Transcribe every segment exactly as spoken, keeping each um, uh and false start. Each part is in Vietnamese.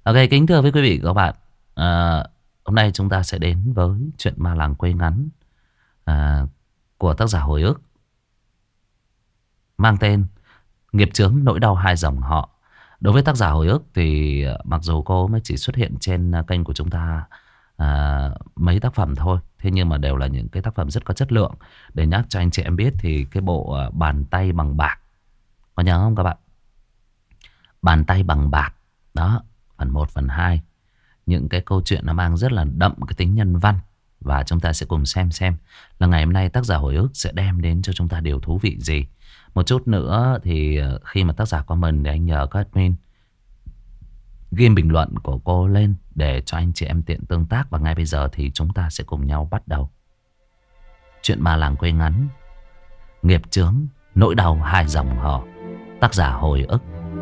Ok, kính thưa với quý vị và các bạn, à, hôm nay chúng ta sẽ đến với chuyện ma làng quê ngắn à, của tác giả Hồi ức, mang tên Nghiệp chướng nỗi đau hai dòng họ. Đối với tác giả Hồi ức thì à, mặc dù cô mới chỉ xuất hiện trên à, kênh của chúng ta à, mấy tác phẩm thôi, thế nhưng mà đều là những cái tác phẩm rất có chất lượng. Để nhắc cho anh chị em biết thì cái bộ à, Bàn tay bằng bạc, có nhớ không các bạn? Bàn tay bằng bạc đó, phần một, phần hai, những cái câu chuyện nó mang rất là đậm cái tính nhân văn. Và chúng ta sẽ cùng xem xem là ngày hôm nay tác giả Hồi ức sẽ đem đến cho chúng ta điều thú vị gì. Một chút nữa thì khi mà tác giả comment thì anh nhờ các admin ghi bình luận của cô lên để cho anh chị em tiện tương tác. Và ngay bây giờ thì chúng ta sẽ cùng nhau bắt đầu chuyện ma làng quê ngắn, Nghiệp chướng nỗi đau hai dòng họ, tác giả Hồi ức.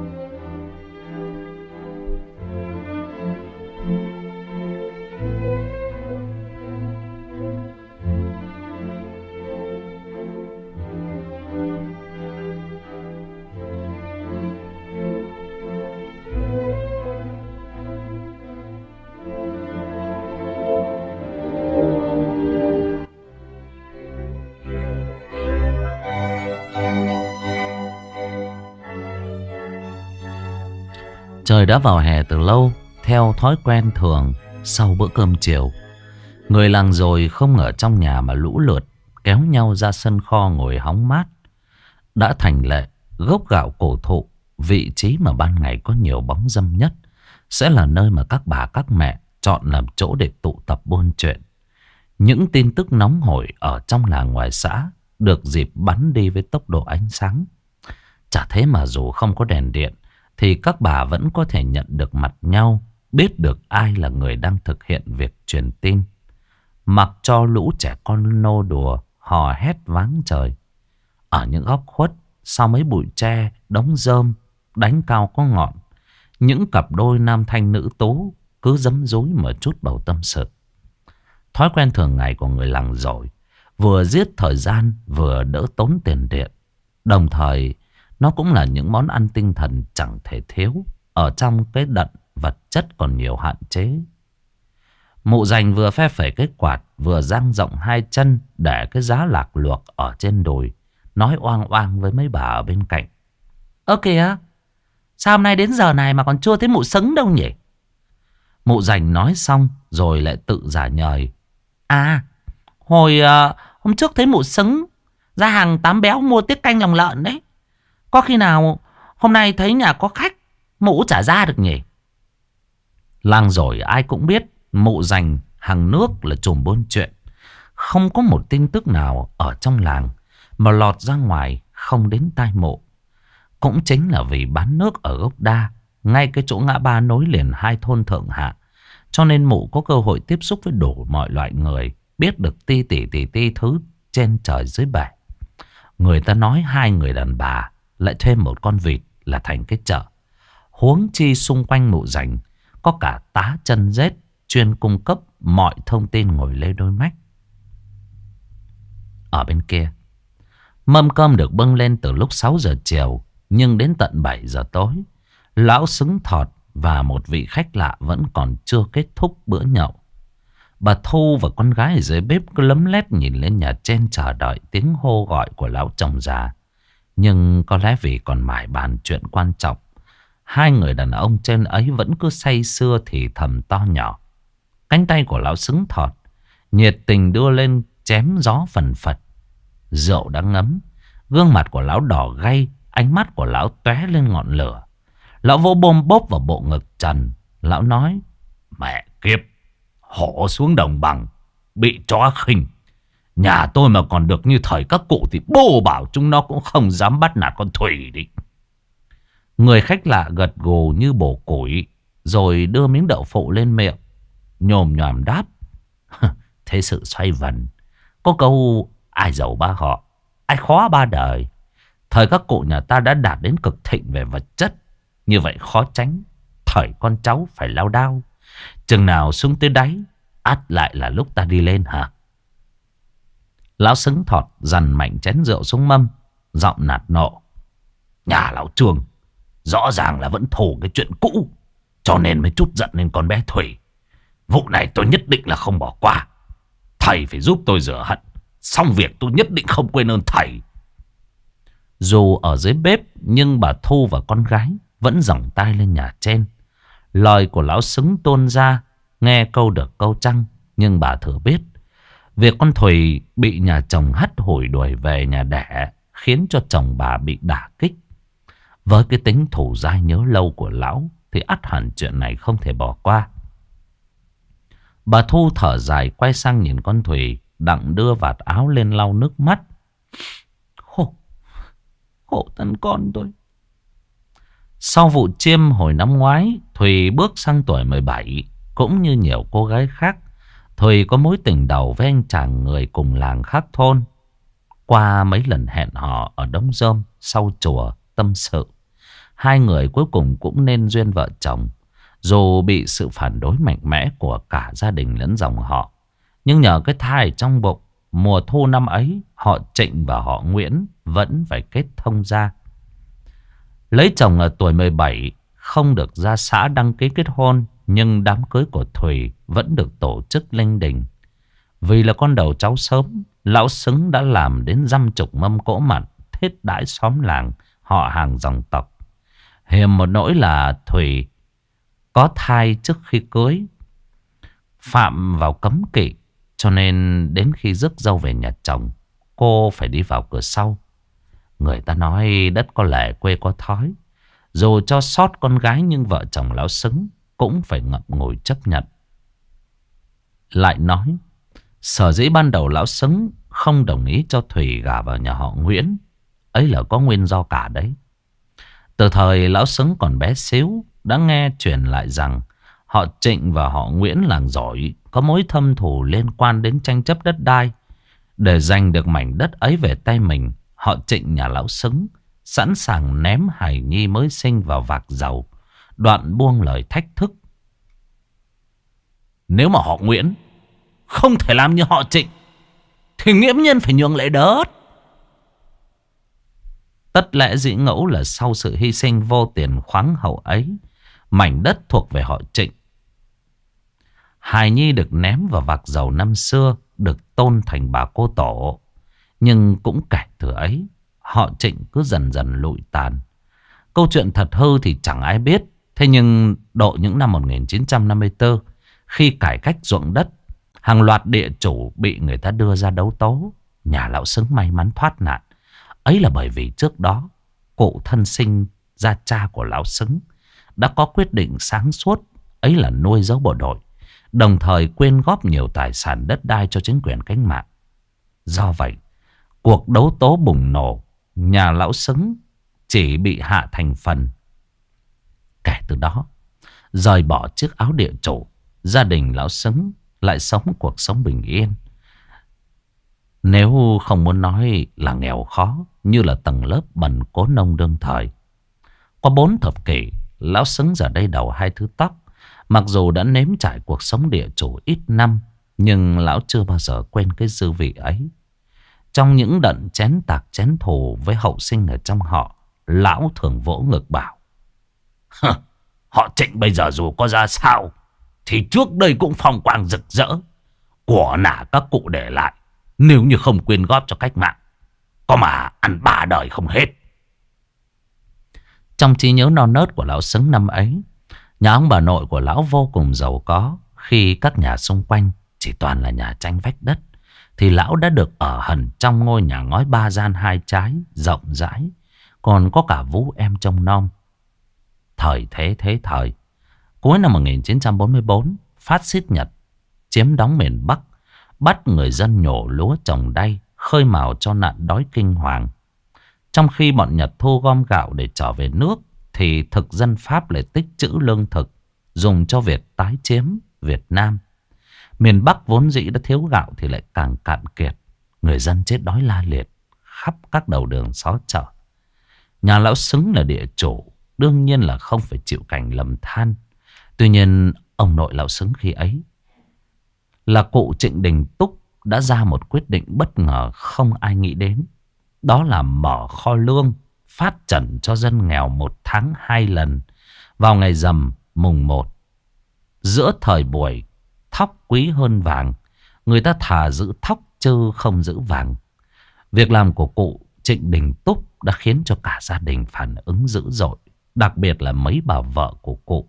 Trời đã vào hè từ lâu. Theo thói quen thường, sau bữa cơm chiều, người làng rồi không ở trong nhà mà lũ lượt kéo nhau ra sân kho ngồi hóng mát. Đã thành lệ, gốc gạo cổ thụ, vị trí mà ban ngày có nhiều bóng râm nhất, sẽ là nơi mà các bà các mẹ chọn làm chỗ để tụ tập buôn chuyện. Những tin tức nóng hổi ở trong làng ngoài xã được dịp bắn đi với tốc độ ánh sáng. Chả thế mà dù không có đèn điện thì các bà vẫn có thể nhận được mặt nhau, biết được ai là người đang thực hiện việc truyền tin. Mặc cho lũ trẻ con nô đùa, hò hét váng trời. Ở những góc khuất, sau mấy bụi tre, đống rơm, đánh cao có ngọn, những cặp đôi nam thanh nữ tú cứ giấm dúi một chút bầu tâm sự. Thói quen thường ngày của người làng rồi, vừa giết thời gian vừa đỡ tốn tiền điện. Đồng thời nó cũng là những món ăn tinh thần chẳng thể thiếu ở trong cái đận vật chất còn nhiều hạn chế. Mụ Dành vừa phe phẩy cái quạt, vừa dang rộng hai chân để cái giá lạc luộc ở trên đùi, nói oang oang với mấy bà ở bên cạnh. Ơ kìa, sao hôm nay đến giờ này mà còn chưa thấy mụ Sứng đâu nhỉ? Mụ Dành nói xong rồi lại tự giả nhời. À, hồi uh, hôm trước thấy mụ Sứng ra hàng Tám Béo mua tiết canh lòng lợn đấy. Có khi nào hôm nay thấy nhà có khách, mụ trả ra được nhỉ? Làng rồi ai cũng biết mụ Dành hàng nước là trùm buôn chuyện. Không có một tin tức nào ở trong làng mà lọt ra ngoài không đến tai mụ. Cũng chính là vì bán nước ở gốc đa, ngay cái chỗ ngã ba nối liền hai thôn thượng hạ, cho nên mụ có cơ hội tiếp xúc với đủ mọi loại người, biết được ti tỉ tỉ ti thứ trên trời dưới bể. Người ta nói hai người đàn bà lại thêm một con vịt là thành cái chợ. Huống chi xung quanh mụ Dành có cả tá chân rết chuyên cung cấp mọi thông tin ngồi lê đôi mách. Ở bên kia, mâm cơm được bưng lên từ lúc sáu giờ chiều, nhưng đến tận bảy giờ tối, lão Sứng Thọt và một vị khách lạ vẫn còn chưa kết thúc bữa nhậu. Bà Thu và con gái ở dưới bếp cứ lấm lét nhìn lên nhà trên chờ đợi tiếng hô gọi của lão chồng già. Nhưng có lẽ vì còn mải bàn chuyện quan trọng, hai người đàn ông trên ấy vẫn cứ say sưa thì thầm to nhỏ. Cánh tay của lão Sứng Thọt nhiệt tình đưa lên chém gió phần phật. Rượu đã ngấm, gương mặt của lão đỏ gay, ánh mắt của lão tóe lên ngọn lửa. Lão vỗ bôm bốp vào bộ ngực trần. Lão nói: Mẹ kiếp, hổ xuống đồng bằng bị chó khinh. Nhà tôi mà còn được như thời các cụ thì bố bảo chúng nó cũng không dám bắt nạt con Thủy đi. Người khách lạ gật gù như bổ củi, rồi đưa miếng đậu phụ lên miệng, nhồm nhòm đáp: Thế sự xoay vần, có câu ai giàu ba họ, ai khó ba đời. Thời các cụ nhà ta đã đạt đến cực thịnh về vật chất, như vậy khó tránh thời con cháu phải lao đao. Chừng nào xuống tới đáy, ắt lại là lúc ta đi lên hả? Lão Sứng Thọt dằn mạnh chén rượu xuống mâm, giọng nạt nộ: Nhà lão Trương rõ ràng là vẫn thù cái chuyện cũ, Cho nên mới trút giận lên con bé Thủy. Vụ này tôi nhất định là không bỏ qua. Thầy phải giúp tôi rửa hận. Xong việc tôi nhất định không quên ơn thầy. Dù ở dưới bếp, nhưng bà Thu và con gái vẫn giỏng tai lên nhà trên. Lời của lão Xứng tuôn ra, nghe câu được câu trăng. Nhưng bà thừa biết, việc con Thùy bị nhà chồng hắt hủi đuổi về nhà đẻ khiến cho chồng bà bị đả kích. Với cái tính thủ dai nhớ lâu của lão thì ắt hẳn chuyện này không thể bỏ qua. Bà Thu thở dài quay sang nhìn con Thùy đặng đưa vạt áo lên lau nước mắt. Khổ, khổ thân con tôi. Sau vụ chiêm hồi năm ngoái, Thùy bước sang tuổi mười bảy. Cũng như nhiều cô gái khác, Thùy có mối tình đầu với anh chàng người cùng làng khác thôn. Qua mấy lần hẹn hò ở Đống Rơm sau chùa tâm sự, hai người cuối cùng cũng nên duyên vợ chồng. Dù bị sự phản đối mạnh mẽ của cả gia đình lẫn dòng họ, nhưng nhờ cái thai trong bụng, mùa thu năm ấy, họ Trịnh và họ Nguyễn vẫn phải kết thông gia. Lấy chồng ở tuổi mười bảy, không được ra xã đăng ký kết hôn, nhưng đám cưới của Thùy vẫn được tổ chức linh đình. Vì là con đầu cháu sớm, lão Xứng đã làm đến dăm chục mâm cỗ mặn, thiết đãi xóm làng, họ hàng dòng tộc. Hiềm một nỗi là Thùy có thai trước khi cưới, phạm vào cấm kỵ, cho nên đến khi rước dâu về nhà chồng, cô phải đi vào cửa sau. Người ta nói đất có lệ quê có thói. Dù cho sót con gái nhưng vợ chồng lão Xứng cũng phải ngậm ngùi chấp nhận. Lại nói, sở dĩ ban đầu lão Xứng không đồng ý cho Thùy gả vào nhà họ Nguyễn, ấy là có nguyên do cả đấy. Từ thời lão Xứng còn bé xíu, đã nghe truyền lại rằng họ Trịnh và họ Nguyễn làng giỏi có mối thâm thù liên quan đến tranh chấp đất đai. Để giành được mảnh đất ấy về tay mình, họ Trịnh nhà lão Xứng sẵn sàng ném hài nhi mới sinh vào vạc dầu, đoạn buông lời thách thức. Nếu mà họ Nguyễn không thể làm như họ Trịnh thì nghiễm nhiên phải nhường lại đất. Tất lẽ dĩ ngẫu là sau sự hy sinh vô tiền khoáng hậu ấy, mảnh đất thuộc về họ Trịnh. Hài nhi được ném vào vạc dầu năm xưa, được tôn thành bà cô tổ. Nhưng cũng kể từ ấy, họ Trịnh cứ dần dần lụi tàn. Câu chuyện thật hư thì chẳng ai biết. Thế nhưng độ những năm một nghìn chín trăm năm mươi tư, khi cải cách ruộng đất, hàng loạt địa chủ bị người ta đưa ra đấu tố. Nhà lão Xứng may mắn thoát nạn. Ấy là bởi vì trước đó, cụ thân sinh ra cha của lão Xứng đã có quyết định sáng suốt, ấy là nuôi dấu bộ đội, đồng thời quyên góp nhiều tài sản đất đai cho chính quyền cách mạng. Do vậy, cuộc đấu tố bùng nổ, nhà lão Xứng chỉ bị hạ thành phần. Kể từ đó, rời bỏ chiếc áo địa chủ, gia đình lão Xứng lại sống cuộc sống bình yên. Nếu không muốn nói là nghèo khó như là tầng lớp bần cố nông đương thời. Qua bốn thập kỷ, lão Xứng giờ đây đầu hai thứ tóc. Mặc dù đã nếm trải cuộc sống địa chủ ít năm, nhưng lão chưa bao giờ quên cái dư vị ấy. Trong những đận chén tạc chén thù với hậu sinh ở trong họ, lão thường vỗ ngực bảo: họ Trịnh bây giờ dù có ra sao thì trước đây cũng phong quang rực rỡ. Của nả các cụ để lại, nếu như không quyên góp cho cách mạng, có mà ăn ba đời không hết. Trong trí nhớ non nớt của lão Xứng năm ấy, nhà ông bà nội của lão vô cùng giàu có. Khi các nhà xung quanh chỉ toàn là nhà tranh vách đất, thì lão đã được ở hẳn trong ngôi nhà ngói ba gian hai trái, rộng rãi, còn có cả vú em trông nom. Thời thế thế thời, cuối năm một nghìn chín trăm bốn mươi tư, phát xít Nhật chiếm đóng miền Bắc, bắt người dân nhổ lúa trồng đay, khơi mào cho nạn đói kinh hoàng. Trong khi bọn Nhật thu gom gạo để trở về nước, thì thực dân Pháp lại tích trữ lương thực dùng cho việc tái chiếm Việt Nam. Miền Bắc vốn dĩ đã thiếu gạo thì lại càng cạn kiệt. Người dân chết đói la liệt khắp các đầu đường xó chợ. Nhà lão Xứng là địa chủ, đương nhiên là không phải chịu cảnh lầm than. Tuy nhiên, ông nội lão Xứng khi ấy là cụ Trịnh Đình Túc đã ra một quyết định bất ngờ không ai nghĩ đến. Đó là mở kho lương phát trần cho dân nghèo một tháng hai lần, vào ngày rằm mùng một, giữa thời buổi thóc quý hơn vàng, người ta thà giữ thóc chứ không giữ vàng. Việc làm của cụ Trịnh Đình Túc đã khiến cho cả gia đình phản ứng dữ dội, đặc biệt là mấy bà vợ của cụ.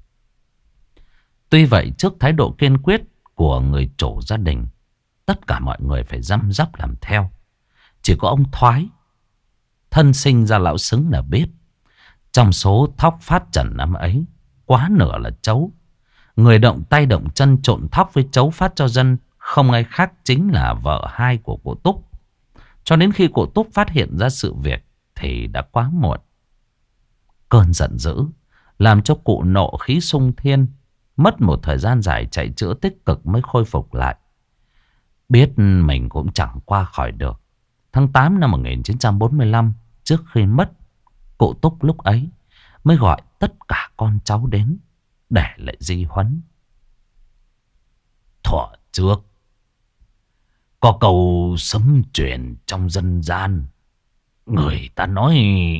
Tuy vậy, trước thái độ kiên quyết của người chủ gia đình, tất cả mọi người phải răm rắp làm theo. Chỉ có ông Thoái, thân sinh ra lão xứng là biết, trong số thóc phát trần năm ấy, quá nửa là trấu. Người động tay động chân trộn thóc với trấu phát cho dân không ai khác chính là vợ hai của cụ Túc. Cho đến khi cụ Túc phát hiện ra sự việc thì đã quá muộn. Cơn giận dữ làm cho cụ nộ khí sung thiên, mất một thời gian dài chạy chữa tích cực mới khôi phục lại. Biết mình cũng chẳng qua khỏi được, tháng tám năm một nghìn chín trăm bốn mươi lăm, trước khi mất, cụ Túc lúc ấy mới gọi tất cả con cháu đến để lại di huấn. Thuở trước có câu sấm truyền trong dân gian, người ta nói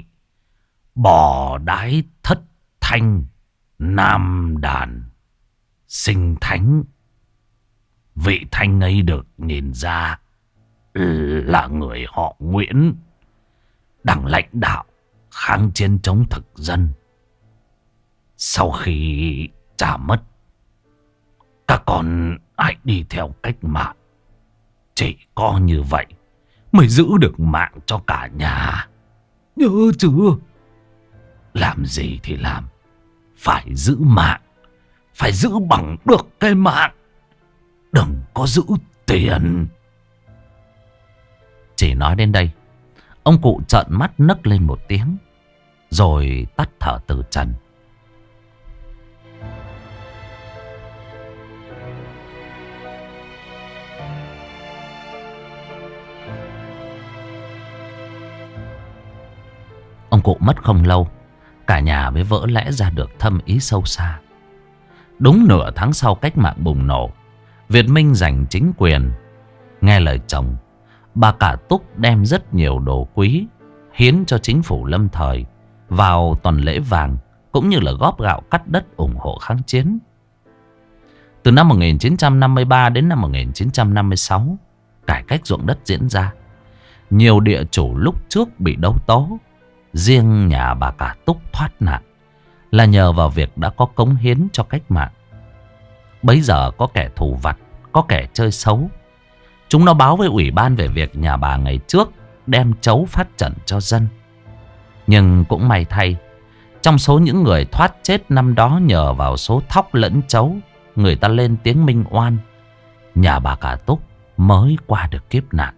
bò đái thất thanh, nam đàn sinh thánh. Vị thanh ấy được nhìn ra là người họ Nguyễn, đang lãnh đạo kháng chiến chống thực dân. Sau khi cha mất, các con hãy đi theo cách mạng. Chỉ có như vậy mới giữ được mạng cho cả nhà. Nhớ chưa? Làm gì thì làm, phải giữ mạng, phải giữ bằng được cái mạng, đừng có giữ tiền. Chỉ nói đến đây, ông cụ trợn mắt nấc lên một tiếng, rồi tắt thở từ trần. Ông cụ mất không lâu, cả nhà mới vỡ lẽ ra được thâm ý sâu xa. Đúng nửa tháng sau cách mạng bùng nổ, Việt Minh giành chính quyền. Nghe lời chồng, bà cả Túc đem rất nhiều đồ quý hiến cho chính phủ lâm thời vào tuần lễ vàng, cũng như là góp gạo cắt đất ủng hộ kháng chiến. Từ năm một nghìn chín trăm năm mươi ba đến năm một nghìn chín trăm năm mươi sáu, cải cách ruộng đất diễn ra. Nhiều địa chủ lúc trước bị đấu tố, riêng nhà bà cả Túc thoát nạn là nhờ vào việc đã có cống hiến cho cách mạng. Bấy giờ có kẻ thù vặt, có kẻ chơi xấu. Chúng nó báo với ủy ban về việc nhà bà ngày trước đem trấu phát trận cho dân. Nhưng cũng may thay, trong số những người thoát chết năm đó nhờ vào số thóc lẫn trấu, người ta lên tiếng minh oan, nhà bà cả Túc mới qua được kiếp nạn.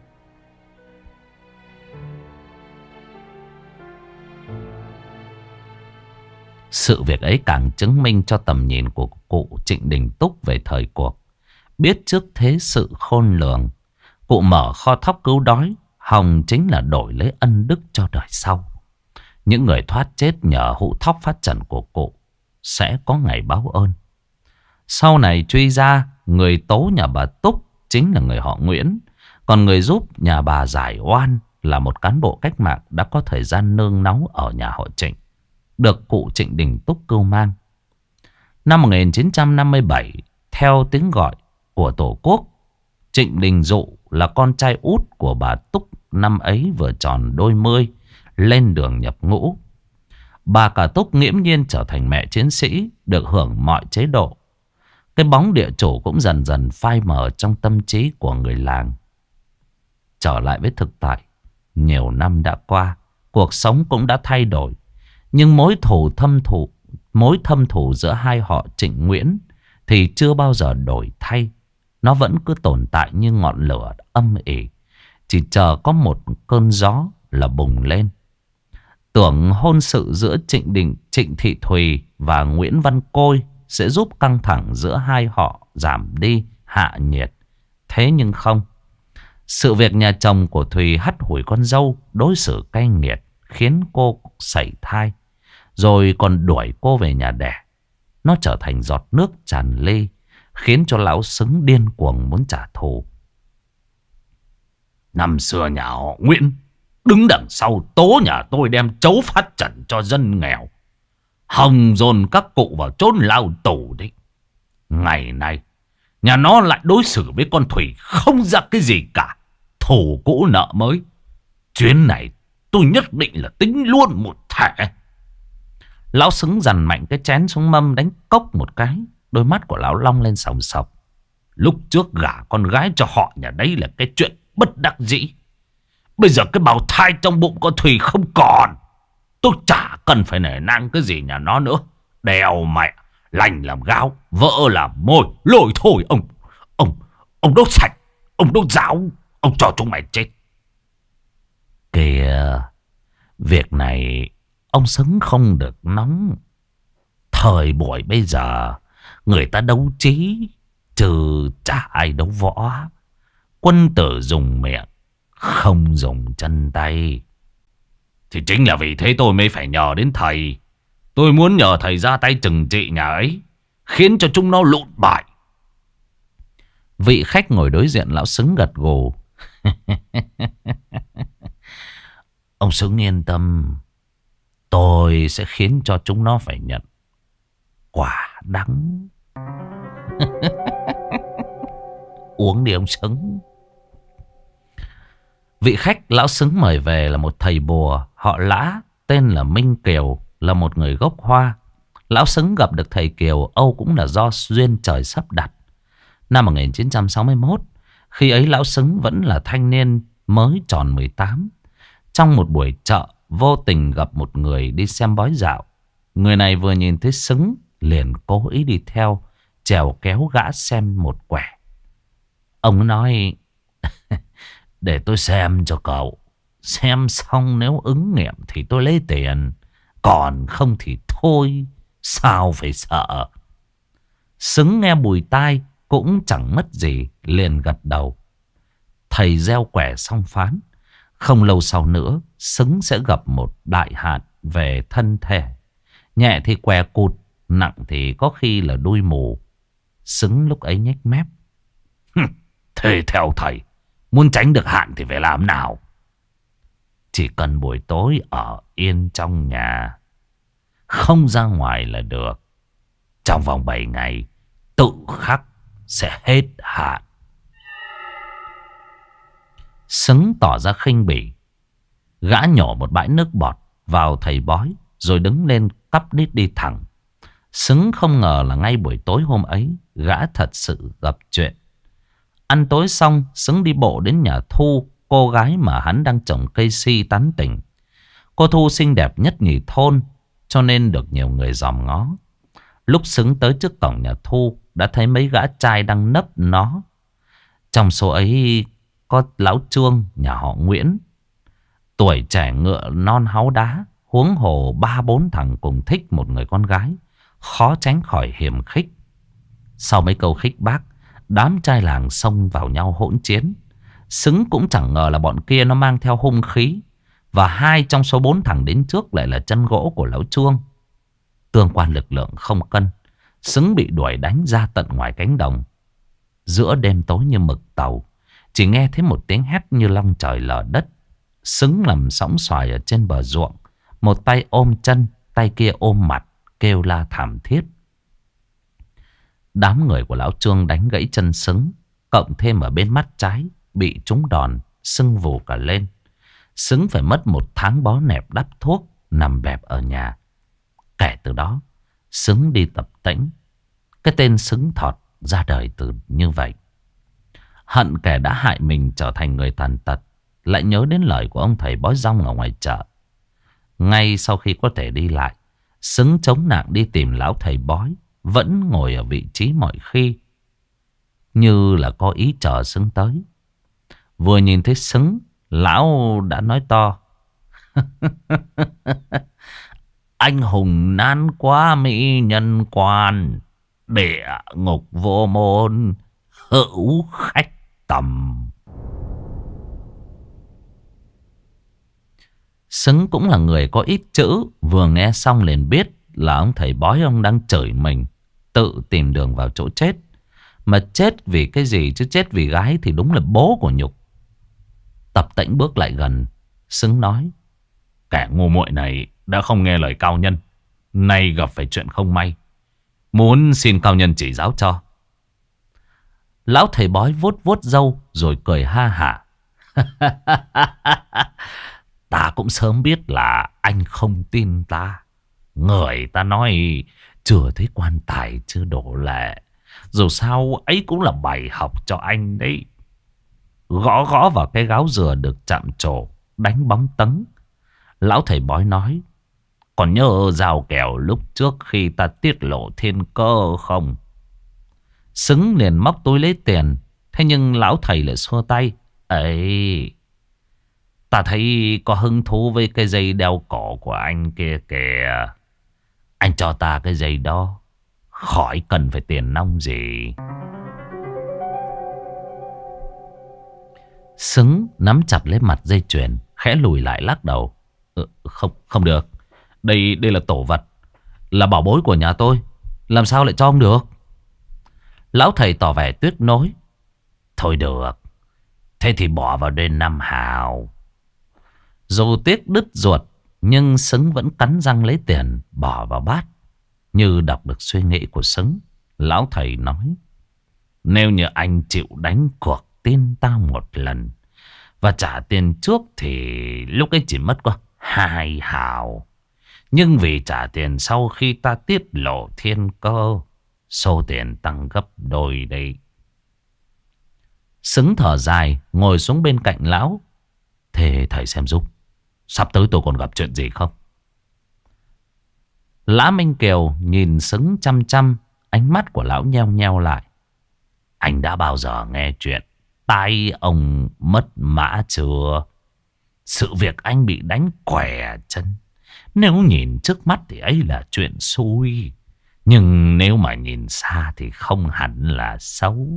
Sự việc ấy càng chứng minh cho tầm nhìn của cụ Trịnh Đình Túc về thời cuộc. Biết trước thế sự khôn lường, cụ mở kho thóc cứu đói, hòng chính là đổi lấy ân đức cho đời sau. Những người thoát chết nhờ hũ thóc phát trần của cụ sẽ có ngày báo ơn. Sau này truy ra, người tố nhà bà Túc chính là người họ Nguyễn, còn người giúp nhà bà giải oan là một cán bộ cách mạng đã có thời gian nương náu ở nhà họ Trịnh, được cụ Trịnh Đình Túc cưu mang. Năm một nghìn chín trăm năm mươi bảy, theo tiếng gọi của Tổ quốc, Trịnh Đình Dụ là con trai út của bà Túc, năm ấy vừa tròn đôi mươi, lên đường nhập ngũ. Bà cả Túc nghiễm nhiên trở thành mẹ chiến sĩ, được hưởng mọi chế độ. Cái bóng địa chủ cũng dần dần phai mờ trong tâm trí của người làng. Trở lại với thực tại, nhiều năm đã qua, cuộc sống cũng đã thay đổi. Nhưng mối thù thâm thù, mối thâm thù giữa hai họ Trịnh Nguyễn thì chưa bao giờ đổi thay. Nó vẫn cứ tồn tại như ngọn lửa âm ỉ, chỉ chờ có một cơn gió là bùng lên. Tưởng hôn sự giữa Trịnh Đình, Trịnh Thị Thùy và Nguyễn Văn Côi sẽ giúp căng thẳng giữa hai họ giảm đi, hạ nhiệt. Thế nhưng không. Sự việc nhà chồng của Thùy hắt hủi con dâu, đối xử cay nghiệt, khiến cô sảy thai, rồi còn đuổi cô về nhà đẻ. Nó trở thành giọt nước tràn ly, khiến cho lão Xứng điên cuồng muốn trả thù. Năm xưa nhà họ Nguyễn đứng đằng sau tố nhà tôi đem trấu phát trận cho dân nghèo. hòng dồn các cụ vào chốn lao tù đấy. Ngày nay nhà nó lại đối xử với con Thủy không ra cái gì cả. Thù cũ nợ mới. Chuyến này tôi nhất định là tính luôn một thể. Lão Xứng dằn mạnh cái chén xuống mâm, đánh cốc một cái. Đôi mắt của lão long lên sòng sọc. Lúc trước gả con gái cho họ nhà đấy là cái chuyện bất đắc dĩ. Bây giờ cái bào thai trong bụng con Thùy không còn. Tôi chả cần phải nể nang cái gì nhà nó nữa. Đèo mẹ, lành làm gáo, vỡ làm môi. Lôi thôi ông, ông, ông đốt sạch, ông đốt giáo, ông cho chúng mày chết. Kìa, việc này ông Xứng không được nóng. Thời buổi bây giờ người ta đấu trí, chứ chả ai đấu võ. Quân tử dùng miệng, không dùng chân tay. Thì chính là vì thế tôi mới phải nhờ đến thầy. Tôi muốn nhờ thầy ra tay trừng trị nhà ấy, khiến cho chúng nó lụn bại. Vị khách ngồi đối diện lão Xứng gật gù. Ông Xứng yên tâm, tôi sẽ khiến cho chúng nó phải nhận quả đắng. Uống đi ông Xứng. Vị khách lão Xứng mời về là một thầy bùa họ Lã, tên là Minh Kiều, là một người gốc Hoa. Lão Xứng gặp được thầy Kiều Âu cũng là do duyên trời sắp đặt. Năm một nghìn chín trăm sáu mươi mốt, khi ấy lão Xứng vẫn là thanh niên mới tròn mười tám. Trong một buổi chợ, vô tình gặp một người đi xem bói dạo. Người này vừa nhìn thấy Xứng liền cố ý đi theo, chèo kéo gã xem một quẻ. Ông nói: để tôi xem cho cậu. Xem xong nếu ứng nghiệm thì tôi lấy tiền, còn không thì thôi, sao phải sợ. Xứng nghe bùi tai cũng chẳng mất gì, liền gật đầu. Thầy gieo quẻ xong phán, không lâu sau nữa Xứng sẽ gặp một đại hạn về thân thể. Nhẹ thì què cụt, nặng thì có khi là đuôi mù. Xứng lúc ấy nhếch mép: thế theo thầy, muốn tránh được hạn thì phải làm nào? Chỉ cần buổi tối ở yên trong nhà, không ra ngoài là được. Trong vòng bảy ngày tự khắc sẽ hết hạn. Xứng tỏ ra khinh bỉ. Gã nhổ một bãi nước bọt vào thầy bói, rồi đứng lên cắp đít đi thẳng. Xứng không ngờ là ngay buổi tối hôm ấy, gã thật sự gặp chuyện. Ăn tối xong, Xứng đi bộ đến nhà Thu, cô gái mà hắn đang trồng cây si tán tỉnh. Cô Thu xinh đẹp nhất nhì thôn, cho nên được nhiều người dòm ngó. Lúc Xứng tới trước cổng nhà Thu, đã thấy mấy gã trai đang nấp nó. Trong số ấy có lão Trương nhà họ Nguyễn. Tuổi trẻ ngựa non háu đá, huống hồ ba bốn thằng cùng thích một người con gái, khó tránh khỏi hiềm khích. Sau mấy câu khích bác, đám trai làng xông vào nhau hỗn chiến. Xứng cũng chẳng ngờ là bọn kia nó mang theo hung khí, và hai trong số bốn thằng đến trước lại là chân gỗ của lão Trương. Tương quan lực lượng không cân, Xứng bị đuổi đánh ra tận ngoài cánh đồng. Giữa đêm tối như mực tàu, chỉ nghe thấy một tiếng hét như long trời lở đất. Xứng nằm sõng xoài ở trên bờ ruộng, một tay ôm chân, tay kia ôm mặt, kêu la thảm thiết. Đám người của lão Trương đánh gãy chân Xứng, cộng thêm ở bên mắt trái bị trúng đòn, sưng vù cả lên. Xứng phải mất một tháng bó nẹp đắp thuốc, nằm bẹp ở nhà. Kể từ đó, Xứng đi tập tễnh. Cái tên Xứng Thọt ra đời từ như vậy. Hận kẻ đã hại mình trở thành người tàn tật, lại nhớ đến lời của ông thầy bói rong ở ngoài chợ. Ngay sau khi có thể đi lại, Xứng chống nạng đi tìm lão thầy bói, vẫn ngồi ở vị trí mọi khi, như là có ý chờ Xứng tới. Vừa nhìn thấy Xứng, lão đã nói to: anh hùng nan quá mỹ nhân quan, địa ngục vô môn hữu khách tầm. Xứng cũng là người có ít chữ, vừa nghe xong liền biết là ông thầy bói ông đang chửi mình, tự tìm đường vào chỗ chết. Mà chết vì cái gì chứ chết vì gái thì đúng là bố của nhục. Tập tễnh bước lại gần, Xứng nói: kẻ ngu muội này đã không nghe lời cao nhân, Nay gặp phải chuyện không may, muốn xin cao nhân chỉ giáo cho. Lão thầy bói vuốt vuốt râu rồi cười ha hả. Ta cũng sớm biết là anh không tin ta. Người ta nói chưa thấy quan tài chưa đổ lệ. Dù sao ấy cũng là bài học cho anh đấy. Gõ gõ vào cái gáo dừa được chạm trổ, đánh bóng tấn. Lão thầy bói nói: còn nhớ giao kèo lúc trước khi ta tiết lộ thiên cơ không? Xứng liền móc túi lấy tiền. Thế nhưng lão thầy lại xua tay: ấy, ta thấy có hứng thú với cái dây đeo cổ của anh kia kìa. Anh cho ta cái dây đó, khỏi cần phải tiền nong gì. Xứng nắm chặt lấy mặt dây chuyền, khẽ lùi lại lắc đầu. Ừ, không, không được. Đây, đây là tổ vật, là bảo bối của nhà tôi, làm sao lại cho ông được? Lão thầy tỏ vẻ tiếc nối. Thôi được, thế thì bỏ vào đây năm hào. Dù tiếc đứt ruột, nhưng Xứng vẫn cắn răng lấy tiền bỏ vào bát. Như đọc được suy nghĩ của Xứng, lão thầy nói: nếu như anh chịu đánh cuộc tin tao một lần và trả tiền trước thì lúc ấy chỉ mất có hai hào. Nhưng vì trả tiền sau khi ta tiết lộ thiên cơ, số tiền tăng gấp đôi đây. Xứng thở dài, ngồi xuống bên cạnh lão. Thế thầy xem giúp, sắp tới tôi còn gặp chuyện gì không? Lã Minh Kiều nhìn Xứng chăm chăm, ánh mắt của lão nheo nheo lại. Anh đã bao giờ nghe chuyện tai ông mất mã chưa? Sự việc anh bị đánh què chân, nếu nhìn trước mắt thì ấy là chuyện xui, nhưng nếu mà nhìn xa thì không hẳn là xấu.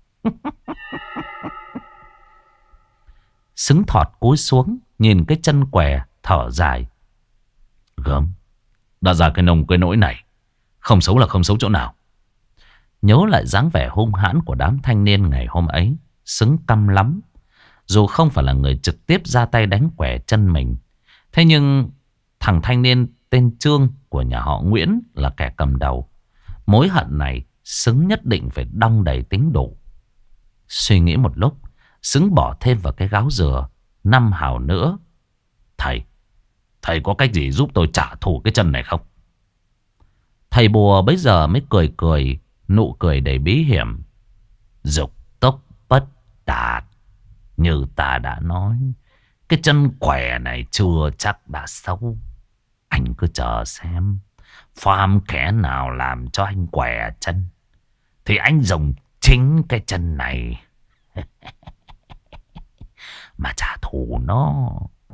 Xứng thọt cúi xuống, nhìn cái chân què, thở dài. Gớm, đã ra cái nông cái nỗi này, không xấu là không xấu chỗ nào. Nhớ lại dáng vẻ hung hãn của đám thanh niên ngày hôm ấy, Xứng căm lắm. Dù không phải là người trực tiếp ra tay đánh quẻ chân mình, thế nhưng thằng thanh niên tên Trương của nhà họ Nguyễn là kẻ cầm đầu. Mối hận này Xứng nhất định phải đong đầy tính đủ. Suy nghĩ một lúc, Xứng bỏ thêm vào cái gáo dừa năm hào nữa. Thầy, thầy có cách gì giúp tôi trả thù cái chân này không? Thầy bùa bây giờ mới cười cười, nụ cười đầy bí hiểm. Dục tốc bất đạt. Như ta đã nói, cái chân què này chưa chắc đã xấu. Anh cứ chờ xem, phàm kẻ nào làm cho anh què chân thì anh dùng chính cái chân này mà trả thù nó.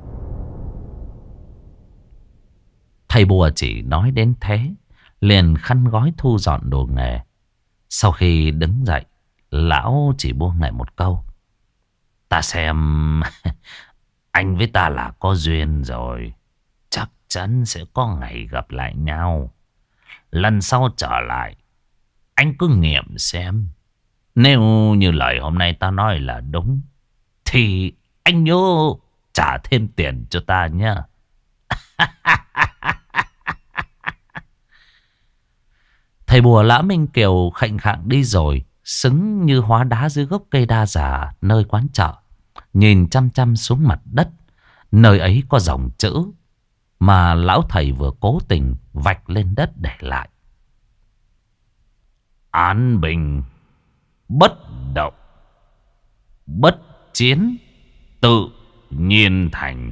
Thầy bùa chỉ nói đến thế, liền khăn gói thu dọn đồ nghề. Sau khi đứng dậy, lão chỉ buông lại một câu. Ta xem anh với ta là có duyên rồi, chắc chắn sẽ có ngày gặp lại nhau. Lần sau trở lại, anh cứ nghiệm xem, nếu như lời hôm nay ta nói là đúng thì anh nhớ trả thêm tiền cho ta nhé. Thầy bùa Lã Minh Kiều khệnh khạng đi rồi, Xứng như hóa đá dưới gốc cây đa già nơi quán chợ, nhìn chăm chăm xuống mặt đất. Nơi ấy có dòng chữ mà lão thầy vừa cố tình vạch lên đất để lại: an bình bất động, bất chiến tự nhiên thành.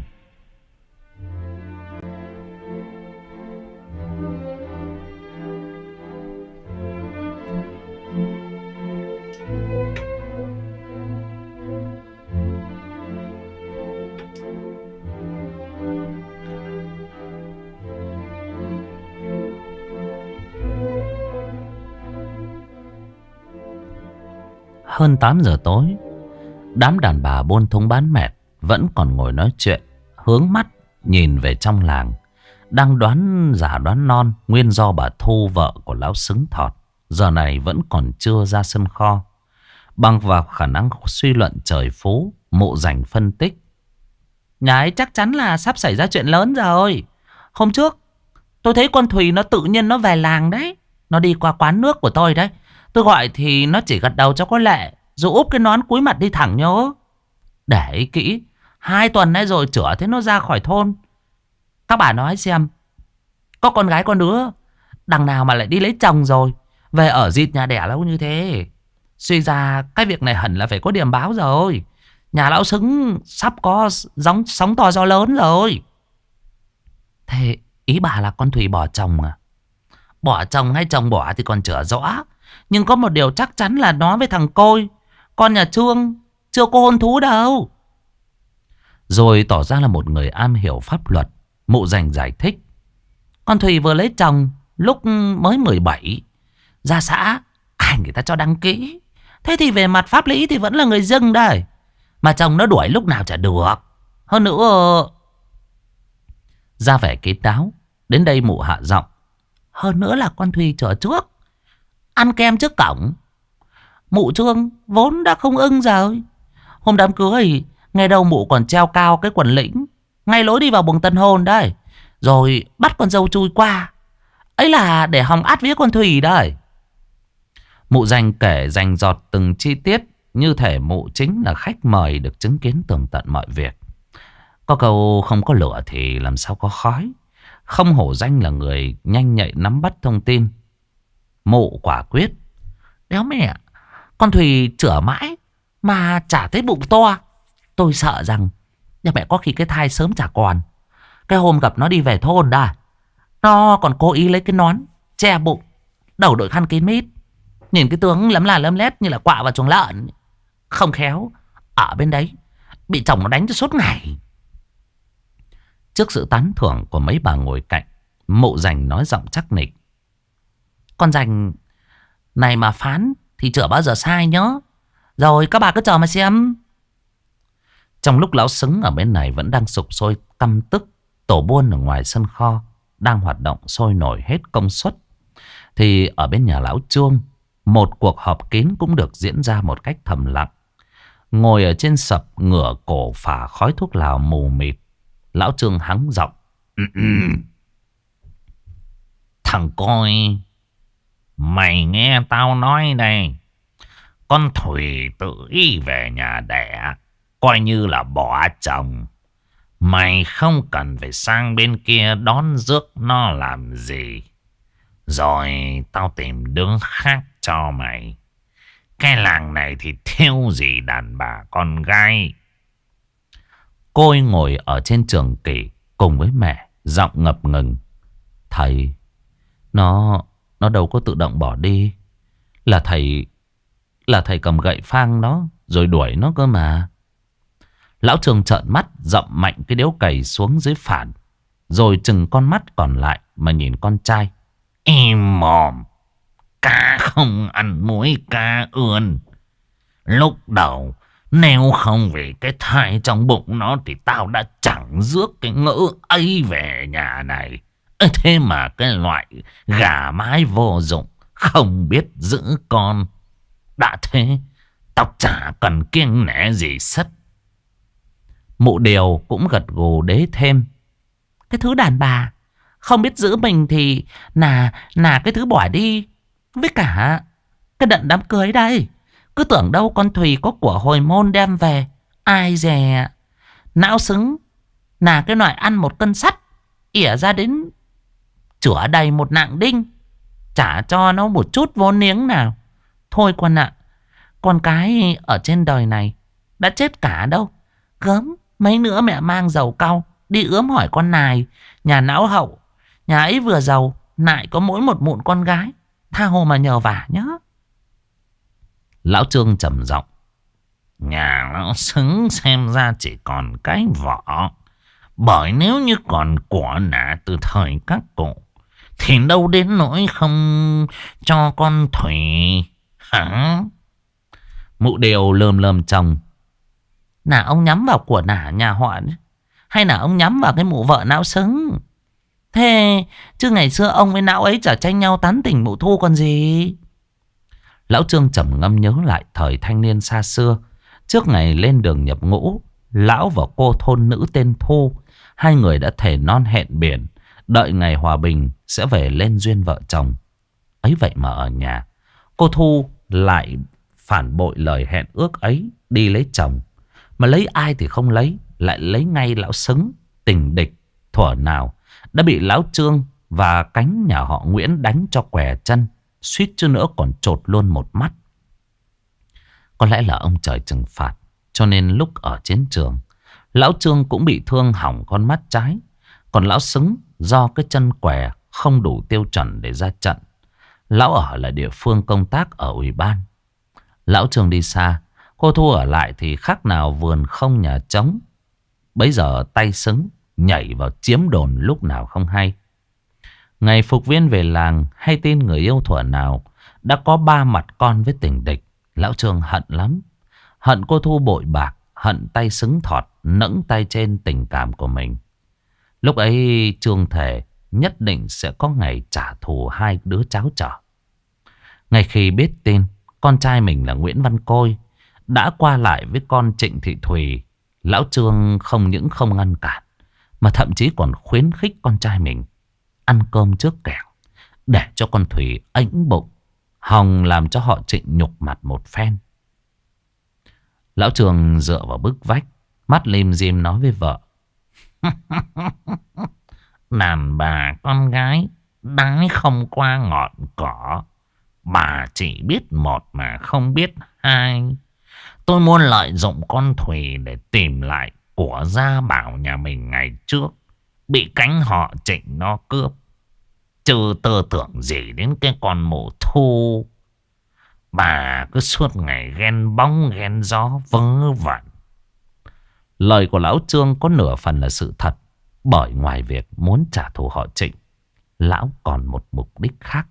Hơn tám giờ tối, đám đàn bà buôn thúng bán mẹt vẫn còn ngồi nói chuyện, hướng mắt nhìn về trong làng. Đang đoán giả đoán non, nguyên do bà Thu, vợ của lão Xứng Thọt, giờ này vẫn còn chưa ra sân kho. Bằng vào khả năng suy luận trời phú, Mộ Dành phân tích: nhà ấy chắc chắn là sắp xảy ra chuyện lớn rồi. Hôm trước Tôi thấy con Thùy nó tự nhiên nó về làng đấy. Nó đi qua quán nước của tôi đấy. Tôi gọi thì nó chỉ gật đầu cho có lệ, rồi úp cái nón cúi mặt đi thẳng nhớ. Để ý kỹ, hai tuần nay rồi chữa thế nó ra khỏi thôn. Các bà nói xem, có con gái con đứa đằng nào mà lại đi lấy chồng rồi về ở dịt nhà đẻ lâu như thế. Suy ra cái việc này hẳn là phải có điểm báo rồi. Nhà lão Xứng sắp có gióng, sóng to gió lớn rồi. Thế ý bà là con Thùy bỏ chồng à? Bỏ chồng hay chồng bỏ thì còn chưa rõ. Nhưng có một điều chắc chắn là nó với thằng Côi, con nhà Trương, chưa có hôn thú đâu. Rồi tỏ ra là một người am hiểu pháp luật, Mụ Dành giải thích. Con Thùy vừa lấy chồng lúc mới mười bảy, ra xã ai người ta cho đăng ký. Thế thì về mặt pháp lý thì vẫn là người dưng đây. Mà chồng nó đuổi lúc nào chả được. Hơn nữa, ra vẻ kín đáo. Đến đây mụ hạ giọng. Hơn nữa là con Thùy chở trước, ăn kem trước cổng. Mụ Trương vốn đã không ưng rồi. Hôm đám cưới, ngày đầu mụ còn treo cao cái quần lĩnh ngay lối đi vào buồng tân hôn đấy. Rồi bắt con dâu chui qua. Ấy là để hòng át vía con Thùy đấy. Mụ Dành kể rành rọt từng chi tiết, như thể mụ chính là khách mời được chứng kiến tường tận mọi việc. Có câu không có lửa thì làm sao có khói. Không hổ danh là người nhanh nhạy nắm bắt thông tin. Mụ quả quyết. Đéo mẹ, con Thùy chữa mãi mà chả thấy bụng to. Tôi sợ rằng nhà mẹ có khi cái thai sớm chả còn. Cái hôm gặp nó đi về thôn đã, nó còn cố ý lấy cái nón che bụng, đầu đội khăn kín mít. Nhìn cái tướng lấm là lấm lét như là quạ vào chuồng lợn. Không khéo ở bên đấy bị chồng nó đánh cho suốt ngày. Trước sự tán thưởng của mấy bà ngồi cạnh, Mụ Dành nói giọng chắc nịch. Con Dành này mà phán thì chữa bao giờ sai nhớ. Rồi các bà cứ chờ mà xem. Trong lúc lão Xứng ở bên này vẫn đang sục sôi căm tức, tổ buôn ở ngoài sân kho đang hoạt động sôi nổi hết công suất, thì ở bên nhà lão Trương, một cuộc họp kín cũng được diễn ra một cách thầm lặng. Ngồi ở trên sập, ngửa cổ phả khói thuốc lào mù mịt, lão Trương hắng giọng. Thằng Coi, mày nghe tao nói đây. Con Thùy tự ý về nhà đẻ, coi như là bỏ chồng. Mày không cần phải sang bên kia đón rước nó làm gì. Rồi tao tìm đứa khác cho mày. Cái làng này thì thiếu gì đàn bà con gái. Côi ngồi ở trên trường kỷ cùng với mẹ, giọng ngập ngừng. Thầy, nó nó đâu có tự động bỏ đi. Là thầy Là thầy cầm gậy phang nó rồi đuổi nó cơ mà. Lão Trương trợn mắt, dậm mạnh cái điếu cày xuống dưới phản, rồi chừng con mắt còn lại mà nhìn con trai. Im mồm, cá không ăn muối cá ươn. Lúc đầu nếu không vì cái thai trong bụng nó thì tao đã chẳng rước cái ngỡ ấy về nhà này. Thế mà cái loại gà mái vô dụng, không biết giữ con. Đã thế tao chả cần kiêng nể gì sất. Mụ Điều cũng gật gù đế thêm. Cái thứ đàn bà không biết giữ mình thì là là cái thứ bỏ đi. Với cả cái đận đám cưới đây, cứ tưởng đâu con Thùy có của hồi môn đem về. Ai dè não xứng là cái loại ăn một cân sắt, ỉa ra đến chữa đầy một nạng đinh, chả cho nó một chút vốn liếng nào. Thôi con ạ, con cái ở trên đời này đã chết cả đâu. Gớm mấy nữa mẹ mang dầu cau đi ướm hỏi con Nài, nhà não hậu. Nhà ấy vừa giàu lại có mỗi một mụn con gái, tha hồ mà nhờ vả nhá. Lão Trương trầm giọng. Nhà lão Xứng xem ra chỉ còn cái vỏ. Bởi nếu như còn của nã từ thời các cụ thì đâu đến nỗi không cho con Thùy hả? Mụ Điều lơm lơm chồng. Là ông nhắm vào của nả nhà họ hay là ông nhắm vào cái mụ vợ não Xứng? Thế chứ ngày xưa ông với não ấy chả tranh nhau tán tỉnh mụ Thu còn gì. Lão Trương trầm ngâm nhớ lại thời thanh niên xa xưa. Trước ngày lên đường nhập ngũ, lão và cô thôn nữ tên Thu, hai người đã thề non hẹn biển Đợi ngày hòa bình sẽ về lên duyên vợ chồng. Ấy vậy mà ở nhà, cô Thu lại phản bội lời hẹn ước ấy, đi lấy chồng. Mà lấy ai thì không lấy, lại lấy ngay lão Xứng, tình địch thuở nào đã bị lão Trương và cánh nhà họ Nguyễn đánh cho què chân, suýt chứ nữa còn chột luôn một mắt. Có lẽ là ông trời trừng phạt, cho nên lúc ở chiến trường, lão Trương cũng bị thương hỏng con mắt trái. Còn lão Xứng do cái chân què không đủ tiêu chuẩn để ra trận. Lão ở là địa phương công tác ở ủy ban. Lão Trương đi xa, cô Thu ở lại thì khác nào vườn không nhà trống. Bấy giờ tay Xứng nhảy vào chiếm đồn lúc nào không hay. Ngày phục viên về làng hay tin người yêu thuở nào đã có ba mặt con với tình địch, lão Trương hận lắm. Hận cô Thu bội bạc, hận tay Xứng thọt nẫng tay trên tình cảm của mình. Lúc ấy Trương thề nhất định sẽ có ngày trả thù hai đứa cháu trở. Ngay khi biết tin con trai mình là Nguyễn Văn Côi đã qua lại với con Trịnh Thị Thùy, lão Trương không những không ngăn cản, mà thậm chí còn khuyến khích con trai mình ăn cơm trước kẻo, để cho con Thùy ẵnh bụng, hòng làm cho họ Trịnh nhục mặt một phen. Lão Trương dựa vào bức vách, mắt lim dim nói với vợ: đàn bà con gái đái không qua ngọn cỏ, bà chỉ biết một mà không biết hai. Tôi muốn lợi dụng con Thùy để tìm lại của gia bảo nhà mình ngày trước bị cánh họ Trịnh nó cướp. Chứ tư tưởng gì đến cái con mụ Thu. Bà cứ suốt ngày ghen bóng ghen gió vớ vẩn. Lời của lão Trương có nửa phần là sự thật. Bởi ngoài việc muốn trả thù họ Trịnh, lão còn một mục đích khác.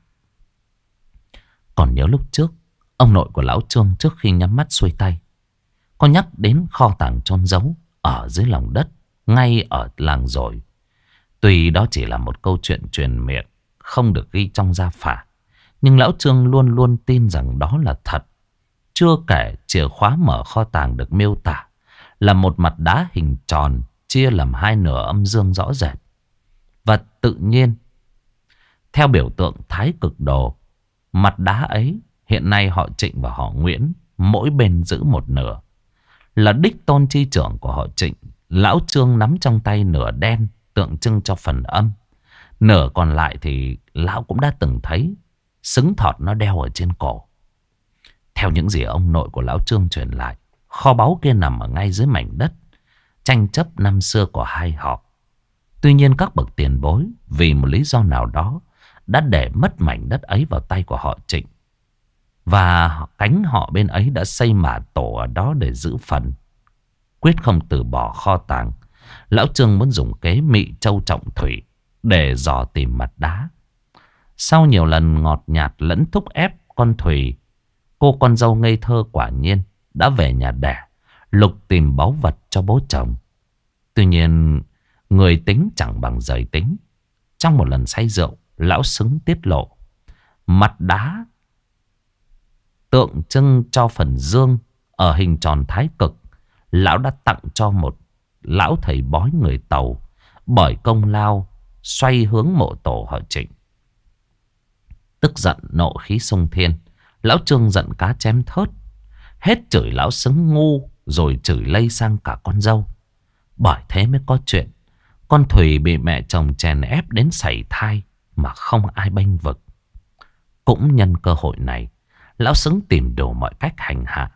Còn nhớ lúc trước, ông nội của lão Trương trước khi nhắm mắt xuôi tay có nhắc đến kho tàng chôn giấu ở dưới lòng đất ngay ở làng Rồi. Tuy đó chỉ là một câu chuyện truyền miệng, không được ghi trong gia phả, nhưng lão Trương luôn luôn tin rằng đó là thật. Chưa kể chìa khóa mở kho tàng được miêu tả là một mặt đá hình tròn chia làm hai nửa âm dương rõ rệt. Và tự nhiên, theo biểu tượng Thái Cực Đồ, mặt đá ấy hiện nay họ Trịnh và họ Nguyễn mỗi bên giữ một nửa. Là đích tôn chi trưởng của họ Trịnh, lão Trương nắm trong tay nửa đen tượng trưng cho phần âm. Nửa còn lại thì lão cũng đã từng thấy Xứng thọt nó đeo ở trên cổ. Theo những gì ông nội của lão Trương truyền lại, kho báu kia nằm ở ngay dưới mảnh đất tranh chấp năm xưa của hai họ. Tuy nhiên các bậc tiền bối vì một lý do nào đó đã để mất mảnh đất ấy vào tay của họ Trịnh. Và cánh họ bên ấy đã xây mả tổ ở đó để giữ phần. Quyết không từ bỏ kho tàng, lão Trương muốn dùng kế mị châu trọng thủy để dò tìm mặt đá. Sau nhiều lần ngọt nhạt lẫn thúc ép con Thùy, cô con dâu ngây thơ quả nhiên đã về nhà đẻ lục tìm báu vật cho bố chồng. Tuy nhiên người tính chẳng bằng giời tính. Trong một lần say rượu, lão Xứng tiết lộ mặt đá tượng trưng cho phần dương ở hình tròn thái cực, lão đã tặng cho một lão thầy bói người Tàu bởi công lao xoay hướng mộ tổ họ Trịnh. Tức giận nộ khí xung thiên, lão Trương giận cá chém thớt, hết chửi lão Xứng ngu rồi chửi lây sang cả con dâu. Bởi thế mới có chuyện con Thùy bị mẹ chồng chèn ép đến sảy thai mà không ai bênh vực. Cũng nhân cơ hội này, lão Xứng tìm đủ mọi cách hành hạ.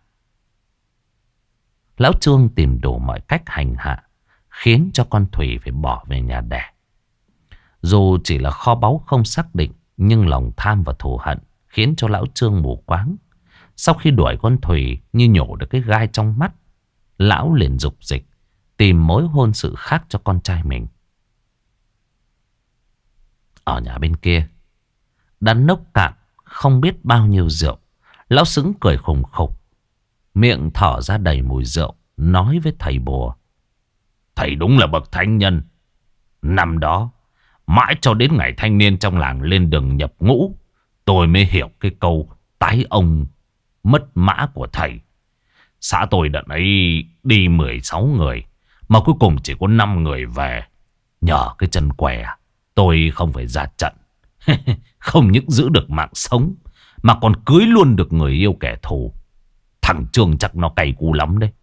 Lão Trương tìm đủ mọi cách hành hạ, khiến cho con Thùy phải bỏ về nhà đẻ. Dù chỉ là kho báu không xác định, nhưng lòng tham và thù hận khiến cho lão Trương mù quáng. Sau khi đuổi con Thùy như nhổ được cái gai trong mắt, lão liền dục dịch tìm mối hôn sự khác cho con trai mình. Ở nhà bên kia đã nốc cạn không biết bao nhiêu rượu, lão Xứng cười khùng khục, miệng thở ra đầy mùi rượu, nói với thầy bùa: thầy đúng là bậc thánh nhân. Năm đó mãi cho đến ngày thanh niên trong làng lên đường nhập ngũ, tôi mới hiểu cái câu tái ông mất mã của thầy. Xã tôi đợt ấy đi mười sáu người, mà cuối cùng chỉ có năm người về. Nhờ cái chân què, Tôi không phải ra trận. Không những giữ được mạng sống, mà còn cưới luôn được người yêu kẻ thù. Thằng Trương chắc nó cay cú lắm đấy.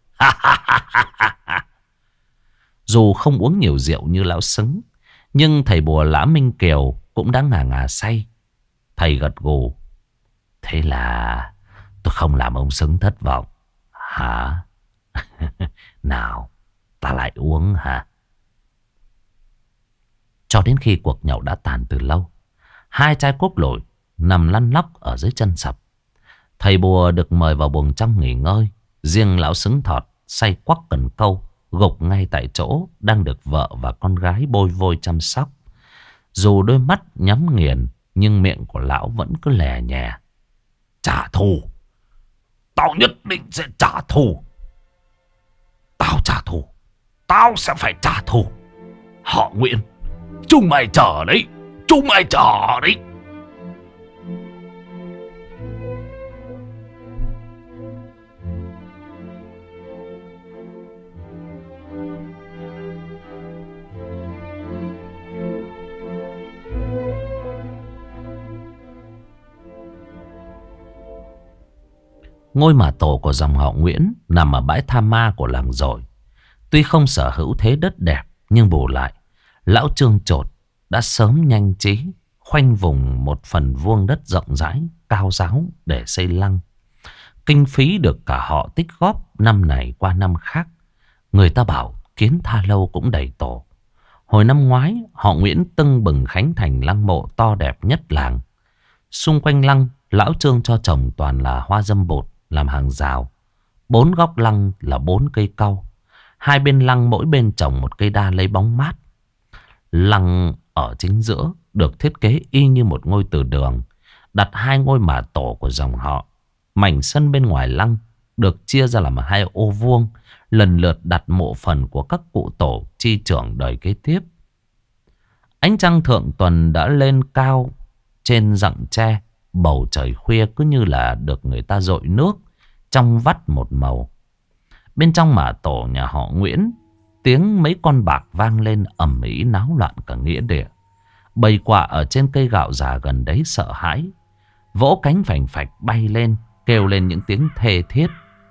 Dù không uống nhiều rượu như lão Xứng, nhưng thầy bùa Lã Minh Kiều cũng đã ngà ngà say. Thầy gật gù. Thế là tôi không làm ông Xứng thất vọng hả? Nào, ta lại uống hả? Cho đến khi cuộc nhậu đã tàn từ lâu, hai chai cốp lội nằm lăn lóc ở dưới chân sập. Thầy bùa được mời vào buồng trong nghỉ ngơi. Riêng lão Xứng Thọt say quắc cần câu, gục ngay tại chỗ, đang được vợ và con gái bôi vôi chăm sóc. Dù đôi mắt nhắm nghiền, nhưng miệng của lão vẫn cứ lè nhè. Trả thù. Tao nhất định sẽ trả thù. Tao trả thù. Tao sẽ phải trả thù. Họ Nguyễn, chúng mày chờ đấy. Chúng mày chờ đấy. Ngôi mả tổ của dòng họ Nguyễn nằm ở bãi tha ma của làng Dồi. Tuy không sở hữu thế đất đẹp, nhưng bù lại, lão Trương Chột đã sớm nhanh trí khoanh vùng một phần vuông đất rộng rãi, cao ráo để xây lăng. Kinh phí được cả họ tích góp năm này qua năm khác. Người ta bảo kiến tha lâu cũng đầy tổ. Hồi năm ngoái, họ Nguyễn tưng bừng khánh thành lăng mộ to đẹp nhất làng. Xung quanh lăng, lão Trương cho trồng toàn là hoa dâm bột làm hàng rào. Bốn góc lăng là bốn cây cau. Hai bên lăng mỗi bên trồng một cây đa lấy bóng mát. Lăng ở chính giữa được thiết kế y như một ngôi từ đường, đặt hai ngôi mả tổ của dòng họ. Mảnh sân bên ngoài lăng được chia ra làm hai ô vuông, lần lượt đặt mộ phần của các cụ tổ chi trưởng đời kế tiếp. Ánh trăng thượng tuần đã lên cao trên rặng tre. Bầu trời khuya cứ như là được người ta dội nước, trong vắt một màu. Bên trong mả tổ nhà họ Nguyễn, tiếng mấy con bạc vang lên ầm ĩ náo loạn cả nghĩa địa. Bầy quạ ở trên cây gạo già gần đấy sợ hãi, vỗ cánh phành phạch bay lên, kêu lên những tiếng thê thiết.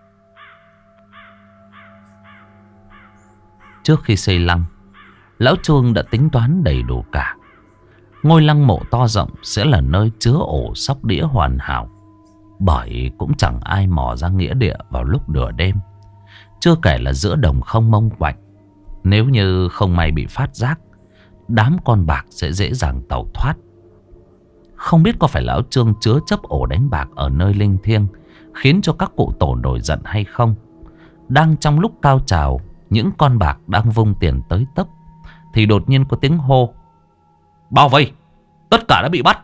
Trước khi xây lăng, lão Trương đã tính toán đầy đủ cả. Ngôi lăng mộ to rộng sẽ là nơi chứa ổ sóc đĩa hoàn hảo, bởi cũng chẳng ai mò ra nghĩa địa vào lúc nửa đêm. Chưa kể là giữa đồng không mông quạnh. Nếu như không may bị phát giác, đám con bạc sẽ dễ dàng tẩu thoát. Không biết có phải lão Trương chứa chấp ổ đánh bạc ở nơi linh thiêng, khiến cho các cụ tổ nổi giận hay không. Đang trong lúc cao trào, những con bạc đang vung tiền tới tấp, thì đột nhiên có tiếng hô: bao vây, tất cả đã bị bắt.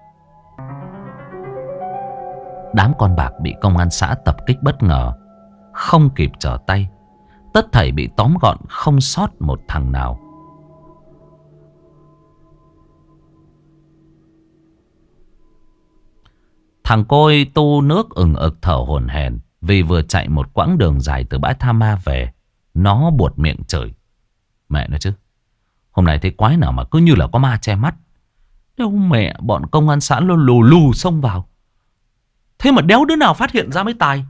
Đám con bạc bị công an xã tập kích bất ngờ, không kịp trở tay, tất thảy bị tóm gọn, không sót một thằng nào. Thằng Côi tu nước ừng ực thở hổn hển, vì vừa chạy một quãng đường dài từ bãi tha ma về. Nó buột miệng chửi: mẹ nó chứ, hôm nay thấy quái nào mà cứ như là có ma che mắt. Đâu mẹ, bọn công an xã lù lù lù xông vào, thế mà đéo đứa nào phát hiện ra mới tài.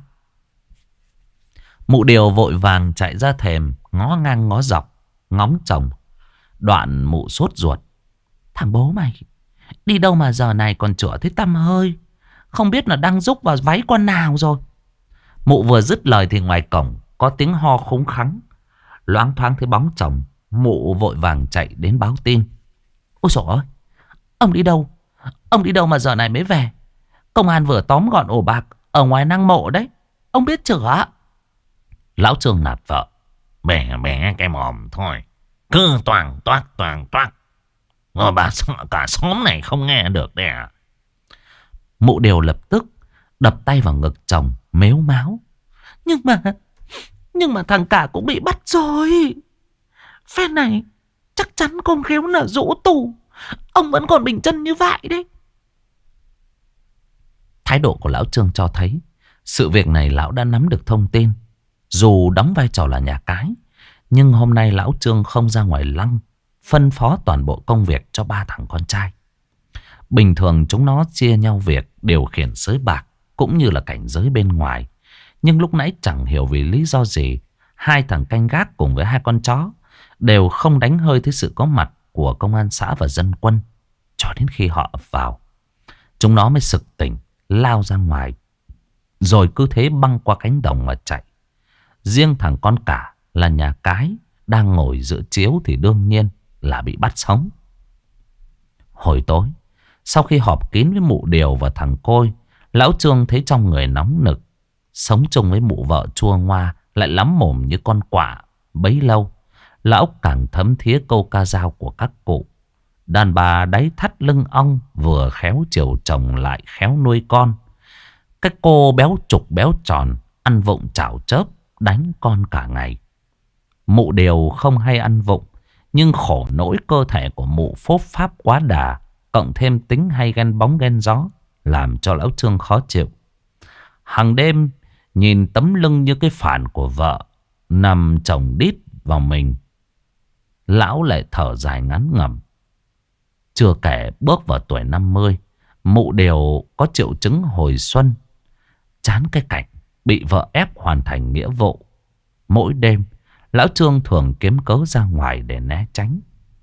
Mụ Điều vội vàng chạy ra thềm, ngó ngang ngó dọc, ngóng chồng. Đoạn mụ sốt ruột: thằng bố mày đi đâu mà giờ này còn chữa thấy tăm hơi, không biết là đang rúc vào váy con nào rồi. Mụ vừa dứt lời thì ngoài cổng có tiếng ho khúng khắng. Loáng thoáng thấy bóng chồng, mụ vội vàng chạy đến báo tin: ôi dồi ơi, ông đi đâu? Ông đi đâu mà giờ này mới về? Công an vừa tóm gọn ổ bạc ở ngoài lăng mộ đấy, ông biết chữa? Lão Trương nạt vợ: bẻ bẻ cái mồm thôi, cứ toàn toát toàn toát, rồi bà sợ cả xóm này không nghe được đấy à? Mụ Điều lập tức đập tay vào ngực chồng, mếu máo: Nhưng mà Nhưng mà thằng cả cũng bị bắt rồi. Phen này chắc chắn con khéo nở rũ tù, ông vẫn còn bình chân như vậy đấy. Thái độ của lão Trương cho thấy sự việc này lão đã nắm được thông tin. Dù đóng vai trò là nhà cái, nhưng hôm nay lão Trương không ra ngoài lăng, phân phó toàn bộ công việc cho ba thằng con trai. Bình thường chúng nó chia nhau việc điều khiển sới bạc cũng như là cảnh giới bên ngoài. Nhưng lúc nãy chẳng hiểu vì lý do gì, hai thằng canh gác cùng với hai con chó đều không đánh hơi tới sự có mặt của công an xã và dân quân. Cho đến khi họ ập vào, chúng nó mới sực tỉnh, lao ra ngoài, rồi cứ thế băng qua cánh đồng mà chạy. Riêng thằng con cả là nhà cái đang ngồi giữa chiếu thì đương nhiên là bị bắt sống. Hồi tối, sau khi họp kín với mụ Điều và thằng Côi, lão Trương thấy trong người nóng nực. Sống chung với mụ vợ chua ngoa lại lắm mồm như con quạ bấy lâu, lão càng thấm thía câu ca dao của các cụ. Đàn bà đáy thắt lưng ong, vừa khéo chiều chồng lại khéo nuôi con. Cái cô béo trục béo tròn, ăn vụng chảo chớp, đánh con cả ngày. Mụ Điều không hay ăn vụng, nhưng khổ nỗi cơ thể của mụ phốp pháp quá đà, cộng thêm tính hay ghen bóng ghen gió, làm cho lão Trương khó chịu. Hàng đêm nhìn tấm lưng như cái phản của vợ nằm chồng đít vào mình, lão lại thở dài ngắn ngẩm. Chưa kể bước vào tuổi năm mươi, mụ Điều có triệu chứng hồi xuân, chán cái cảnh bị vợ ép hoàn thành nghĩa vụ. Mỗi đêm lão Trương thường kiếm cớ ra ngoài để né tránh.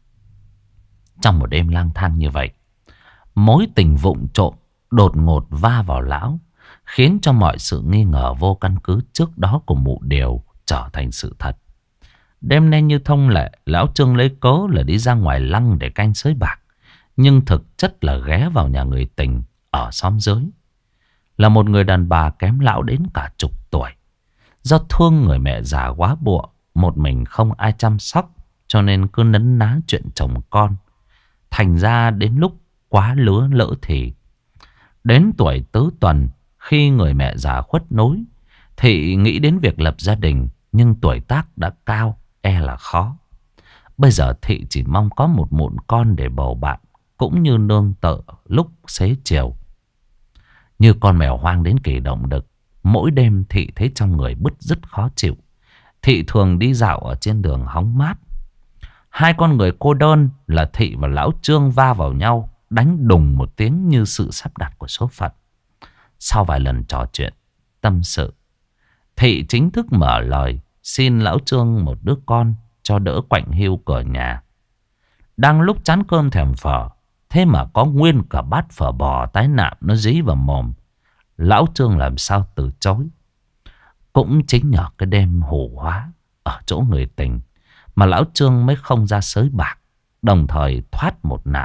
Trong một đêm lang thang như vậy, mối tình vụng trộm đột ngột va vào lão, khiến cho mọi sự nghi ngờ vô căn cứ trước đó của mụ Điều trở thành sự thật. Đêm nay như thông lệ, lão Trương lấy cớ là đi ra ngoài lăng để canh sới bạc, nhưng thực chất là ghé vào nhà người tình ở xóm dưới. Là một người đàn bà kém lão đến cả chục tuổi. Do thương người mẹ già quá bụa, một mình không ai chăm sóc, cho nên cứ nấn ná chuyện chồng con. Thành ra đến lúc quá lứa lỡ thì, đến tuổi tứ tuần, khi người mẹ già khuất nối, Thị nghĩ đến việc lập gia đình, nhưng tuổi tác đã cao, e là khó. Bây giờ Thị chỉ mong có một mụn con để bầu bạn, cũng như nương tựa lúc xế chiều. Như con mèo hoang đến kỳ động đực, mỗi đêm Thị thấy trong người bứt rứt khó chịu. Thị thường đi dạo ở trên đường hóng mát. Hai con người cô đơn là Thị và lão Trương va vào nhau, đánh đùng một tiếng như sự sắp đặt của số phận. Sau vài lần trò chuyện, tâm sự, Thị chính thức mở lời xin lão Trương một đứa con cho đỡ quạnh hiu cửa nhà. Đang lúc chán cơm thèm phở, thế mà có nguyên cả bát phở bò tái nạm nó dí vào mồm. Lão Trương làm sao từ chối. Cũng chính nhờ cái đêm hù hóa ở chỗ người tình mà lão Trương mới không ra sới bạc, đồng thời thoát một nạn.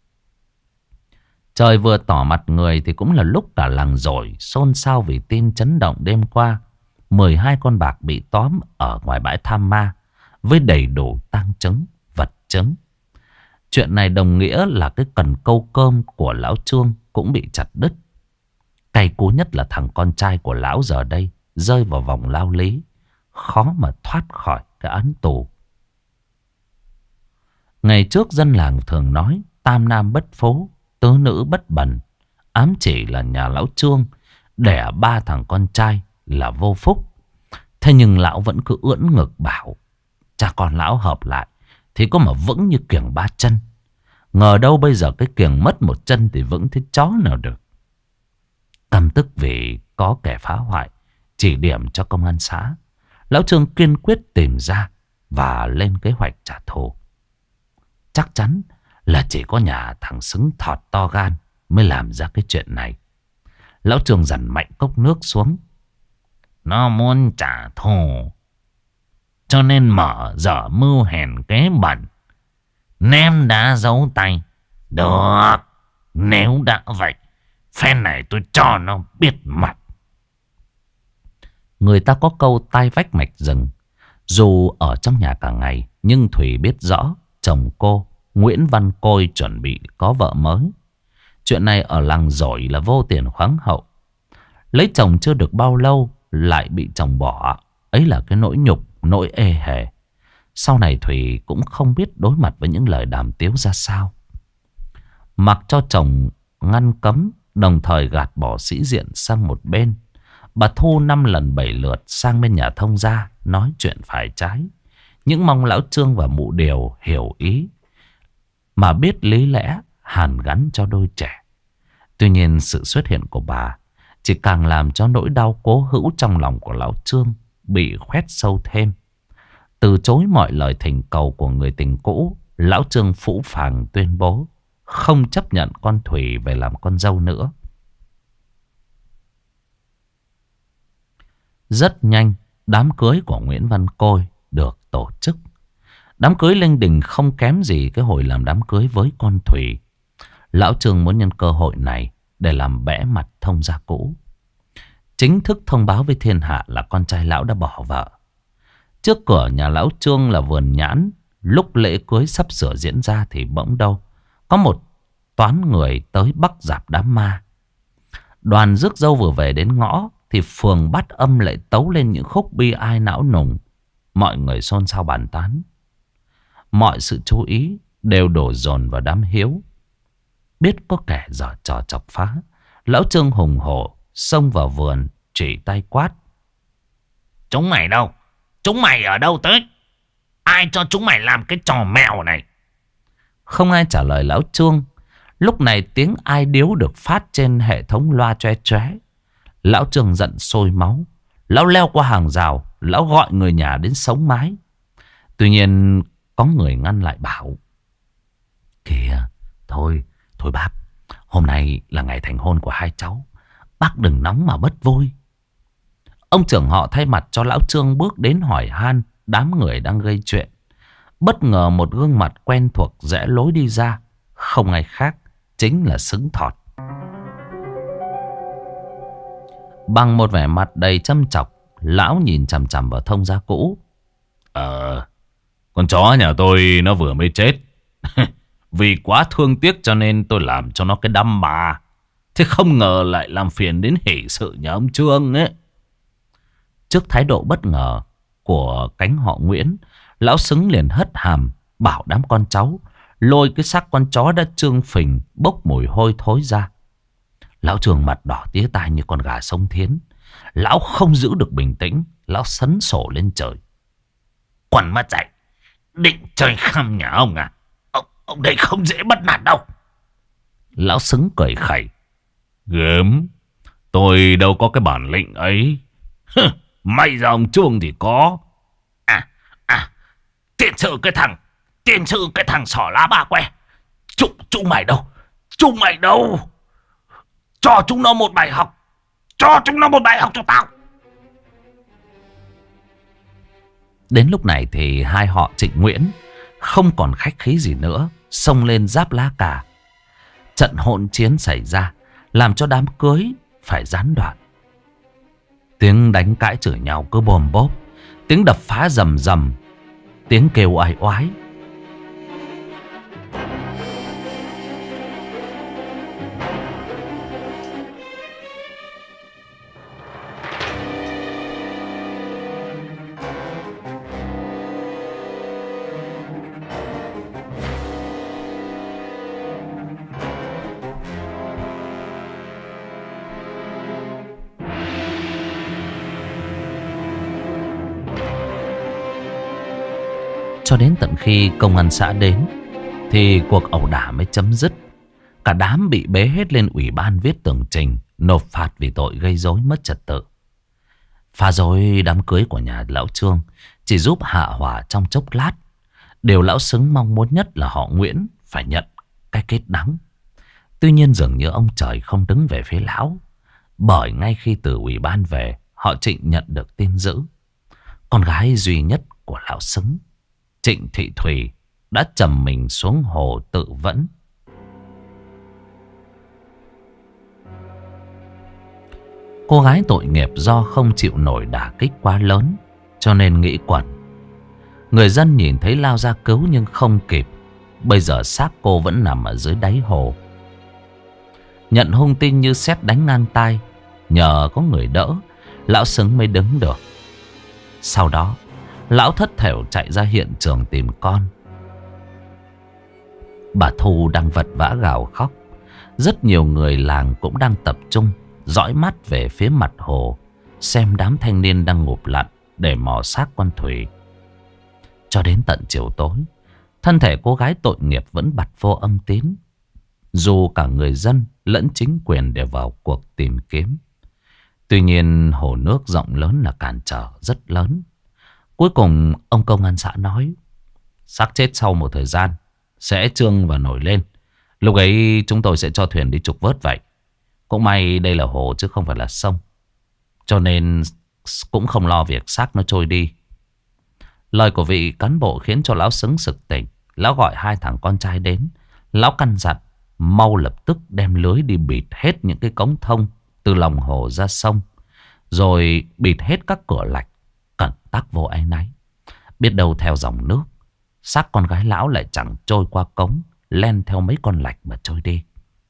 Trời vừa tỏ mặt người thì cũng là lúc cả làng dội xôn xao vì tin chấn động đêm qua. Mười hai con bạc bị tóm ở ngoài bãi Tham Ma với đầy đủ tang chứng, vật chứng. Chuyện này đồng nghĩa là cái cần câu cơm của lão Trương cũng bị chặt đứt. Cay cú nhất là thằng con trai của lão giờ đây rơi vào vòng lao lý, khó mà thoát khỏi cái án tù. Ngày trước dân làng thường nói tam nam bất phố, tứ nữ bất bần, ám chỉ là nhà lão Trương đẻ ba thằng con trai là vô phúc. Thế nhưng lão vẫn cứ ưỡn ngực bảo cha con lão hợp lại thì có mà vững như kiềng ba chân. Ngờ đâu bây giờ cái kiềng mất một chân thì vững thế chó nào được. Căm tức vì có kẻ phá hoại chỉ điểm cho công an xã, lão Trương kiên quyết tìm ra và lên kế hoạch trả thù. Chắc chắn là chỉ có nhà thằng xứng thọt to gan mới làm ra cái chuyện này. Lão Trương dằn mạnh cốc nước xuống. Nó muốn trả thù, cho nên mở dở mưu hèn kế bẩn, ném đá giấu tay. Được, nếu đã vậy, phen này tôi cho nó biết mặt. Người ta có câu tai vách mạch rừng. Dù ở trong nhà cả ngày, nhưng Thủy biết rõ chồng cô Nguyễn Văn Côi chuẩn bị có vợ mới. Chuyện này ở làng dội là vô tiền khoáng hậu. Lấy chồng chưa được bao lâu lại bị chồng bỏ, ấy là cái nỗi nhục, nỗi ê hề. Sau này Thủy cũng không biết đối mặt với những lời đàm tiếu ra sao. Mặc cho chồng ngăn cấm, đồng thời gạt bỏ sĩ diện sang một bên, bà Thu năm lần bảy lượt sang bên nhà thông gia nói chuyện phải trái. Những mong lão Trương và mụ Điều hiểu ý mà biết lý lẽ hàn gắn cho đôi trẻ. Tuy nhiên sự xuất hiện của bà chỉ càng làm cho nỗi đau cố hữu trong lòng của lão Trương bị khoét sâu thêm. Từ chối mọi lời thỉnh cầu của người tình cũ, lão Trương phũ phàng tuyên bố không chấp nhận con Thủy về làm con dâu nữa. Rất nhanh, đám cưới của Nguyễn Văn Côi được tổ chức. Đám cưới linh đình không kém gì cái hồi làm đám cưới với con Thủy. Lão Trương muốn nhân cơ hội này để làm bẽ mặt thông gia cũ, chính thức thông báo với thiên hạ là con trai lão đã bỏ vợ. Trước cửa nhà lão Trương là vườn nhãn. Lúc lễ cưới sắp sửa diễn ra thì bỗng đâu có một toán người tới bắt dạp đám ma. Đoàn rước dâu vừa về đến ngõ thì phường Bát Âm lại tấu lên những khúc bi ai não nùng. Mọi người xôn xao bàn tán. Mọi sự chú ý đều đổ dồn vào đám Hiếu. Biết có kẻ giở trò chọc phá, lão Trương hùng hổ xông vào vườn, chỉ tay quát: "Chúng mày đâu? Chúng mày ở đâu tới? Ai cho chúng mày làm cái trò mèo này?" Không ai trả lời lão Trương. Lúc này tiếng ai điếu được phát trên hệ thống loa choe choé. Lão Trương giận sôi máu. Lão leo qua hàng rào. Lão gọi người nhà đến sống mái. Tuy nhiên có người ngăn lại bảo: "Kìa, thôi, thôi bác, hôm nay là ngày thành hôn của hai cháu. Bác đừng nóng mà bất vui." Ông trưởng họ thay mặt cho lão Trương bước đến hỏi han đám người đang gây chuyện. Bất ngờ một gương mặt quen thuộc rẽ lối đi ra. Không ai khác, chính là Xứng Thọt. Bằng một vẻ mặt đầy châm chọc, lão nhìn chằm chằm vào thông gia cũ. Ờ, con chó nhà tôi nó vừa mới chết. Vì quá thương tiếc cho nên tôi làm cho nó cái đâm mà. Thế không ngờ lại làm phiền đến hỷ sự nhà ông Trương ấy. Trước thái độ bất ngờ của cánh họ Nguyễn, lão Xứng liền hất hàm bảo đám con cháu lôi cái xác con chó đã trương phình bốc mùi hôi thối ra. Lão Trương mặt đỏ tía tai như con gà sông Thiến. Lão không giữ được bình tĩnh. Lão sấn sổ lên trời: "Quần mất dạy, định chơi khăm nhà ông à? Ông, ông đây không dễ bắt nạt đâu." Lão Xứng cười khẩy: "Gớm, tôi đâu có cái bản lĩnh ấy. May ra ông Trương thì có. À, à, tiền sự cái thằng, tiền sự cái thằng xỏ lá ba que. Chúng, chúng mày đâu? Chúng mày đâu? Cho chúng nó một bài học. Cho chúng nó một bài học cho tao." Đến lúc này thì hai họ Trịnh Nguyễn không còn khách khí gì nữa, xông lên giáp lá cà. Trận hỗn chiến xảy ra làm cho đám cưới phải gián đoạn. Tiếng đánh cãi chửi nhau cứ bồm bốp, tiếng đập phá rầm rầm, tiếng kêu oai oái. Cho đến tận khi công an xã đến thì cuộc ẩu đả mới chấm dứt. Cả đám bị bế hết lên ủy ban viết tường trình nộp phạt vì tội gây rối mất trật tự. Phá rối đám cưới của nhà lão Trương chỉ giúp hạ hỏa trong chốc lát. Điều lão Xứng mong muốn nhất là họ Nguyễn phải nhận cái kết đắng. Tuy nhiên dường như ông trời không đứng về phía lão. Bởi ngay khi từ ủy ban về, họ Trịnh nhận được tin dữ. Con gái duy nhất của lão Xứng, Trịnh Thị Thùy, đã trầm mình xuống hồ tự vẫn. Cô gái tội nghiệp do không chịu nổi đả kích quá lớn cho nên nghĩ quẩn. Người dân nhìn thấy lao ra cứu nhưng không kịp. Bây giờ xác cô vẫn nằm ở dưới đáy hồ. Nhận hung tin như sét đánh ngang tai. Nhờ có người đỡ, lão Xứng mới đứng được. Sau đó lão thất thểu chạy ra hiện trường tìm con. Bà Thu đang vật vã gào khóc. Rất nhiều người làng cũng đang tập trung dõi mắt về phía mặt hồ, xem đám thanh niên đang ngụp lặn để mò xác con Thủy. Cho đến tận chiều tối, Thân thể cô gái tội nghiệp vẫn bặt vô âm tín, dù cả người dân lẫn chính quyền đều vào cuộc tìm kiếm. Tuy nhiên hồ nước rộng lớn là cản trở rất lớn. Cuối cùng ông công an xã nói xác chết sau một thời gian sẽ trương và nổi lên. Lúc ấy chúng tôi sẽ cho thuyền đi trục vớt vậy. Cũng may đây là hồ chứ không phải là sông, cho nên cũng không lo việc xác nó trôi đi. Lời của vị cán bộ khiến cho lão Sứng sực tỉnh. Lão gọi hai thằng con trai đến. Lão căn dặn mau lập tức đem lưới đi bịt hết những cái cống thông từ lòng hồ ra sông, rồi bịt hết các cửa lạch, cẩn tắc vô áy náy. Biết đâu theo dòng nước, xác con gái lão lại chẳng trôi qua cống, len theo mấy con lạch mà trôi đi.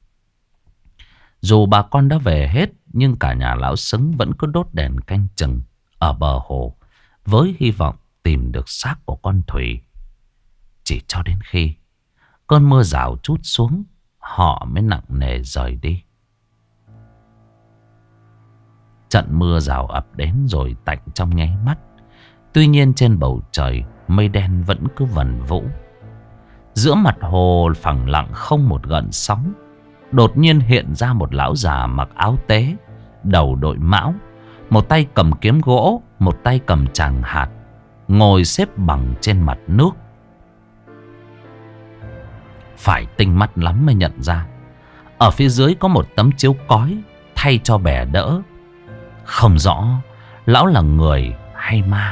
Dù bà con đã về hết, nhưng cả nhà lão Sứng vẫn cứ đốt đèn canh chừng ở bờ hồ, với hy vọng tìm được xác của con Thủy. Chỉ cho đến khi cơn mưa rào trút xuống, họ mới nặng nề rời đi. Trận mưa rào ập đến rồi tạnh trong nháy mắt. Tuy nhiên trên bầu trời mây đen vẫn cứ vần vũ. Giữa mặt hồ phẳng lặng không một gợn sóng, đột nhiên hiện ra một lão già mặc áo tế, đầu đội mão, một tay cầm kiếm gỗ, một tay cầm tràng hạt, ngồi xếp bằng trên mặt nước. Phải tinh mắt lắm mới nhận ra ở phía dưới có một tấm chiếu cói thay cho bè đỡ. Không rõ lão là người hay ma.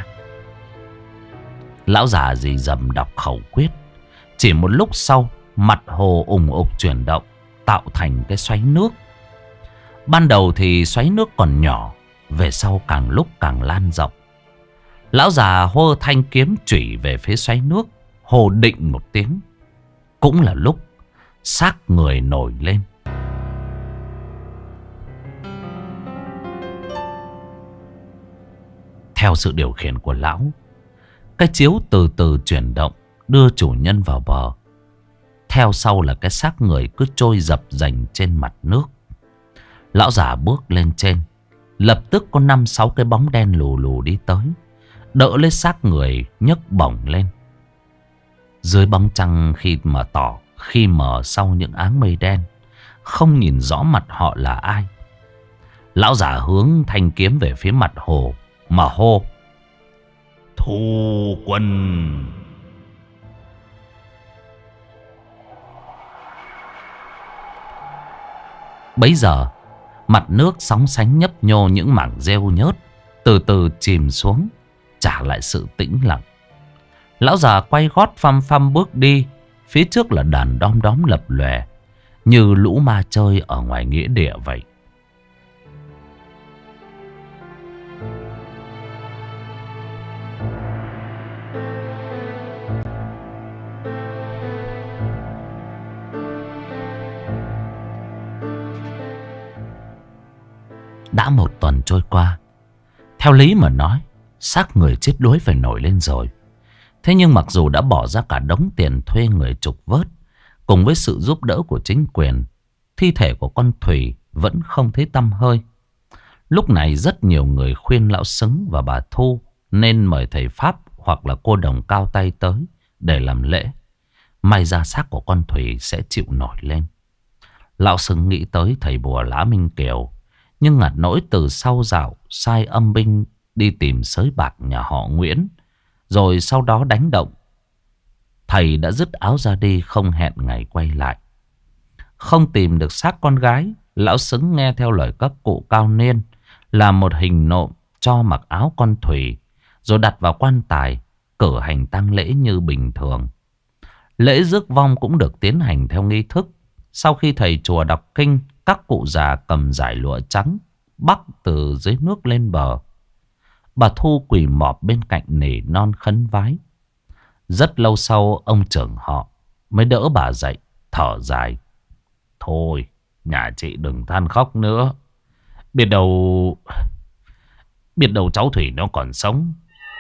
Lão già rì rầm đọc khẩu quyết. Chỉ một lúc sau, mặt hồ ùng ục chuyển động, tạo thành cái xoáy nước. Ban đầu thì xoáy nước còn nhỏ, về sau càng lúc càng lan rộng. Lão già hô thanh kiếm chủy về phía xoáy nước, hồ định một tiếng. Cũng là lúc xác người nổi lên. Theo sự điều khiển của lão, cái chiếu từ từ chuyển động, đưa chủ nhân vào bờ. Theo sau là cái xác người cứ trôi dập dành trên mặt nước. Lão già bước lên trên. Lập tức có năm sáu cái bóng đen lù lù đi tới, đỡ lấy xác người nhấc bổng lên. Dưới bóng trăng khi mờ tỏ, khi mờ sau những áng mây đen, không nhìn rõ mặt họ là ai. Lão già hướng thanh kiếm về phía mặt hồ mà hô: "Thu quân!" Bấy giờ mặt nước sóng sánh nhấp nhô những mảng rêu nhớt, từ từ chìm xuống, trả lại sự tĩnh lặng. Lão già quay gót phăm phăm bước đi. Phía trước là đàn đom đóm lập lòe, như lũ ma chơi ở ngoài nghĩa địa vậy. Đã một tuần trôi qua. Theo lý mà nói, xác người chết đuối phải nổi lên rồi. Thế nhưng mặc dù đã bỏ ra cả đống tiền thuê người trục vớt, cùng với sự giúp đỡ của chính quyền, thi thể của con Thủy vẫn không thấy tăm hơi. Lúc này rất nhiều người khuyên lão Sứng và bà Thu nên mời thầy Pháp hoặc là cô đồng cao tay tới để làm lễ. May ra xác của con Thủy sẽ chịu nổi lên. Lão Sứng nghĩ tới thầy bùa Lã Minh Kiều, nhưng ngặt nỗi từ sau dạo sai âm binh đi tìm sới bạc nhà họ Nguyễn, rồi sau đó đánh động. Thầy đã dứt áo ra đi, không hẹn ngày quay lại. Không tìm được xác con gái, lão Sứng nghe theo lời các cụ cao niên, làm một hình nộm cho mặc áo con Thủy, rồi đặt vào quan tài, cử hành tang lễ như bình thường. Lễ rước vong cũng được tiến hành theo nghi thức. Sau khi thầy chùa đọc kinh, các cụ già cầm dải lụa trắng bắc từ dưới nước lên bờ. Bà Thu quỳ mọp bên cạnh nỉ non khấn vái. Rất lâu sau ông trưởng họ mới đỡ bà dậy, thở dài: "Thôi, nhà chị đừng than khóc nữa. Biết đâu Biết đâu cháu Thủy nó còn sống."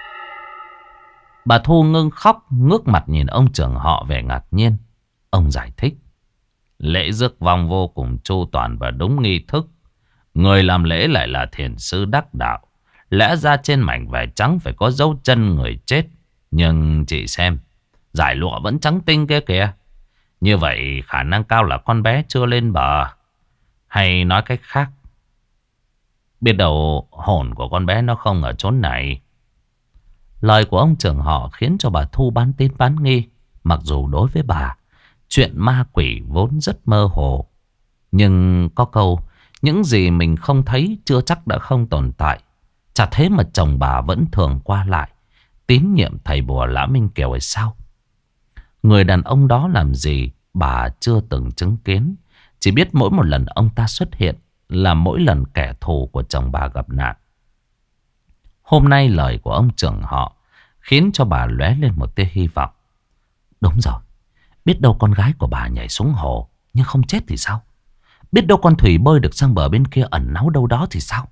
Bà Thu ngưng khóc, ngước mặt nhìn ông trưởng họ vẻ ngạc nhiên. Ông giải thích: "Lễ rước vong vô cùng chu toàn và đúng nghi thức. Người làm lễ lại là thiền sư đắc đạo. Lẽ ra trên mảnh vải trắng phải có dấu chân người chết. Nhưng chị xem, Dải lụa vẫn trắng tinh kia kìa. Như vậy khả năng cao là con bé chưa lên bờ. Hay nói cách khác, biết đâu hồn của con bé nó không ở chốn này. Lời của ông trưởng họ khiến cho bà Thu bán tín bán nghi. Mặc dù đối với bà, chuyện ma quỷ vốn rất mơ hồ. Nhưng có câu, những gì mình không thấy chưa chắc đã không tồn tại. Chả thế mà chồng bà vẫn thường qua lại tín nhiệm thầy bùa Lã Minh Kiều hay sao? Người đàn ông đó làm gì bà chưa từng chứng kiến. Chỉ biết mỗi một lần ông ta xuất hiện là mỗi lần kẻ thù của chồng bà gặp nạn. Hôm nay lời của ông trưởng họ khiến cho bà lóe lên một tia hy vọng. Đúng rồi, biết đâu con gái của bà nhảy xuống hồ nhưng không chết thì sao? Biết đâu con Thủy bơi được sang bờ bên kia ẩn náu đâu đó thì sao?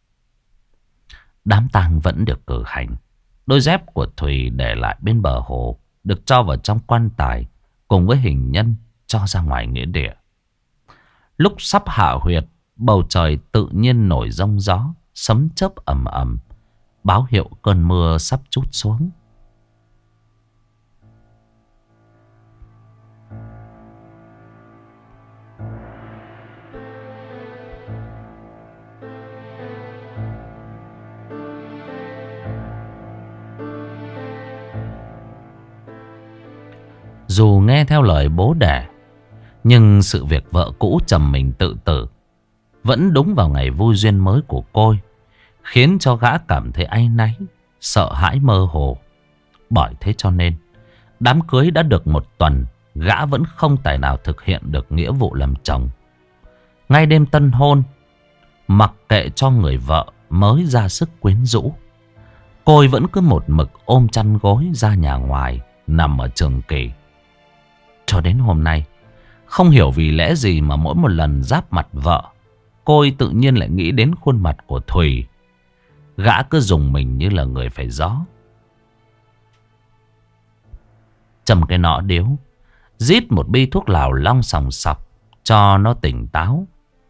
Đám tang vẫn được cử hành. Đôi dép của Thùy để lại bên bờ hồ được cho vào trong quan tài cùng với hình nhân cho ra ngoài nghĩa địa. Lúc sắp hạ huyệt, bầu trời tự nhiên nổi giông gió, sấm chớp ầm ầm, báo hiệu cơn mưa sắp trút xuống. Dù nghe theo lời bố đẻ, nhưng sự việc vợ cũ chồng mình tự tử vẫn đúng vào ngày vui duyên mới của cô, khiến cho gã cảm thấy áy náy, sợ hãi mơ hồ. Bởi thế cho nên đám cưới đã được một tuần, gã vẫn không tài nào thực hiện được nghĩa vụ làm chồng. Ngay đêm tân hôn, mặc kệ cho người vợ mới ra sức quyến rũ, cô vẫn cứ một mực ôm chăn gối ra nhà ngoài nằm ở Trường Kỳ. Cho đến hôm nay, không hiểu vì lẽ gì mà mỗi một lần giáp mặt vợ, cô tự nhiên lại nghĩ đến khuôn mặt của Thùy. Gã cứ dùng mình như là người phải gió. Châm cái nọ điếu, rít một bi thuốc lào long sòng sọc cho nó tỉnh táo.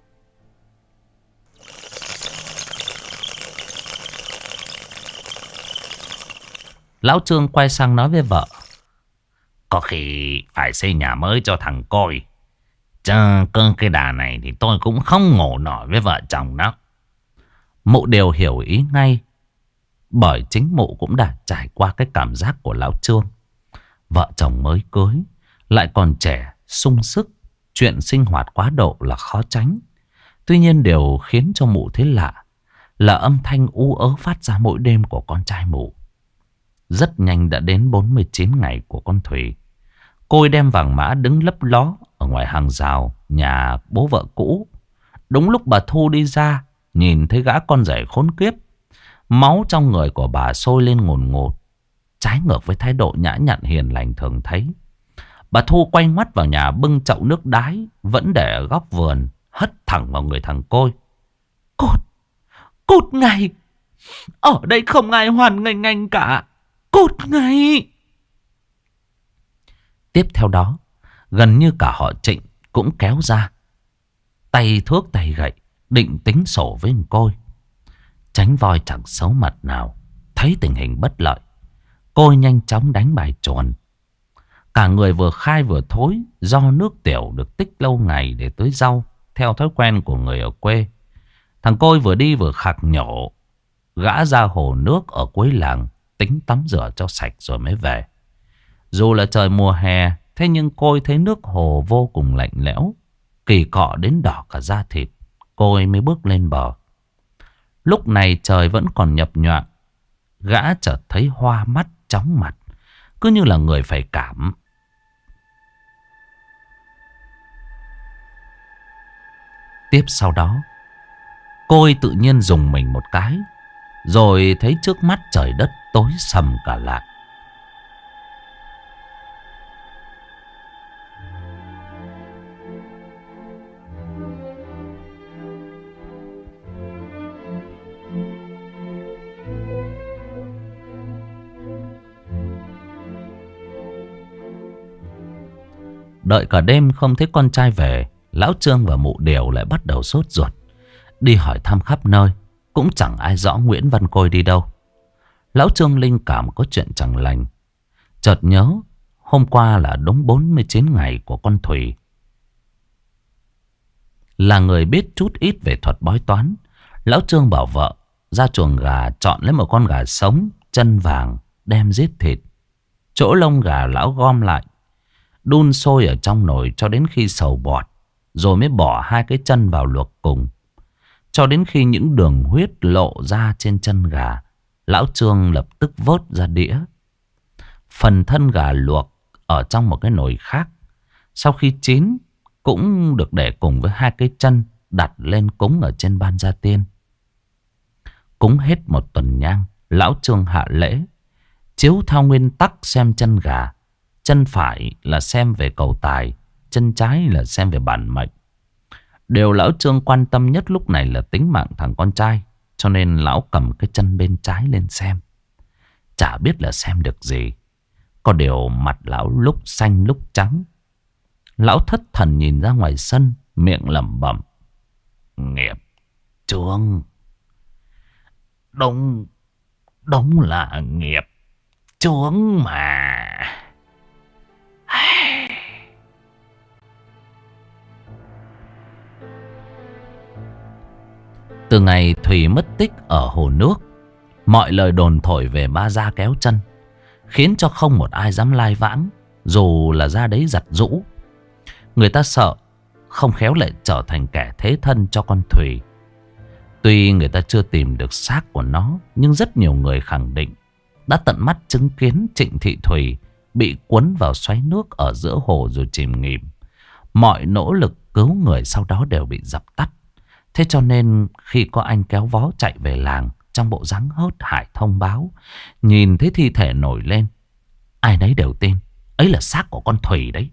Lão Trương quay sang nói với vợ: có khi phải xây nhà mới cho thằng Côi. Chứ cơ cái đà này thì tôi cũng không ngủ nổi với vợ chồng đó. Mụ đều hiểu ý ngay, bởi chính mụ cũng đã trải qua cái cảm giác của lão Trương. Vợ chồng mới cưới, lại còn trẻ, sung sức, chuyện sinh hoạt quá độ là khó tránh. Tuy nhiên điều khiến cho mụ thấy lạ là âm thanh u ớ phát ra mỗi đêm của con trai mụ. Rất nhanh đã đến bốn mươi chín ngày của con Thùy. Cô đem vàng mã đứng lấp ló ở ngoài hàng rào nhà bố vợ cũ. Đúng lúc bà Thu đi ra, nhìn thấy gã con rể khốn kiếp. Máu trong người của bà sôi lên ngùn ngụt, trái ngược với thái độ nhã nhặn hiền lành thường thấy. Bà Thu quay mắt vào nhà bưng chậu nước đái vẫn để ở góc vườn, hất thẳng vào người thằng Côi. Cút, cút ngay, ở đây không ai hoàn nghênh anh cả, cút ngay. Tiếp theo đó, gần như cả họ Trịnh cũng kéo ra, tay thước tay gậy, định tính sổ với thằng Côi. Tránh voi chẳng xấu mặt nào, thấy tình hình bất lợi, Côi nhanh chóng đánh bài chuồn. Cả người vừa khai vừa thối do nước tiểu được tích lâu ngày để tưới rau, theo thói quen của người ở quê. Thằng Côi vừa đi vừa khạc nhổ. Gã ra hồ nước ở cuối làng, tính tắm rửa cho sạch rồi mới về. Dù là trời mùa hè, thế nhưng Côi thấy nước hồ vô cùng lạnh lẽo, kỳ cọ đến đỏ cả da thịt. Côi mới bước lên bờ. Lúc này trời vẫn còn nhập nhoạng. Gã chợt thấy hoa mắt chóng mặt, cứ như là người phải cảm. Tiếp sau đó, Côi tự nhiên dùng mình một cái, rồi thấy trước mắt trời đất tối sầm cả lại. Đợi cả đêm không thấy con trai về, Lão Trương và mụ Điều lại bắt đầu sốt ruột, đi hỏi thăm khắp nơi, cũng chẳng ai rõ Nguyễn Văn Côi đi đâu. Lão Trương linh cảm có chuyện chẳng lành, chợt nhớ Hôm qua là đúng bốn mươi chín ngày của con Thùy. Là người biết chút ít về thuật bói toán, lão Trương bảo vợ ra chuồng gà chọn lấy một con gà sống, chân vàng, đem giết thịt. Chỗ lông gà lão gom lại, đun sôi ở trong nồi cho đến khi sầu bọt, rồi mới bỏ hai cái chân vào luộc cùng. Cho đến khi những đường huyết lộ ra trên chân gà, lão Trương lập tức vớt ra đĩa. Phần thân gà luộc ở trong một cái nồi khác, sau khi chín cũng được để cùng với hai cái chân đặt lên cúng ở trên ban gia tiên. Cúng hết một tuần nhang, lão Trương hạ lễ, chiếu theo nguyên tắc xem chân gà. Chân phải là xem về cầu tài, chân trái là xem về bản mệnh. Điều lão Trương quan tâm nhất lúc này là tính mạng thằng con trai, cho nên lão cầm cái chân bên trái lên xem. Chả biết là xem được gì, có điều mặt lão lúc xanh lúc trắng. Lão thất thần nhìn ra ngoài sân, miệng lẩm bẩm: nghiệp chướng. Đúng, đúng là nghiệp chướng mà. Từ ngày Thùy mất tích ở hồ nước, mọi lời đồn thổi về ma da kéo chân, khiến cho không một ai dám lai vãng, dù là ra đấy giặt giũ. Người ta sợ không khéo lại trở thành kẻ thế thân cho con Thùy. Tuy người ta chưa tìm được xác của nó, nhưng rất nhiều người khẳng định đã tận mắt chứng kiến Trịnh Thị Thùy bị cuốn vào xoáy nước ở giữa hồ rồi chìm nghỉm. Mọi nỗ lực cứu người sau đó đều bị dập tắt. Thế cho nên khi có anh kéo vó chạy về làng trong bộ dáng hớt hải thông báo, nhìn thấy thi thể nổi lên, ai nấy đều tin ấy là xác của con Thùy đấy.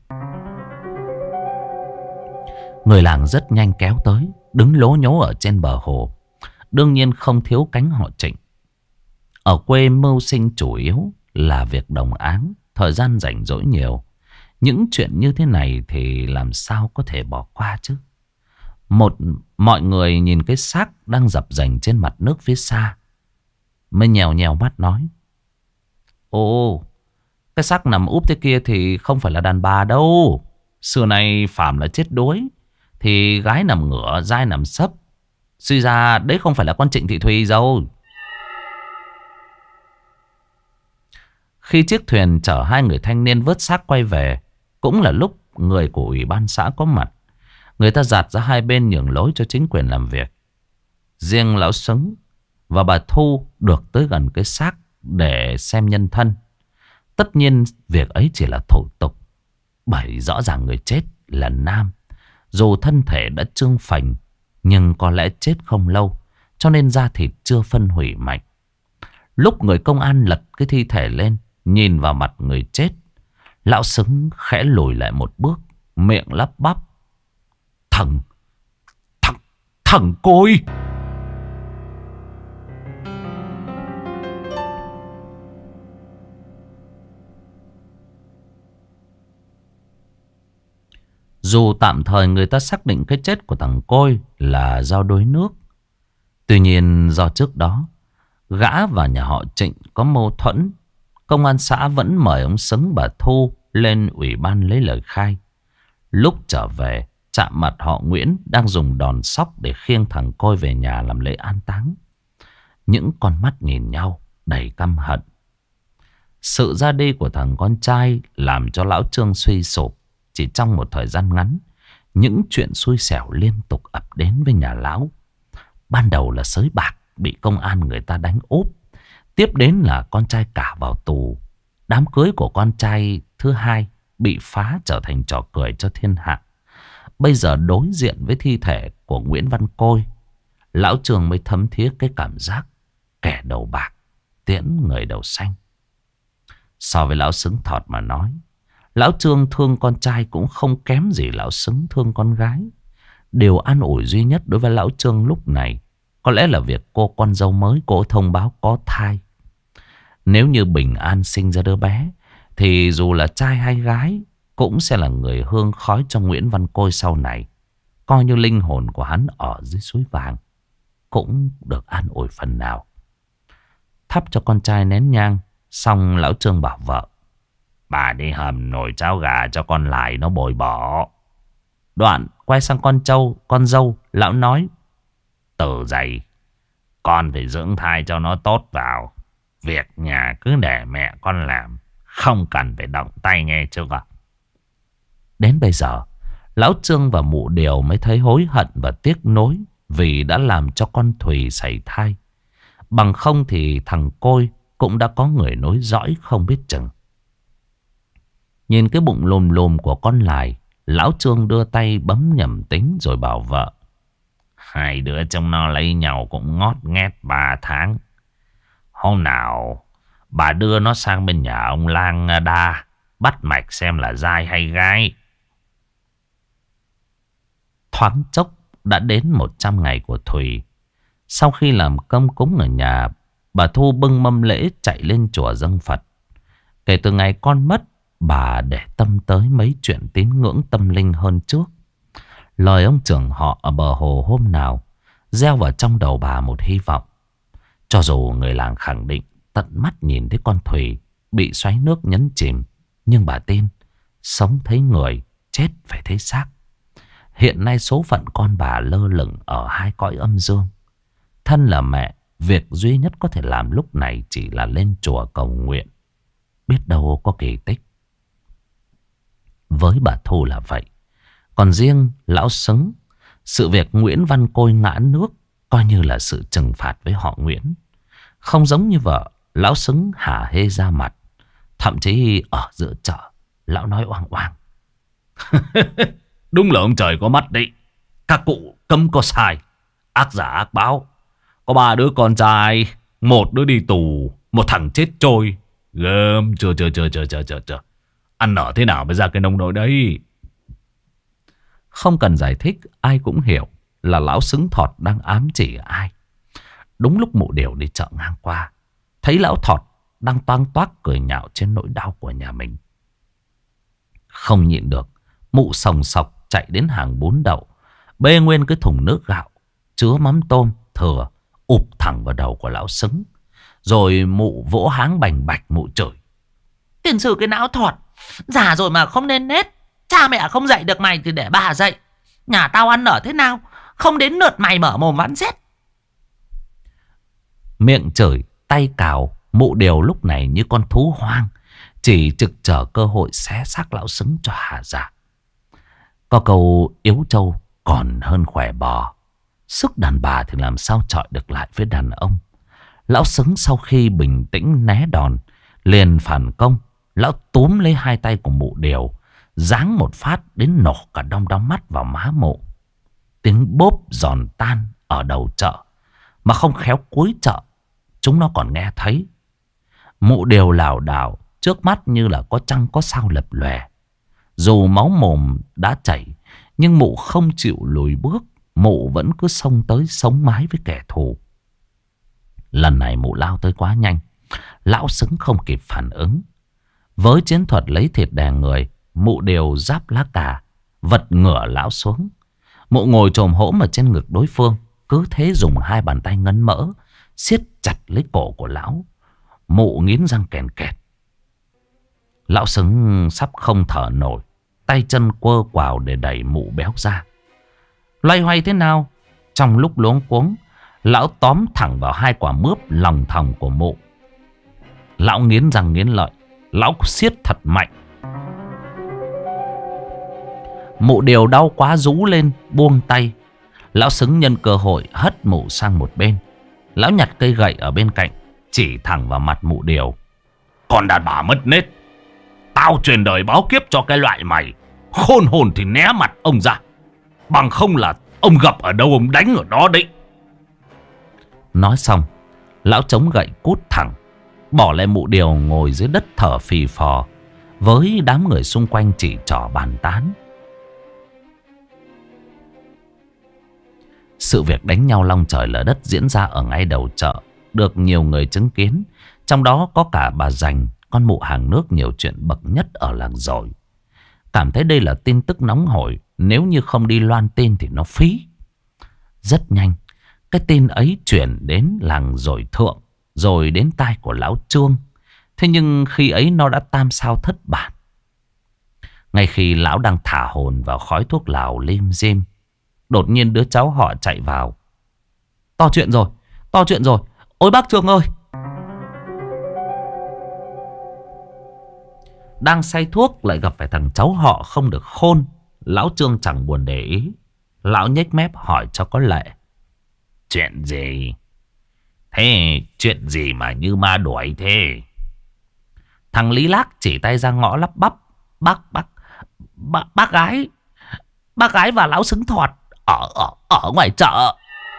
Người làng rất nhanh kéo tới, đứng lố nhố ở trên bờ hồ. Đương nhiên không thiếu cánh họ Trịnh. Ở quê mưu sinh chủ yếu là việc đồng áng, thời gian rảnh rỗi nhiều. Những chuyện như thế này thì làm sao có thể bỏ qua chứ. Một mọi người nhìn cái xác đang dập dềnh trên mặt nước phía xa, mới nhèo nhèo mắt nói: ồ, cái xác nằm úp thế kia thì không phải là đàn bà đâu. Xưa nay phàm là chết đuối thì gái nằm ngửa, dai nằm sấp. Suy ra đấy không phải là con Trịnh Thị Thùy đâu. Khi chiếc thuyền chở hai người thanh niên vớt xác quay về, cũng là lúc người của ủy ban xã có mặt. Người ta dạt ra hai bên nhường lối cho chính quyền làm việc. Riêng lão Sứng và bà Thu được tới gần cái xác để xem nhân thân. Tất nhiên việc ấy chỉ là thủ tục, bởi rõ ràng người chết là nam. Dù thân thể đã trương phành, nhưng có lẽ chết không lâu, cho nên da thịt chưa phân hủy mạnh. Lúc người công an lật cái thi thể lên, nhìn vào mặt người chết, lão Sứng khẽ lùi lại một bước, miệng lắp bắp: Thằng, thằng, thằng côi. Dù tạm thời người ta xác định cái chết của thằng Côi là do đuối nước, tuy nhiên do trước đó gã và nhà họ Trịnh có mâu thuẫn, công an xã vẫn mời ông Sứng bà Thu lên ủy ban lấy lời khai. Lúc trở về, chạm mặt họ Nguyễn đang dùng đòn sóc để khiêng thằng Côi về nhà làm lễ an táng. Những con mắt nhìn nhau đầy căm hận. Sự ra đi của thằng con trai làm cho lão Trương suy sụp. Chỉ trong một thời gian ngắn, những chuyện xui xẻo liên tục ập đến với nhà lão. Ban đầu là sới bạc bị công an người ta đánh úp. Tiếp đến là con trai cả vào tù. Đám cưới của con trai thứ hai bị phá trở thành trò cười cho thiên hạ. Bây giờ đối diện với thi thể của Nguyễn Văn Côi, lão Trương mới thấm thía cái cảm giác kẻ đầu bạc tiễn người đầu xanh. So với lão Sứng Thọt mà nói, lão Trương thương con trai cũng không kém gì lão Sứng thương con gái. Điều an ủi duy nhất đối với lão Trương lúc này có lẽ là việc cô con dâu mới cô thông báo có thai. Nếu như bình an sinh ra đứa bé, thì dù là trai hay gái cũng sẽ là người hương khói cho Nguyễn Văn Côi sau này. Coi như linh hồn của hắn ở dưới suối vàng cũng được an ủi phần nào. Thắp cho con trai nén nhang, xong lão Trương bảo vợ: Bà đi hầm nồi cháo gà cho con lại nó bồi bổ. Đoạn quay sang con trâu, con dâu. Lão nói: từ dậy con phải dưỡng thai cho nó tốt vào. Việc nhà cứ để mẹ con làm, không cần phải động tay nghe chưa ạ. Đến bây giờ Lão Trương và mụ Điều mới thấy hối hận và tiếc nối vì đã làm cho con Thùy sảy thai. Bằng không thì thằng Côi cũng đã có người nối dõi không biết chừng. Nhìn cái bụng lùm lùm của con Lài, Lão Trương đưa tay bấm nhầm tính rồi bảo vợ: hai đứa trong nó lấy nhau cũng ngót nghét ba tháng. Hôm nào bà đưa nó sang bên nhà ông Lang Đa bắt mạch xem là trai hay gái. Thoáng chốc đã đến một trăm ngày của Thùy. Sau khi làm cơm cúng ở nhà, bà Thu bưng mâm lễ chạy lên chùa dâng Phật. Kể từ ngày con mất, bà để tâm tới mấy chuyện tín ngưỡng tâm linh hơn trước. Lời ông trưởng họ ở bờ hồ hôm nào gieo vào trong đầu bà một hy vọng. Cho dù người làng khẳng định tận mắt nhìn thấy con Thùy bị xoáy nước nhấn chìm, nhưng bà tin sống thấy người, chết phải thấy xác. Hiện nay số phận con bà lơ lửng ở hai cõi âm dương. Thân là mẹ, việc duy nhất có thể làm lúc này chỉ là lên chùa cầu nguyện. Biết đâu có kỳ tích. Với bà Thu là vậy. Còn riêng lão Sứng, sự việc Nguyễn Văn Côi ngã nước coi như là sự trừng phạt với họ Nguyễn. Không giống như vợ, lão Sứng hả hê ra mặt. Thậm chí ở giữa chợ, lão nói oang oang: đúng là ông trời có mắt đấy. Các cụ cấm có sai, ác giả ác báo. Có ba đứa con trai, một đứa đi tù, một thằng chết trôi. Gớm, chưa chưa chưa chưa chưa chưa chưa. Ăn nở thế nào mới ra cái nông nỗi đấy. Không cần giải thích, ai cũng hiểu là lão Sứng Thọt đang ám chỉ ai. Đúng lúc mụ Điều đi chợ ngang qua, thấy lão Thọt đang toang toác cười nhạo trên nỗi đau của nhà mình. Không nhịn được, mụ sòng sọc chạy đến hàng bún đậu, bê nguyên cái thùng nước gạo chứa mắm tôm thừa ụp thẳng vào đầu của lão Sứng. Rồi mụ vỗ háng bành bạch, mụ chửi: tiền sử cái não Thọt, già rồi mà không nên nết. Cha mẹ không dạy được mày thì để bà dạy. Nhà tao ăn ở thế nào, không đến lượt mày mở mồm vắn xét. Miệng chửi, tay cào, mụ Điều lúc này như con thú hoang, chỉ trực chờ cơ hội xé xác lão Sứng cho hà dạ. Có câu yếu trâu còn hơn khỏe bò. Sức đàn bà thì làm sao chọi được lại với đàn ông. Lão Sứng sau khi bình tĩnh né đòn, liền phản công. Lão túm lấy hai tay của mụ Điều, giáng một phát đến nổ cả đom đóm mắt vào má mụ. Tiếng bốp giòn tan ở đầu chợ, mà không khéo cuối chợ chúng nó còn nghe thấy. Mụ Điều lảo đảo, trước mắt như là có trăng có sao lập lòe. Dù máu mồm đã chảy, nhưng mụ không chịu lùi bước. Mụ vẫn cứ xông tới sống mái với kẻ thù. Lần này mụ lao tới quá nhanh, lão Sứng không kịp phản ứng. Với chiến thuật lấy thịt đè người, mụ Điều giáp lá cà, vật ngửa lão xuống. Mụ ngồi chồm hổm ở trên ngực đối phương, cứ thế dùng hai bàn tay ngấn mỡ siết chặt lấy cổ của lão. Mụ nghiến răng kèn kẹt. Lão Sứng sắp không thở nổi, tay chân quơ quào để đẩy mụ béo ra. Loay hoay thế nào, trong lúc luống cuống, lão tóm thẳng vào hai quả mướp lòng thòng của mụ. Lão nghiến răng nghiến lợi, lão siết thật mạnh. Mụ Điều đau quá rú lên, buông tay. Lão Sứng nhân cơ hội hất mụ sang một bên. Lão nhặt cây gậy ở bên cạnh, chỉ thẳng vào mặt mụ Điều: còn đàn bà mất nết, tao truyền đời báo kiếp cho cái loại mày. Khôn hồn thì né mặt ông ra, bằng không là ông gặp ở đâu ông đánh ở đó đấy. Nói xong, lão chống gậy cút thẳng, bỏ lại mụ Điều ngồi dưới đất thở phì phò, với đám người xung quanh chỉ trỏ bàn tán. Sự việc đánh nhau long trời lở đất diễn ra ở ngay đầu chợ, được nhiều người chứng kiến. Trong đó có cả bà Dành, con mụ hàng nước nhiều chuyện bậc nhất ở làng Dồi. Cảm thấy đây là tin tức nóng hổi, nếu như không đi loan tin thì nó phí. Rất nhanh, cái tin ấy chuyển đến làng Dồi Thượng, rồi đến tai của lão Trương. Thế nhưng khi ấy nó đã tam sao thất bản. Ngay khi lão đang thả hồn vào khói thuốc lào lim dim, đột nhiên đứa cháu họ chạy vào. To chuyện rồi, to chuyện rồi. Ôi bác Trương ơi! Đang say thuốc lại gặp phải thằng cháu họ không được khôn. Lão Trương chẳng buồn để ý. Lão nhếch mép hỏi cho có lệ. Chuyện gì? Thế chuyện gì mà như ma đuổi thế? Thằng Lý Lác chỉ tay ra ngõ lắp bắp. Bác, bác, bác, bác gái. Bác gái và lão xứng thọt ở, ở, ở ngoài chợ.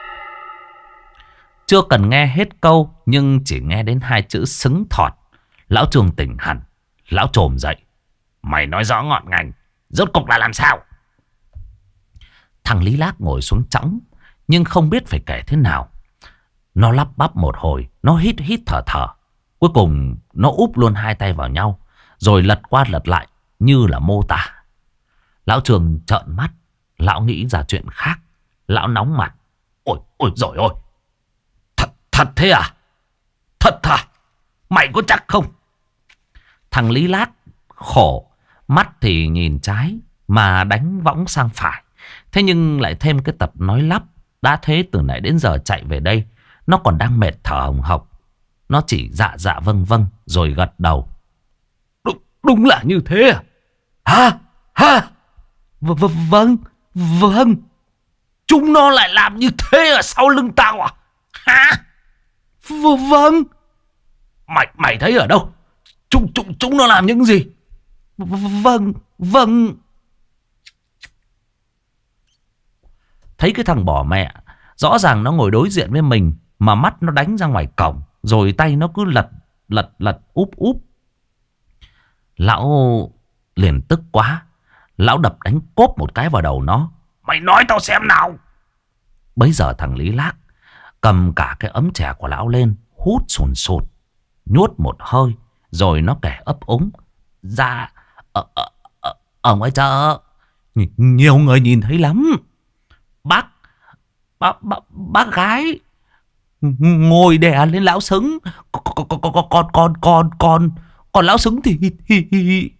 Chưa cần nghe hết câu, nhưng chỉ nghe đến hai chữ xứng thọt, lão Trương tỉnh hẳn. Lão trồm dậy. Mày nói rõ ngọn ngành, rốt cục là làm sao? Thằng Lý Lác ngồi xuống chõng, nhưng không biết phải kể thế nào. Nó lắp bắp một hồi, nó hít hít thở thở. Cuối cùng nó úp luôn hai tay vào nhau, rồi lật qua lật lại như là mô tả. Lão Trường trợn mắt. Lão nghĩ ra chuyện khác. Lão nóng mặt. Ôi, ôi dồi ôi! Thật, thật thế à? Thật à? Mày có chắc không? Thằng Lý Lác khổ. Mắt thì nhìn trái mà đánh võng sang phải. Thế nhưng lại thêm cái tập nói lắp. Đã thế từ nãy đến giờ chạy về đây, nó còn đang mệt thở hồng hộc. Nó chỉ dạ dạ vâng vâng rồi gật đầu. Đúng, đúng là như thế à? Hả? Hả? V v vâng, vâng. Chúng nó lại làm như thế ở sau lưng tao à? Hả? V vâng. Mày, mày thấy ở đâu? Chúng, chúng, chúng nó làm những gì? V vâng, vâng. Thấy cái thằng bỏ mẹ, rõ ràng nó ngồi đối diện với mình mà mắt nó đánh ra ngoài cổng, rồi tay nó cứ lật lật lật úp úp. Lão liền tức quá. Lão đập đánh cốp một cái vào đầu nó. Mày nói tao xem nào! Bấy giờ thằng Lý Lác cầm cả cái ấm chè của lão lên, hút sùn sụt, nhuốt một hơi, rồi nó kể ấp úng. Dạ, ở, ở, ở, ở ngoài chợ nhiều người nhìn thấy lắm. Bác, bác, bác, bác gái ngồi đè lên lão Xứng. Còn, còn, còn, còn, còn, còn, còn, còn lão Xứng thì... thì...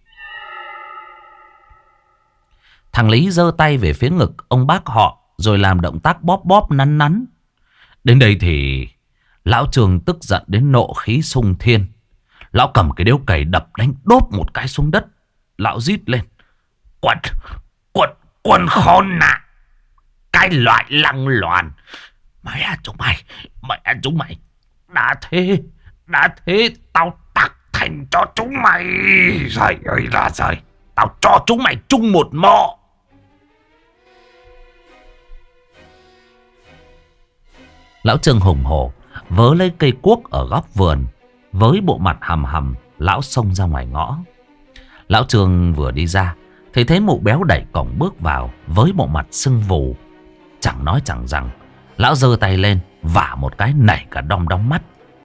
Thằng Lý giơ tay về phía ngực ông bác họ, rồi làm động tác bóp bóp nắn nắn. Đến đây thì lão Trường tức giận đến nộ khí sung thiên. Lão cầm cái điếu cày đập đánh đốp một cái xuống đất. Lão rít lên. Quần, quần, quần khốn nạn! Cái loại lăng loàn! Mày à chúng mày, mày à chúng mày! Đã thế, đã thế tao tạc thành cho chúng mày! Trời ơi là trời! Tao cho chúng mày chung một mộ! Lão Trương hùng hổ vớ lấy cây cuốc ở góc vườn, với bộ mặt hầm hầm, lão xông ra ngoài ngõ. Lão Trương vừa đi ra thì thấy mụ béo đẩy cổng bước vào với bộ mặt sưng vù. Chẳng nói chẳng rằng, lão giơ tay lên vả một cái nảy cả đom đóm mắt.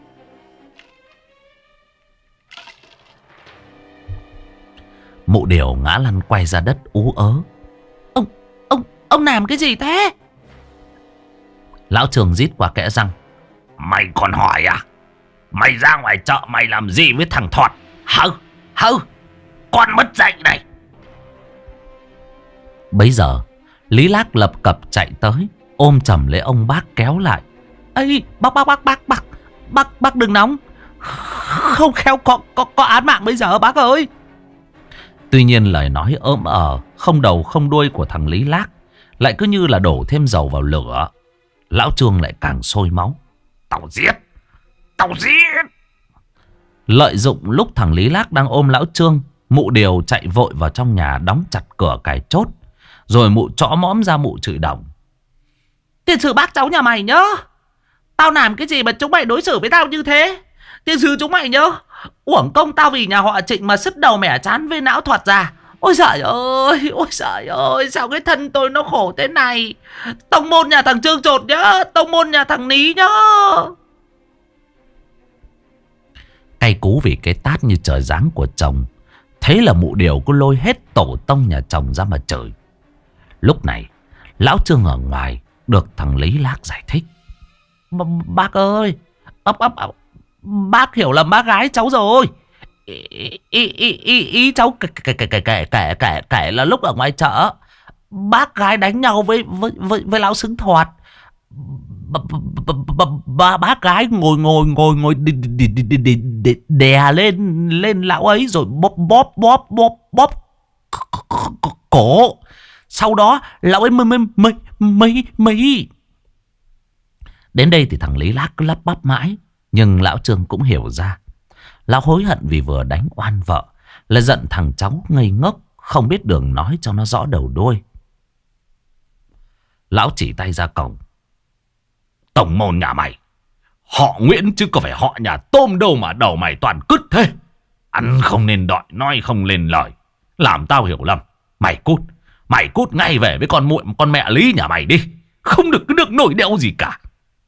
Mụ Điều ngã lăn quay ra đất ú ớ. Ông, ông, ông làm cái gì thế? Lão Trường rít qua kẽ răng. Mày còn hỏi à? Mày ra ngoài chợ mày làm gì với thằng Thọt? Hừ, hừ, con mất dạy này. Bấy giờ Lý Lác lập cập chạy tới, ôm chầm lấy ông bác kéo lại. Ây, bác bác bác bác bác bác bác đừng nóng, không khéo có có có án mạng bây giờ bác ơi. Tuy nhiên lời nói ỡm ờ, không đầu không đuôi của thằng Lý Lác lại cứ như là đổ thêm dầu vào lửa. Lão Trương lại càng sôi máu. Tao giết, tao giết. Lợi dụng lúc thằng Lý Lác đang ôm lão Trương, mụ Điều chạy vội vào trong nhà đóng chặt cửa cài chốt. Rồi mụ chõ mõm ra mụ chửi đồng. Tiền sử bác cháu nhà mày nhá, tao làm cái gì mà chúng mày đối xử với tao như thế? Tiền sử chúng mày nhá, uổng công tao vì nhà họ Trịnh mà sứt đầu mẻ chán với não Thuật ra. Ôi giời ơi, ôi giời ơi, sao cái thân tôi nó khổ thế này? Tông môn nhà thằng Trương Trột nhá, tông môn nhà thằng Ní nhá. Cay cú vì cái tát như trời giáng của chồng. Thế là mụ Điều cứ lôi hết tổ tông nhà chồng ra mà chửi. Lúc này lão Trương ở ngoài được thằng Lý Lác giải thích. B Bác ơi, bác, bác, bác hiểu lầm bác gái cháu rồi. ý, ý, ý, ý, ý cháu kể, kể, kể, kể, kể, kể, kể, kể là lúc ở ngoài chợ bác gái đánh nhau với với với, với lão Xứng Thoạt. Ba, ba, ba, ba, bác gái ngồi ngồi ngồi ngồi đè, đè, đè, đè, đè, đè lên lên lão ấy rồi bóp bóp bóp bóp bóp cổ. Sau đó lão ấy mới mới mới mới mới đến đây thì thằng Lý Lác cứ lắp bắp mãi, nhưng lão Trương cũng hiểu ra. Lão hối hận vì vừa đánh oan vợ, là giận thằng cháu ngây ngốc không biết đường nói cho nó rõ đầu đuôi. Lão chỉ tay ra cổng. Tổng môn nhà mày, họ Nguyễn chứ có phải họ nhà Tôm đâu mà đầu mày toàn cứt thế. Ăn không nên đọi, nói không lên lời, làm tao hiểu lầm. Mày cút, mày cút ngay về với con muội con mẹ Lý nhà mày đi. Không được được nổi đeo gì cả.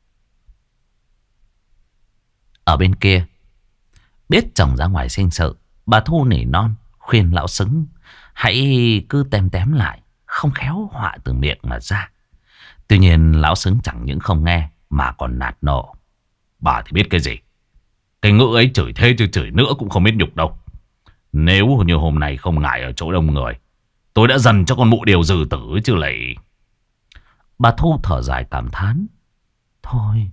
Ở bên kia, biết chồng ra ngoài sinh sự, bà Thu nỉ non khuyên lão Xứng hãy cứ tem tém lại, không khéo họa từ miệng mà ra. Tuy nhiên lão Xứng chẳng những không nghe mà còn nạt nộ. Bà thì biết cái gì, cái ngữ ấy chửi thế chứ chửi nữa cũng không biết nhục đâu. Nếu như hôm nay không ngại ở chỗ đông người, tôi đã dần cho con mụ điều dừ tử chứ lại. Bà Thu thở dài cảm thán. Thôi,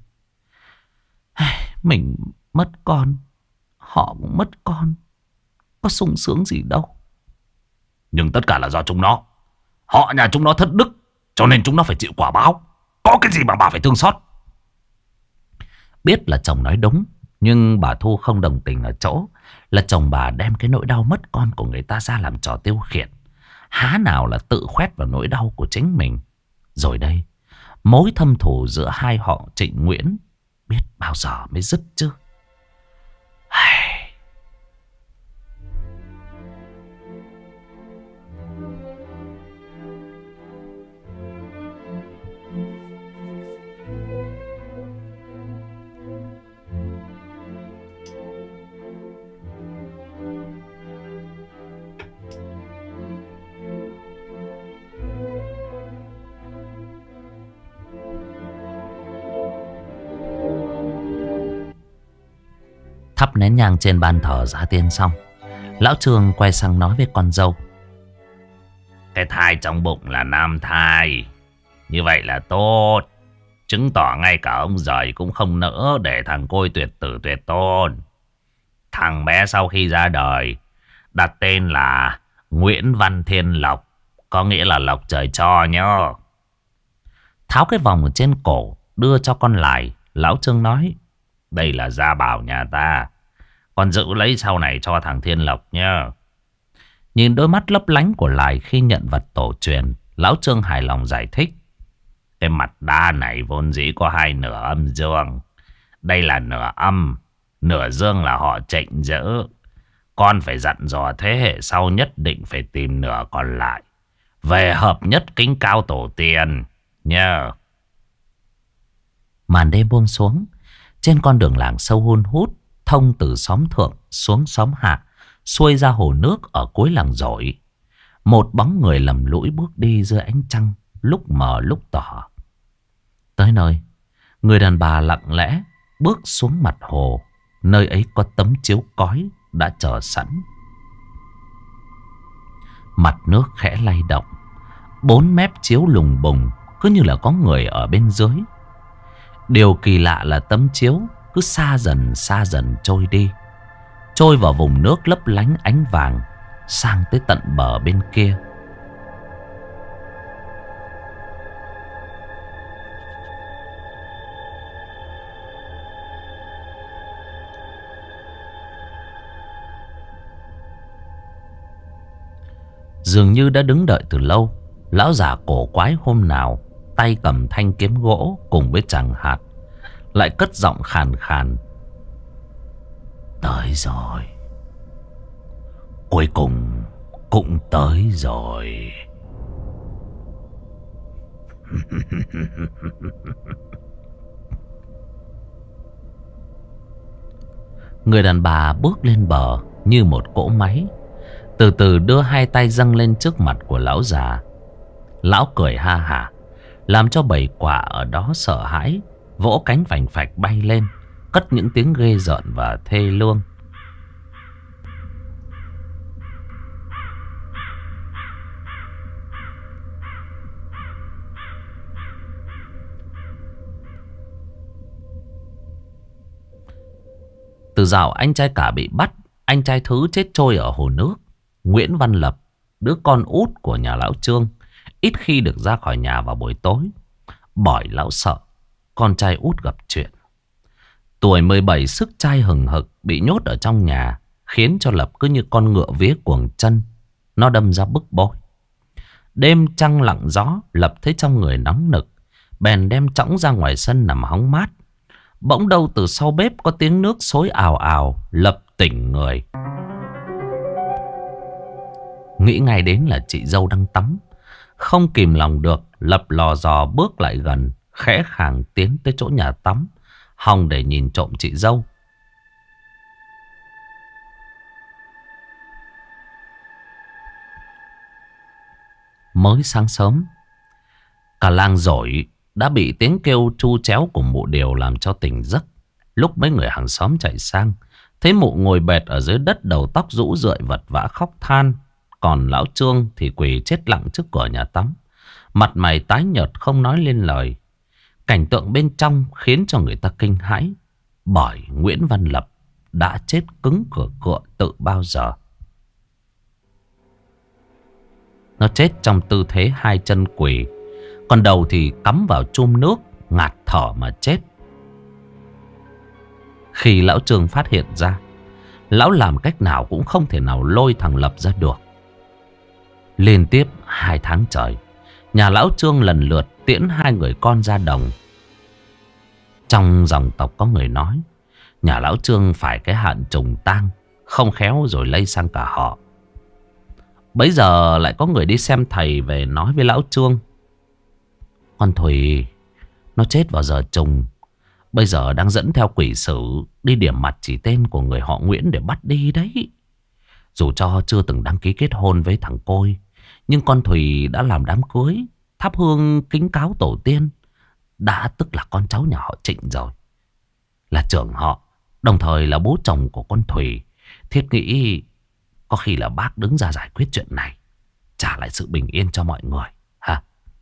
mình mất con, họ cũng mất con, có sung sướng gì đâu. Nhưng tất cả là do chúng nó. Họ nhà chúng nó thất đức, cho nên chúng nó phải chịu quả báo. Có cái gì mà bà phải thương xót. Biết là chồng nói đúng, nhưng bà Thu không đồng tình ở chỗ là chồng bà đem cái nỗi đau mất con của người ta ra làm trò tiêu khiển. Há nào là tự khoét vào nỗi đau của chính mình. Rồi đây, mối thâm thù giữa hai họ Trịnh Nguyễn biết bao giờ mới dứt chứ. Thắp nén nhang trên bàn thờ gia tiên xong, lão Trương quay sang nói với con dâu. Cái thai trong bụng là nam thai, như vậy là tốt. Chứng tỏ ngay cả ông giời cũng không nỡ để thằng côi tuyệt tử tuyệt tôn. Thằng bé sau khi ra đời đặt tên là Nguyễn Văn Thiên Lộc, có nghĩa là lộc trời cho nhá. Tháo cái vòng ở trên cổ đưa cho con Lại, lão Trương nói. Đây là gia bảo nhà ta, con giữ lấy sau này cho thằng Thiên Lộc nhá. Nhìn đôi mắt lấp lánh của Lại khi nhận vật tổ truyền, lão Trương hài lòng giải thích. Cái mặt đa này vốn dĩ có hai nửa âm dương. Đây là nửa âm, nửa dương là họ Trịnh giữ. Con phải dặn dò thế hệ sau nhất định phải tìm nửa còn lại, về hợp nhất kính cao tổ tiên nhá. Màn đêm buông xuống, trên con đường làng sâu hun hút thông từ xóm thượng xuống xóm hạ, xuôi ra hồ nước ở cuối làng Dổi. Một bóng người lầm lũi bước đi dưới ánh trăng lúc mờ lúc tỏ. Tới nơi, người đàn bà lặng lẽ bước xuống mặt hồ. Nơi ấy có tấm chiếu cói đã chờ sẵn. Mặt nước khẽ lay động, bốn mép chiếu lùng bùng, cứ như là có người ở bên dưới. Điều kỳ lạ là tấm chiếu cứ xa dần xa dần trôi đi, trôi vào vùng nước lấp lánh ánh vàng, sang tới tận bờ bên kia. Dường như đã đứng đợi từ lâu. Lão già cổ quái hôm nào tay cầm thanh kiếm gỗ cùng với chàng hạt, lại cất giọng khàn khàn. Tới rồi, cuối cùng cũng tới rồi. Người đàn bà bước lên bờ như một cỗ máy, từ từ đưa hai tay dâng lên trước mặt của lão già. Lão cười ha hả, làm cho bầy quạ ở đó sợ hãi, vỗ cánh phành phạch bay lên, cất những tiếng ghê rợn và thê lương. Từ dạo anh trai cả bị bắt, anh trai thứ chết trôi ở hồ nước, Nguyễn Văn Lập, đứa con út của nhà lão Trương, ít khi được ra khỏi nhà vào buổi tối. Bởi lão sợ con trai út gặp chuyện. Tuổi mười bảy sức trai hừng hực bị nhốt ở trong nhà, khiến cho Lập cứ như con ngựa vía cuồng chân. Nó đâm ra bức bối. Đêm trăng lặng gió, Lập thấy trong người nóng nực, bèn đem chõng ra ngoài sân nằm hóng mát. Bỗng đâu từ sau bếp có tiếng nước xối ào ào. Lập tỉnh người, nghĩ ngay đến là chị dâu đang tắm. Không kìm lòng được, Lập lò dò bước lại gần, khẽ khàng tiến tới chỗ nhà tắm, hòng để nhìn trộm chị dâu. Mới sáng sớm, cả làng dổi đã bị tiếng kêu tru chéo của mụ Điều làm cho tỉnh giấc. Lúc mấy người hàng xóm chạy sang, thấy mụ ngồi bệt ở dưới đất, đầu tóc rũ rượi vật vã khóc than. Còn lão Trương thì quỳ chết lặng trước cửa nhà tắm, mặt mày tái nhợt không nói lên lời. Cảnh tượng bên trong khiến cho người ta kinh hãi, bởi Nguyễn Văn Lập đã chết cứng cửa cựa tự bao giờ. Nó chết trong tư thế hai chân quỳ, còn đầu thì cắm vào chum nước, ngạt thở mà chết. Khi lão Trương phát hiện ra, lão làm cách nào cũng không thể nào lôi thằng Lập ra được. Liên tiếp hai tháng trời, nhà lão Trương lần lượt tiễn hai người con ra đồng. Trong dòng tộc có người nói, nhà lão Trương phải cái hạn trùng tang, không khéo rồi lây sang cả họ. Bấy giờ lại có người đi xem thầy về nói với lão Trương, con Thùy nó chết vào giờ trùng, bây giờ đang dẫn theo quỷ sử đi điểm mặt chỉ tên của người họ Nguyễn để bắt đi đấy. Dù cho chưa từng đăng ký kết hôn với thằng Côi, nhưng con Thùy đã làm đám cưới, thắp hương kính cáo tổ tiên, đã tức là con cháu nhà họ Trịnh rồi, là trưởng họ, đồng thời là bố chồng của con Thùy. Thiết nghĩ có khi là bác đứng ra giải quyết chuyện này, trả lại sự bình yên cho mọi người ha.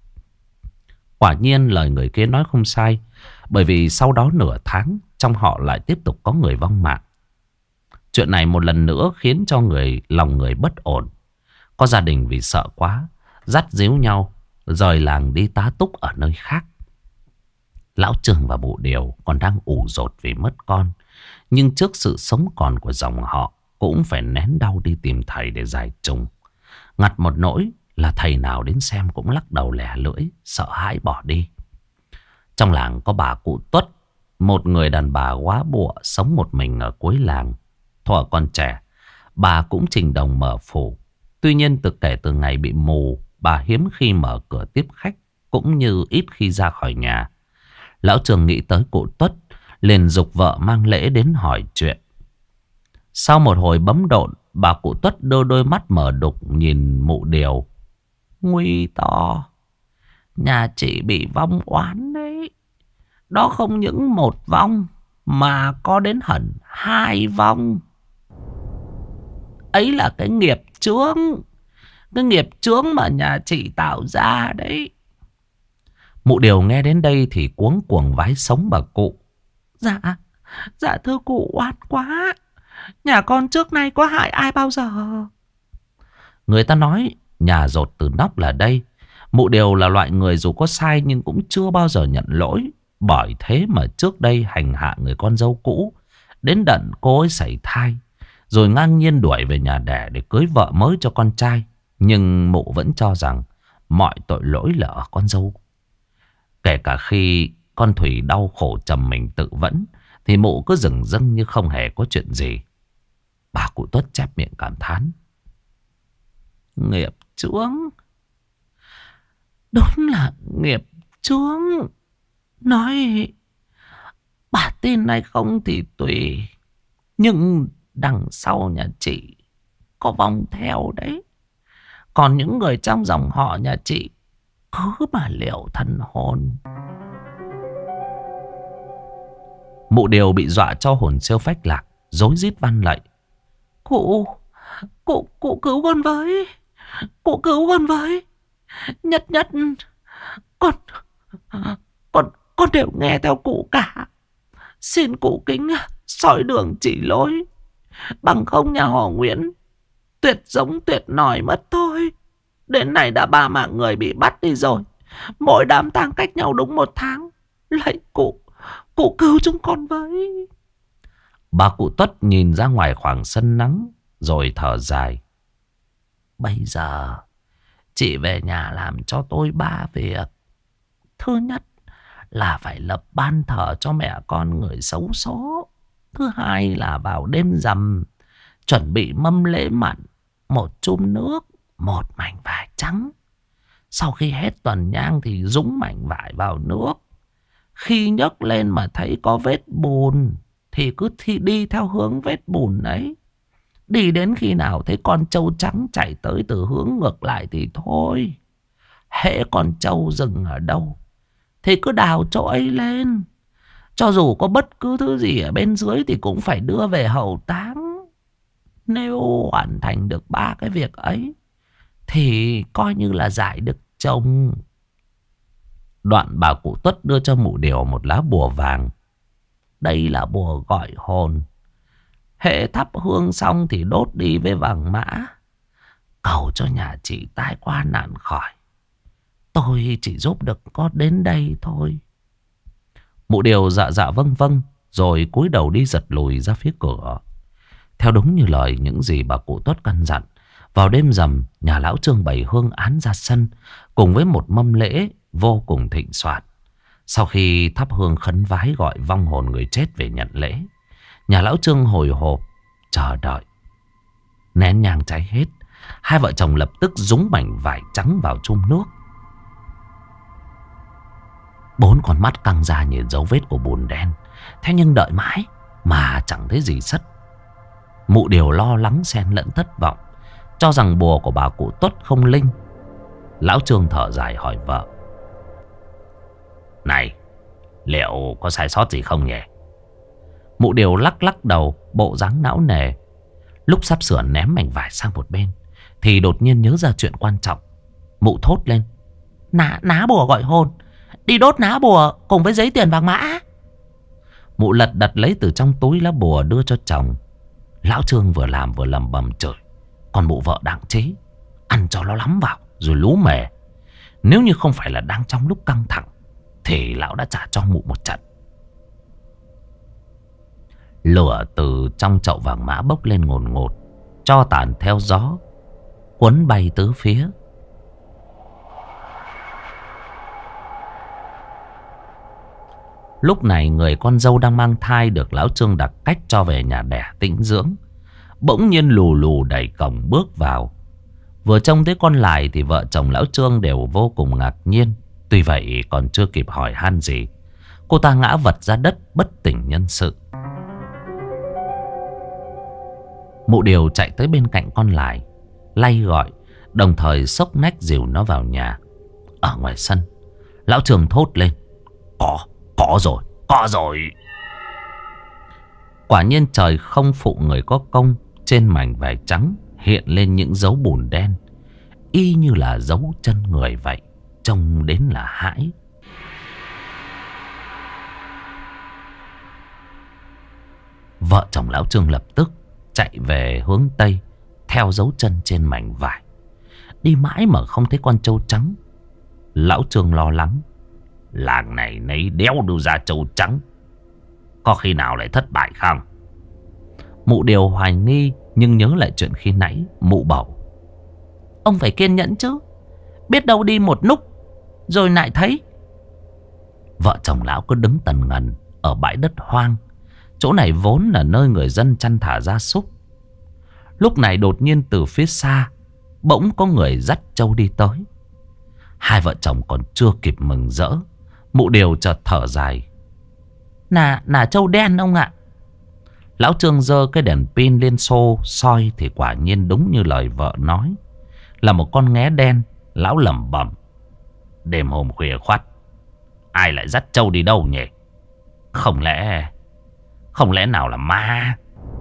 Quả nhiên lời người kia nói không sai, bởi vì sau đó nửa tháng, trong họ lại tiếp tục có người vong mạng. Chuyện này một lần nữa khiến cho người lòng người bất ổn. Có gia đình vì sợ quá, dắt díu nhau rời làng đi tá túc ở nơi khác. Lão Trương và mụ Điều còn đang ủ rột vì mất con, nhưng trước sự sống còn của dòng họ, cũng phải nén đau đi tìm thầy để giải trùng. Ngặt một nỗi là thầy nào đến xem cũng lắc đầu lẻ lưỡi, sợ hãi bỏ đi. Trong làng có bà cụ Tuất, một người đàn bà quá bụa, sống một mình ở cuối làng. Thuở còn trẻ, bà cũng trình đồng mở phủ. Tuy nhiên từ kể từ ngày bị mù, bà hiếm khi mở cửa tiếp khách, cũng như ít khi ra khỏi nhà. Lão Trương nghĩ tới cụ Tuất, liền giục vợ mang lễ đến hỏi chuyện. Sau một hồi bấm độn, bà cụ Tuất đôi đôi mắt mở đục nhìn mụ Điều. Nguy to, nhà chị bị vong oán đấy. Đó không những một vong, mà có đến hẳn hai vong. Ấy là cái nghiệp chướng, cái nghiệp chướng mà nhà chị tạo ra đấy. Mụ Điều nghe đến đây thì cuống cuồng vái sống bà cụ. Dạ, dạ thưa cụ, oan quá. Nhà con trước nay có hại ai bao giờ. Người ta nói nhà dột từ nóc là đây. Mụ Điều là loại người dù có sai nhưng cũng chưa bao giờ nhận lỗi. Bởi thế mà trước đây hành hạ người con dâu cũ, đến đận cô ấy sảy thai, rồi ngang nhiên đuổi về nhà đẻ để cưới vợ mới cho con trai. Nhưng mụ vẫn cho rằng mọi tội lỗi là ở con dâu. Kể cả khi con Thủy đau khổ trầm mình tự vẫn, thì mụ cứ dửng dưng như không hề có chuyện gì. Bà cụ Tuất chép miệng cảm thán. Nghiệp chướng, đúng là nghiệp chướng. Nói bà tin hay không thì tùy, nhưng đằng sau nhà chị có vong theo đấy. Còn những người trong dòng họ nhà chị cứ mà liệu thần hồn. Mụ Điều bị dọa cho hồn siêu phách lạc, rối rít van lạy. Cụ, cụ, cụ cứu con với. Cụ cứu con với. Nhất nhất, con, con, con đều nghe theo cụ cả. Xin cụ kính, soi đường chỉ lối. Bằng không nhà họ Nguyễn tuyệt giống tuyệt nòi mất thôi. Đến nay đã ba mạng người bị bắt đi rồi. Mỗi đám tang cách nhau đúng một tháng. Lạy cụ, cụ cứu chúng con với. Bà cụ Tuất nhìn ra ngoài khoảng sân nắng rồi thở dài. Bây giờ chị về nhà làm cho tôi ba việc. Thứ nhất là phải lập ban thờ cho mẹ con người xấu số. Thứ hai là vào đêm rằm chuẩn bị mâm lễ mặn, một chum nước, một mảnh vải trắng. Sau khi hết tuần nhang thì dúng mảnh vải vào nước. Khi nhấc lên mà thấy có vết bùn thì cứ thi đi theo hướng vết bùn ấy. Đi đến khi nào thấy con trâu trắng chạy tới từ hướng ngược lại thì thôi. Hễ con trâu dừng ở đâu thì cứ đào chỗ ấy lên. Cho dù có bất cứ thứ gì ở bên dưới thì cũng phải đưa về hậu táng. Nếu hoàn thành được ba cái việc ấy thì coi như là giải được chồng. Đoạn bà cụ Tuất đưa cho mụ Điều một lá bùa vàng. Đây là bùa gọi hồn. Hễ thắp hương xong thì đốt đi với vàng mã, cầu cho nhà chị tai qua nạn khỏi. Tôi chỉ giúp được có đến đây thôi. Mụ Điều dạ dạ vâng vâng, rồi cúi đầu đi giật lùi ra phía cửa. Theo đúng như lời những gì bà cụ Tuất căn dặn, vào đêm rằm, nhà lão Trương bày hương án ra sân cùng với một mâm lễ vô cùng thịnh soạn. Sau khi thắp hương khấn vái gọi vong hồn người chết về nhận lễ, nhà lão Trương hồi hộp chờ đợi. Nén nhang cháy hết, hai vợ chồng lập tức dúng mảnh vải trắng vào chum nước. Bốn con mắt căng ra nhìn dấu vết của bùn đen. Thế nhưng đợi mãi mà chẳng thấy gì sất. Mụ Điều lo lắng xen lẫn thất vọng, cho rằng bùa của bà cụ Tuất không linh. Lão Trương thở dài hỏi vợ: Này, liệu có sai sót gì không nhỉ? Mụ Điều lắc lắc đầu, bộ dáng não nề. Lúc sắp sửa ném mảnh vải sang một bên thì đột nhiên nhớ ra chuyện quan trọng. Mụ thốt lên: Ná, ná bùa gọi hồn. Đi đốt ná bùa cùng với giấy tiền vàng mã. Mụ lật đật lấy từ trong túi lá bùa đưa cho chồng. Lão Trương vừa làm vừa lầm bầm chửi. Còn mụ vợ đặng chế, ăn cho nó lắm vào rồi lú mề. Nếu như không phải là đang trong lúc căng thẳng thì lão đã trả cho mụ một trận. Lửa từ trong chậu vàng mã bốc lên ngồn ngột, tro tàn theo gió cuốn bay tứ phía. Lúc này người con dâu đang mang thai được lão Trương đặt cách cho về nhà đẻ tĩnh dưỡng, bỗng nhiên lù lù đẩy cổng bước vào. Vừa trông thấy con Lài thì vợ chồng lão Trương đều vô cùng ngạc nhiên. Tuy vậy còn chưa kịp hỏi han gì, cô ta ngã vật ra đất bất tỉnh nhân sự. Mụ Điều chạy tới bên cạnh con Lài, lay gọi, đồng thời xốc nách dìu nó vào nhà. Ở ngoài sân, lão Trương thốt lên: Có, có rồi, có rồi. Quả nhiên trời không phụ người có công. Trên mảnh vải trắng hiện lên những dấu bùn đen, y như là dấu chân người vậy. Trông đến là hãi. Vợ chồng lão Trương lập tức chạy về hướng Tây theo dấu chân trên mảnh vải. Đi mãi mà không thấy con trâu trắng. Lão Trương lo lắng: Làng này nấy đéo đưa ra trâu trắng, có khi nào lại thất bại không? Mụ Điều hoài nghi, nhưng nhớ lại chuyện khi nãy. Mụ bảo: Ông phải kiên nhẫn chứ, biết đâu đi một lúc rồi lại thấy. Vợ chồng lão cứ đứng tần ngần ở bãi đất hoang. Chỗ này vốn là nơi người dân chăn thả gia súc. Lúc này đột nhiên từ phía xa bỗng có người dắt trâu đi tới. Hai vợ chồng còn chưa kịp mừng rỡ, mụ Điều chợt thở dài: Là, là trâu đen ông ạ. Lão Trương giơ cái đèn pin lên xô soi thì quả nhiên đúng như lời vợ nói, là một con nghé đen. Lão lẩm bẩm: Đêm hôm khuya khoắt, ai lại dắt trâu đi đâu nhỉ? Không lẽ Không lẽ nào là ma?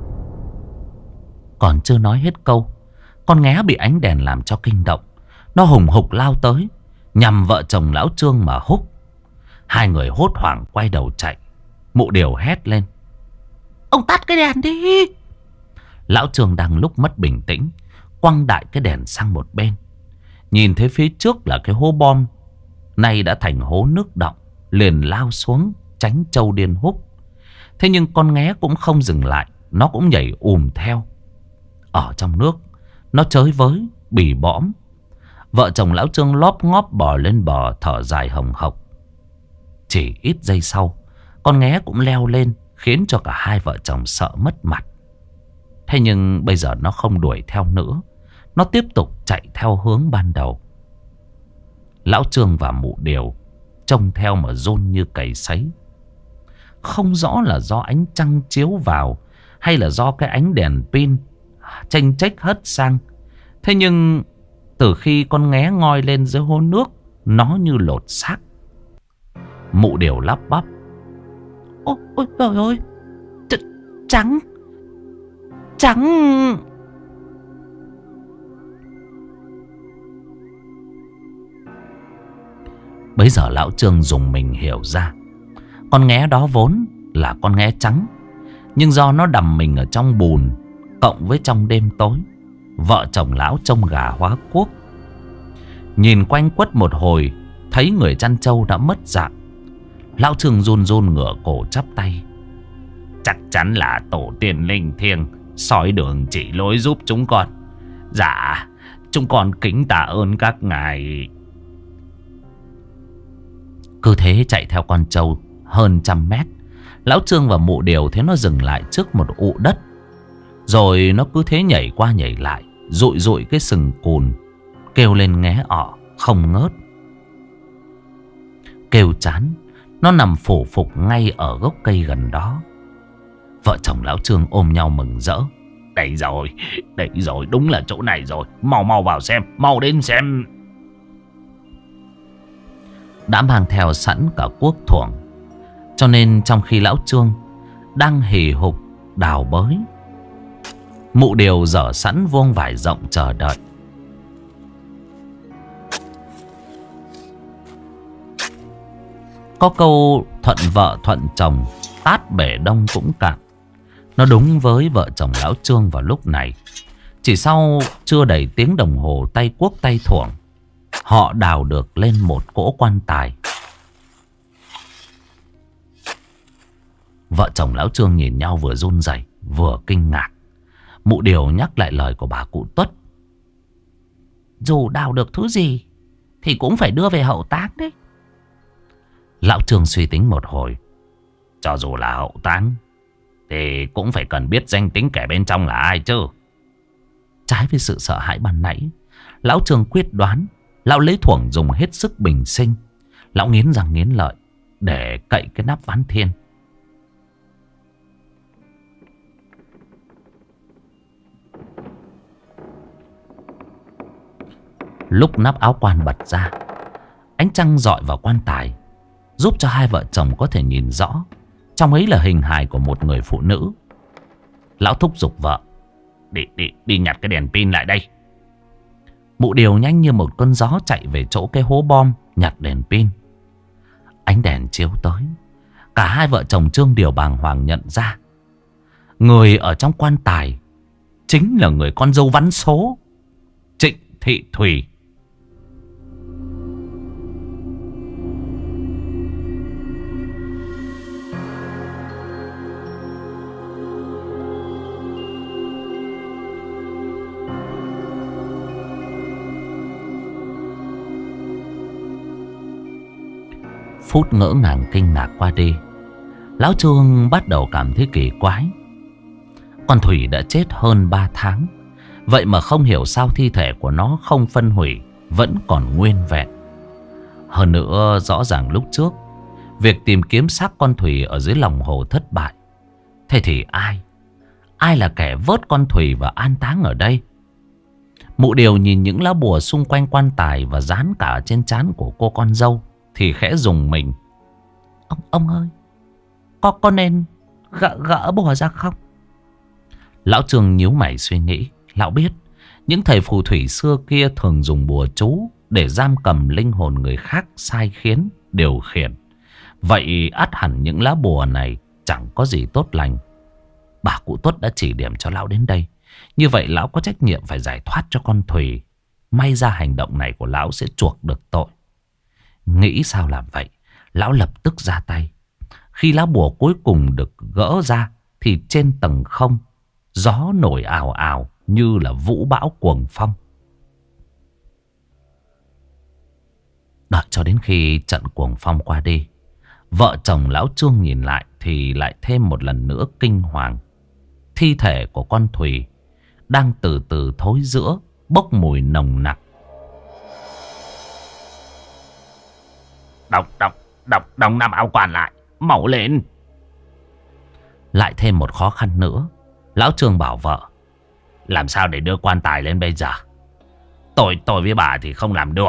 Còn chưa nói hết câu, con nghé bị ánh đèn làm cho kinh động. Nó hùng hục lao tới, nhằm vợ chồng lão Trương mà húc. Hai người hốt hoảng quay đầu chạy. Mụ Điều hét lên: Ông tắt cái đèn đi. Lão Trương đang lúc mất bình tĩnh, quăng đại cái đèn sang một bên. Nhìn thấy phía trước là cái hố bom, nay đã thành hố nước đọng, liền lao xuống tránh trâu điên húc. Thế nhưng con nghé cũng không dừng lại, nó cũng nhảy ùm theo. Ở trong nước, nó chới với, bỉ bõm. Vợ chồng lão Trương lóp ngóp bò lên bờ, thở dài hồng hộc. Chỉ ít giây sau, con nghé cũng leo lên, khiến cho cả hai vợ chồng sợ mất mặt. Thế nhưng bây giờ nó không đuổi theo nữa, nó tiếp tục chạy theo hướng ban đầu. Lão Trương và mụ Điều trông theo mà run như cầy sấy. Không rõ là do ánh trăng chiếu vào hay là do cái ánh đèn pin chênh chếch hất sang. Thế nhưng từ khi con nghé ngoi lên dưới hố nước, nó như lột xác. Mụ Điều lắp bắp: Ôi ôi trời ơi, Ch trắng Trắng. Bấy giờ lão Trương dùng mình hiểu ra, con nghé đó vốn là con nghé trắng, nhưng do nó đầm mình ở trong bùn, cộng với trong đêm tối, vợ chồng lão trông gà hóa cuốc. Nhìn quanh quất một hồi, thấy người chăn trâu đã mất dạng. Lão Trương run run ngửa cổ chắp tay: Chắc chắn là tổ tiên linh thiêng soi đường chỉ lối giúp chúng con. Dạ, chúng con kính tạ ơn các ngài. Cứ thế chạy theo con trâu hơn trăm mét, lão Trương và mụ Điều thấy nó dừng lại trước một ụ đất. Rồi nó cứ thế nhảy qua nhảy lại, dụi dụi cái sừng cùn, kêu lên nghé ỏ không ngớt. Kêu chán, nó nằm phủ phục ngay ở gốc cây gần đó. Vợ chồng lão Trương ôm nhau mừng rỡ: Đây rồi, đây rồi, đúng là chỗ này rồi. Mau mau vào xem, mau đến xem. Đã mang theo sẵn cả cuốc thuổng, cho nên trong khi lão Trương đang hì hục đào bới, mụ Điều dở sẵn vuông vải rộng chờ đợi. Có câu thuận vợ thuận chồng, tát bể đông cũng cạn. Nó đúng với vợ chồng lão Trương vào lúc này. Chỉ sau chưa đầy tiếng đồng hồ tay cuốc tay thuổng, họ đào được lên một cỗ quan tài. Vợ chồng lão Trương nhìn nhau vừa run rẩy vừa kinh ngạc. Mụ Điều nhắc lại lời của bà cụ Tuất: Dù đào được thứ gì thì cũng phải đưa về hậu táng đấy. Lão Trương suy tính một hồi: Cho dù là hậu táng thì cũng phải cần biết danh tính kẻ bên trong là ai chứ. Trái với sự sợ hãi ban nãy, lão Trương quyết đoán. Lão lấy thuổng dùng hết sức bình sinh. Lão nghiến răng nghiến lợi để cậy cái nắp ván thiên. Lúc nắp áo quan bật ra, ánh trăng rọi vào quan tài, giúp cho hai vợ chồng có thể nhìn rõ trong ấy là hình hài của một người phụ nữ. Lão thúc giục vợ: Đi, đi, đi nhặt cái đèn pin lại đây. Mụ Điều nhanh như một cơn gió chạy về chỗ cái hố bom nhặt đèn pin. Ánh đèn chiếu tới, cả hai vợ chồng Trương Điều bàng hoàng nhận ra người ở trong quan tài chính là người con dâu vắn số, Trịnh Thị Thùy. Phút ngỡ ngàng kinh ngạc qua đi, lão Trương bắt đầu cảm thấy kỳ quái. Con Thủy đã chết hơn ba tháng, vậy mà không hiểu sao thi thể của nó không phân hủy, vẫn còn nguyên vẹn. Hơn nữa, rõ ràng lúc trước việc tìm kiếm xác con Thủy ở dưới lòng hồ thất bại. Thế thì ai Ai là kẻ vớt con Thủy và an táng ở đây? Mụ Điều nhìn những lá bùa xung quanh quan tài và dán cả trên trán của cô con dâu thì khẽ rùng mình. Ông ông ơi, có, có nên gỡ, gỡ bùa ra không? Lão Trương nhíu mày suy nghĩ. Lão biết những thầy phù thủy xưa kia thường dùng bùa chú để giam cầm linh hồn người khác, sai khiến, điều khiển. Vậy ắt hẳn những lá bùa này chẳng có gì tốt lành. Bà cụ Tuất đã chỉ điểm cho lão đến đây. Như vậy lão có trách nhiệm phải giải thoát cho con Thùy. May ra hành động này của lão sẽ chuộc được tội. Nghĩ sao làm vậy, lão lập tức ra tay. Khi lá bùa cuối cùng được gỡ ra thì trên tầng không, gió nổi ào ào như là vũ bão cuồng phong. Đợi cho đến khi trận cuồng phong qua đi, vợ chồng lão Trương nhìn lại thì lại thêm một lần nữa kinh hoàng. Thi thể của con Thùy đang từ từ thối rữa, bốc mùi nồng nặc. Đọc, đọc, đọc, đóng năm áo quan lại, mau lên. Lại thêm một khó khăn nữa. Lão Trương bảo vợ: làm sao để đưa quan tài lên bây giờ? Tôi, tôi với bà thì không làm được.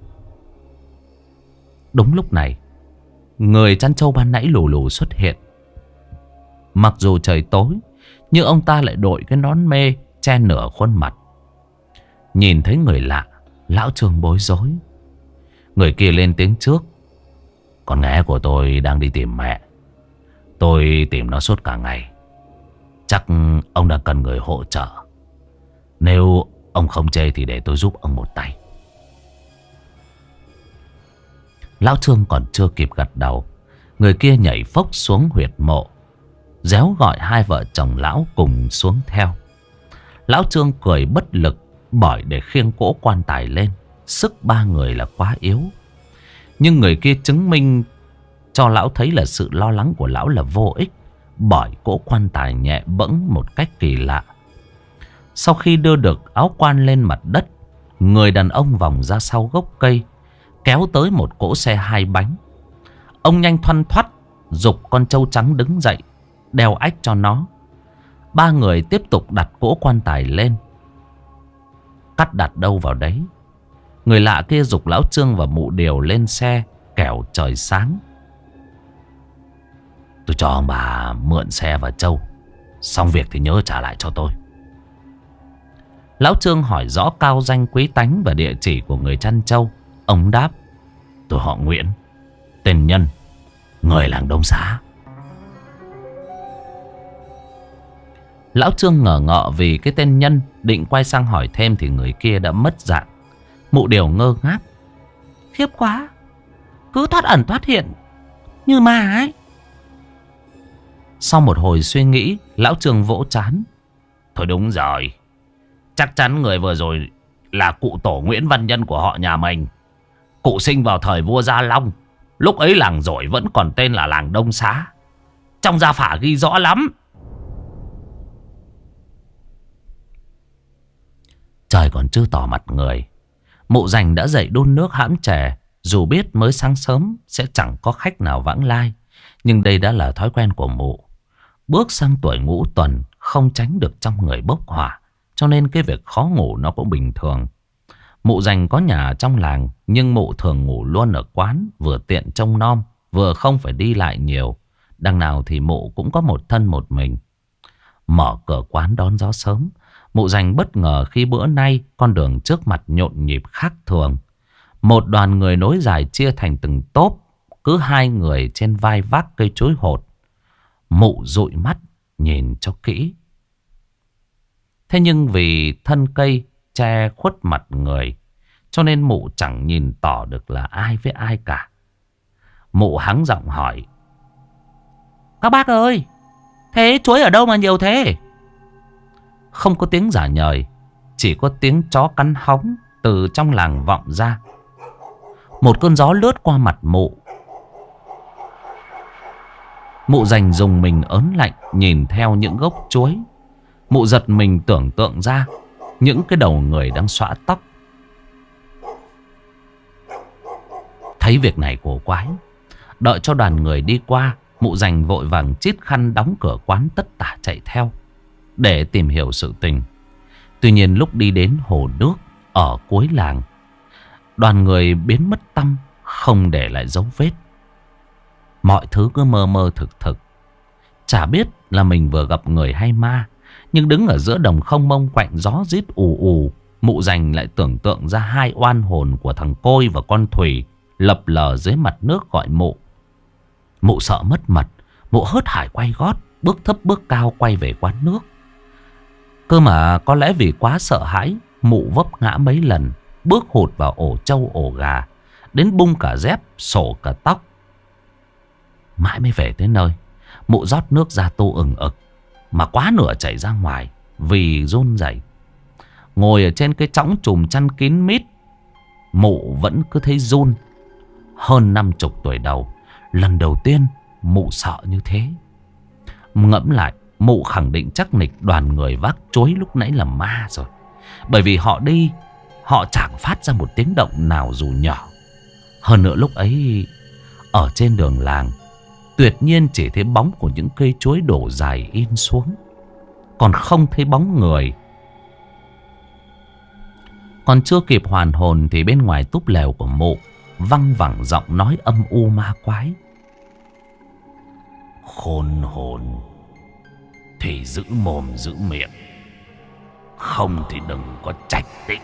Đúng lúc này, người chăn trâu ban nãy lù lù xuất hiện. Mặc dù trời tối, nhưng ông ta lại đội cái nón mê che nửa khuôn mặt. Nhìn thấy người lạ, lão Trương bối rối. Người kia lên tiếng trước: con nghé của tôi đang đi tìm mẹ. Tôi tìm nó suốt cả ngày. Chắc ông đã cần người hỗ trợ. Nếu ông không chê thì để tôi giúp ông một tay. Lão Trương còn chưa kịp gật đầu, người kia nhảy phốc xuống huyệt mộ, réo gọi hai vợ chồng lão cùng xuống theo. Lão Trương cười bất lực, bởi để khiêng cỗ quan tài lên, sức ba người là quá yếu. Nhưng người kia chứng minh cho lão thấy là sự lo lắng của lão là vô ích, bởi cỗ quan tài nhẹ bẫng một cách kỳ lạ. Sau khi đưa được áo quan lên mặt đất, người đàn ông vòng ra sau gốc cây, kéo tới một cỗ xe hai bánh. Ông nhanh thoăn thoắt giục con trâu trắng đứng dậy, đeo ách cho nó. Ba người tiếp tục đặt cỗ quan tài lên. Cắt đặt đâu vào đấy. Người lạ kia giục lão Trương và mụ Điều lên xe, kẻo trời sáng. Tôi cho ông bà mượn xe và trâu, xong việc thì nhớ trả lại cho tôi. Lão Trương hỏi rõ cao danh quý tánh và địa chỉ của người chăn trâu. Ông đáp: tôi họ Nguyễn, tên Nhân, người làng Đông Xá. Lão Trương ngờ ngợ vì cái tên Nhân, định quay sang hỏi thêm thì người kia đã mất dạng. Mụ Điều ngơ ngác: khiếp quá, cứ thoát ẩn thoát hiện như ma ấy. Sau một hồi suy nghĩ, lão Trương vỗ trán: thôi đúng rồi, chắc chắn người vừa rồi là cụ tổ Nguyễn Văn Nhân của họ nhà mình. Cụ sinh vào thời vua Gia Long, lúc ấy làng Dổi vẫn còn tên là làng Đông Xá. Trong gia phả ghi rõ lắm. Trời còn chưa tỏ mặt người, mụ Dành đã dậy đun nước hãm chè. Dù biết mới sáng sớm sẽ chẳng có khách nào vãng lai, nhưng đây đã là thói quen của mụ. Bước sang tuổi ngũ tuần, không tránh được trong người bốc hỏa, cho nên cái việc khó ngủ nó cũng bình thường. Mụ Dành có nhà trong làng, nhưng mụ thường ngủ luôn ở quán, vừa tiện trông nom, vừa không phải đi lại nhiều. Đằng nào thì mụ cũng có một thân một mình. Mở cửa quán đón gió sớm, mụ Dành bất ngờ khi bữa nay con đường trước mặt nhộn nhịp khác thường. Một đoàn người nối dài chia thành từng tốp, cứ hai người trên vai vác cây chuối hột. Mụ dụi mắt nhìn cho kỹ. Thế nhưng vì thân cây che khuất mặt người, cho nên mụ chẳng nhìn tỏ được là ai với ai cả. Mụ hắng giọng hỏi: các bác ơi, thế chuối ở đâu mà nhiều thế? Không có tiếng giả nhời, chỉ có tiếng chó cắn hóng từ trong làng vọng ra. Một cơn gió lướt qua mặt mụ. Mụ Dành dùng mình ớn lạnh nhìn theo những gốc chuối. Mụ giật mình tưởng tượng ra những cái đầu người đang xõa tóc. Thấy việc này cổ quái, đợi cho đoàn người đi qua, mụ Dành vội vàng chít khăn đóng cửa quán tất tả chạy theo để tìm hiểu sự tình. Tuy nhiên lúc đi đến hồ nước ở cuối làng, đoàn người biến mất tăm, không để lại dấu vết. Mọi thứ cứ mơ mơ thực thực, chả biết là mình vừa gặp người hay ma. Nhưng đứng ở giữa đồng không mông quạnh gió rít ù ù, mụ Dành lại tưởng tượng ra hai oan hồn của thằng Côi và con Thùy lập lờ dưới mặt nước gọi mụ. Mụ sợ mất mật, mụ hớt hải quay gót, bước thấp bước cao quay về quán nước. Cơ mà có lẽ vì quá sợ hãi, mụ vấp ngã mấy lần, bước hụt vào ổ trâu ổ gà, đến bung cả dép, sổ cả tóc. Mãi mới về tới nơi, mụ rót nước ra tô ừng ực, mà quá nửa chảy ra ngoài vì run rẩy. Ngồi ở trên cái chõng chùm chăn kín mít, mụ vẫn cứ thấy run. Hơn năm chục tuổi đầu, lần đầu tiên mụ sợ như thế. Ngẫm lại, mụ khẳng định chắc nịch đoàn người vác chuối lúc nãy là ma rồi. Bởi vì họ đi, họ chẳng phát ra một tiếng động nào dù nhỏ. Hơn nữa lúc ấy, ở trên đường làng, tuyệt nhiên chỉ thấy bóng của những cây chuối đổ dài in xuống, còn không thấy bóng người. Còn chưa kịp hoàn hồn thì bên ngoài túp lều của mụ văng vẳng giọng nói âm u ma quái. Khôn hồn thì giữ mồm giữ miệng, không thì đừng có trách tịnh.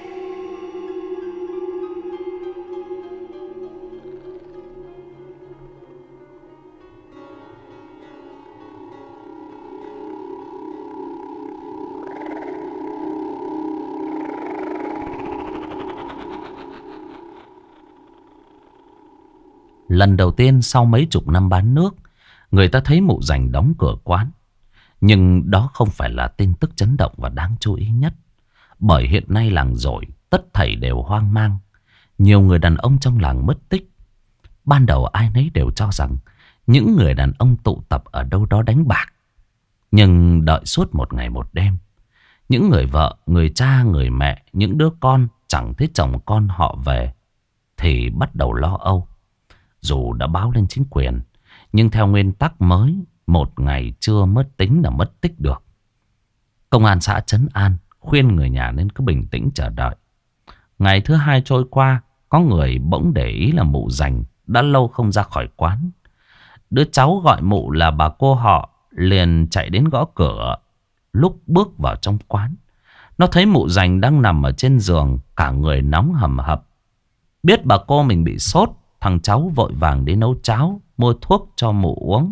Lần đầu tiên sau mấy chục năm bán nước, người ta thấy mụ Dành đóng cửa quán. Nhưng đó không phải là tin tức chấn động và đáng chú ý nhất. Bởi hiện nay làng Dội tất thảy đều hoang mang. Nhiều người đàn ông trong làng mất tích. Ban đầu ai nấy đều cho rằng những người đàn ông tụ tập ở đâu đó đánh bạc. Nhưng đợi suốt một ngày một đêm, những người vợ, người cha, người mẹ, những đứa con chẳng thấy chồng con họ về thì bắt đầu lo âu. Dù đã báo lên chính quyền, nhưng theo nguyên tắc mới, một ngày chưa mất tính là mất tích được. Công an xã trấn an, khuyên người nhà nên cứ bình tĩnh chờ đợi. Ngày thứ hai trôi qua, có người bỗng để ý là mụ Dành đã lâu không ra khỏi quán. Đứa cháu gọi mụ là bà cô họ liền chạy đến gõ cửa. Lúc bước vào trong quán, nó thấy mụ Dành đang nằm ở trên giường, cả người nóng hầm hập. Biết bà cô mình bị sốt, thằng cháu vội vàng đi nấu cháo, mua thuốc cho mụ uống.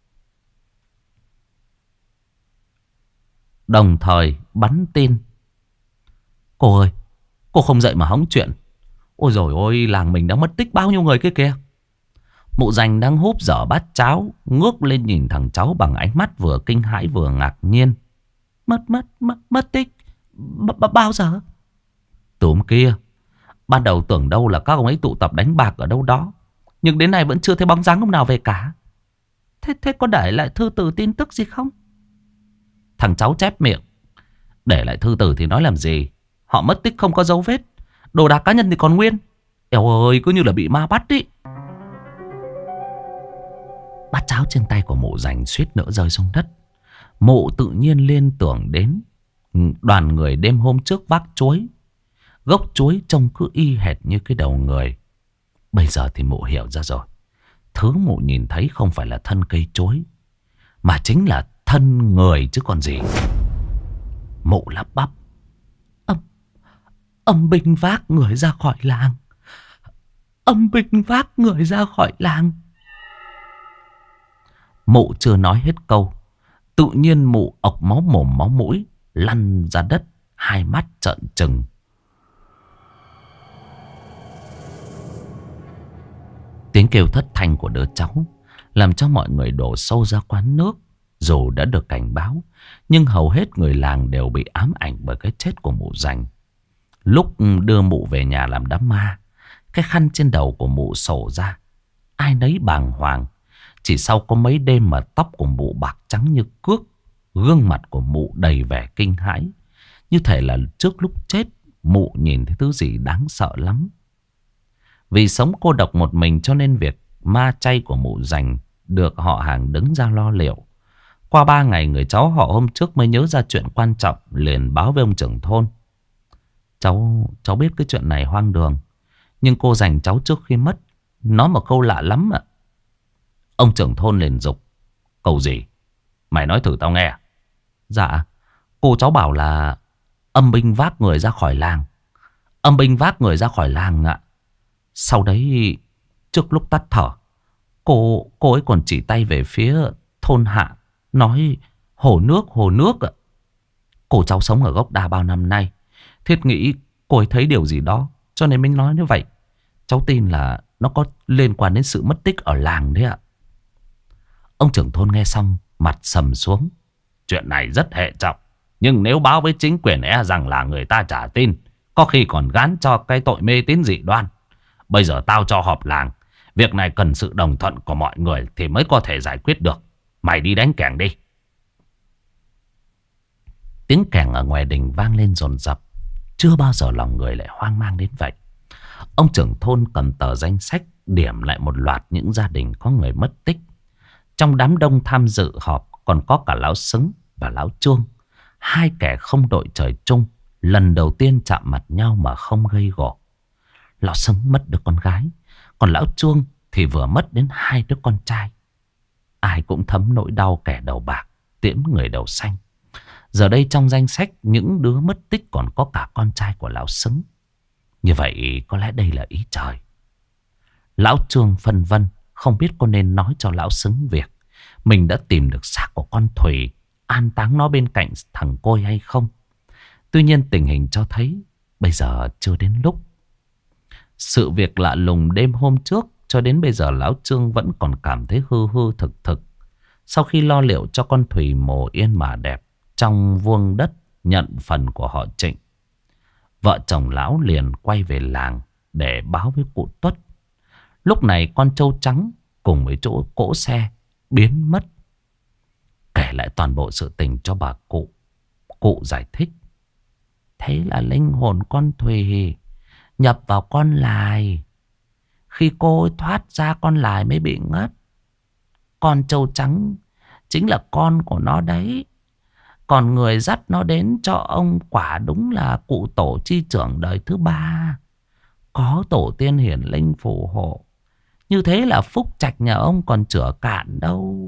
Đồng thời bắn tin. Cô ơi, cô không dậy mà hóng chuyện. Ôi dồi ôi, làng mình đã mất tích bao nhiêu người kia kìa. Mụ Dành đang húp dở bát cháo, ngước lên nhìn thằng cháu bằng ánh mắt vừa kinh hãi vừa ngạc nhiên. Mất, mất, mất, mất tích? B -b Bao giờ? Túm kia, ban đầu tưởng đâu là các ông ấy tụ tập đánh bạc ở đâu đó, nhưng đến nay vẫn chưa thấy bóng dáng ông nào về cả. Thế, thế có để lại thư từ tin tức gì không? Thằng cháu chép miệng. Để lại thư từ thì nói làm gì? Họ mất tích không có dấu vết, đồ đạc cá nhân thì còn nguyên. Eo ơi, cứ như là bị ma bắt ý. Bát cháo trên tay của mụ Dành suýt nữa rơi xuống đất. Mụ tự nhiên liên tưởng đến đoàn người đêm hôm trước vác chuối. Gốc chuối trông cứ y hệt như cái đầu người. Bây giờ thì mụ hiểu ra rồi. Thứ mụ nhìn thấy không phải là thân cây chuối, mà chính là thân người chứ còn gì. Mụ lắp bắp. Âm, âm binh vác người ra khỏi làng. Âm binh vác người ra khỏi làng. Mụ chưa nói hết câu, tự nhiên mụ ọc máu mồm máu mũi, lăn ra đất, hai mắt trợn trừng. Tiếng kêu thất thanh của đứa cháu làm cho mọi người đổ xô ra quán nước. Dù đã được cảnh báo, nhưng hầu hết người làng đều bị ám ảnh bởi cái chết của mụ Dành. Lúc đưa mụ về nhà làm đám ma, cái khăn trên đầu của mụ sổ ra, ai nấy bàng hoàng. Chỉ sau có mấy đêm mà tóc của mụ bạc trắng như cước, gương mặt của mụ đầy vẻ kinh hãi, như thể là trước lúc chết mụ nhìn thấy thứ gì đáng sợ lắm. Vì sống cô độc một mình cho nên việc ma chay của mụ Dành được họ hàng đứng ra lo liệu. Qua ba ngày, người cháu họ hôm trước mới nhớ ra chuyện quan trọng, liền báo với ông trưởng thôn. Cháu, cháu biết cái chuyện này hoang đường, nhưng cô Dành cháu trước khi mất nói một câu lạ lắm ạ. Ông trưởng thôn liền giục. Câu gì? Mày nói thử tao nghe. Dạ, cô cháu bảo là âm binh vác người ra khỏi làng. Âm binh vác người ra khỏi làng ạ. Sau đấy, trước lúc tắt thở, Cô cô ấy còn chỉ tay về phía thôn Hạ, nói hồ nước, hồ nước ạ. Cô cháu sống ở gốc đa bao năm nay, thiết nghĩ cô ấy thấy điều gì đó, cho nên mình nói như vậy. Cháu tin là nó có liên quan đến sự mất tích ở làng đấy ạ. Ông trưởng thôn nghe xong mặt sầm xuống. Chuyện này rất hệ trọng, nhưng nếu báo với chính quyền e rằng là người ta chả tin, có khi còn gán cho cái tội mê tín dị đoan. Bây giờ tao cho họp làng, việc này cần sự đồng thuận của mọi người thì mới có thể giải quyết được. Mày đi đánh kẻng đi. Tiếng kẻng ở ngoài đình vang lên dồn dập. Chưa bao giờ lòng người lại hoang mang đến vậy. Ông trưởng thôn cầm tờ danh sách điểm lại một loạt những gia đình có người mất tích. Trong đám đông tham dự họp còn có cả lão Sứng và lão Chuông, hai kẻ không đội trời chung, lần đầu tiên chạm mặt nhau mà không gây gổ. Lão Sứng mất đứa con gái, còn lão Chuông thì vừa mất đến hai đứa con trai. Ai cũng thấm nỗi đau kẻ đầu bạc tiễn người đầu xanh. Giờ đây trong danh sách những đứa mất tích còn có cả con trai của lão Sứng. Như vậy có lẽ đây là ý trời. Lão Chuông phân vân, không biết có nên nói cho lão Sứng việc mình đã tìm được xác của con Thùy, an táng nó bên cạnh thằng Côi hay không. Tuy nhiên tình hình cho thấy bây giờ chưa đến lúc. Sự việc lạ lùng đêm hôm trước cho đến bây giờ lão Trương vẫn còn cảm thấy hư hư thực thực. Sau khi lo liệu cho con Thùy mồ yên mà đẹp trong vuông đất nhận phần của họ Trịnh, vợ chồng lão liền quay về làng để báo với cụ Tuất. Lúc này con trâu trắng cùng với chỗ cỗ xe biến mất. Kể lại toàn bộ sự tình cho bà cụ. Cụ giải thích. Thế là linh hồn con Thùy nhập vào con lài. Khi cô ấy thoát ra, con lài mới bị ngất. Con trâu trắng chính là con của nó đấy. Còn người dắt nó đến cho ông quả đúng là cụ tổ chi trưởng đời thứ ba. Có tổ tiên hiển linh phù hộ. Như thế là phúc trạch nhà ông còn chữa cạn đâu.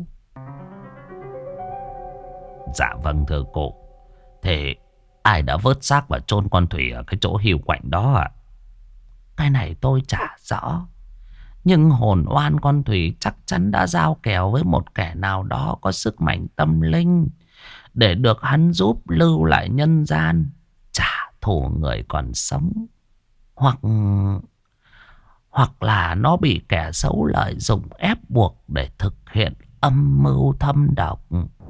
Dạ vâng thưa cụ. Thế ai đã vớt xác và chôn con Thủy ở cái chỗ hiu quạnh đó ạ? Cái này tôi chả rõ. Nhưng hồn oan con Thủy chắc chắn đã giao kèo với một kẻ nào đó có sức mạnh tâm linh, để được hắn giúp lưu lại nhân gian, trả thù người còn sống. Hoặc Hoặc là nó bị kẻ xấu lợi dụng ép buộc để thực hiện âm mưu thâm độc.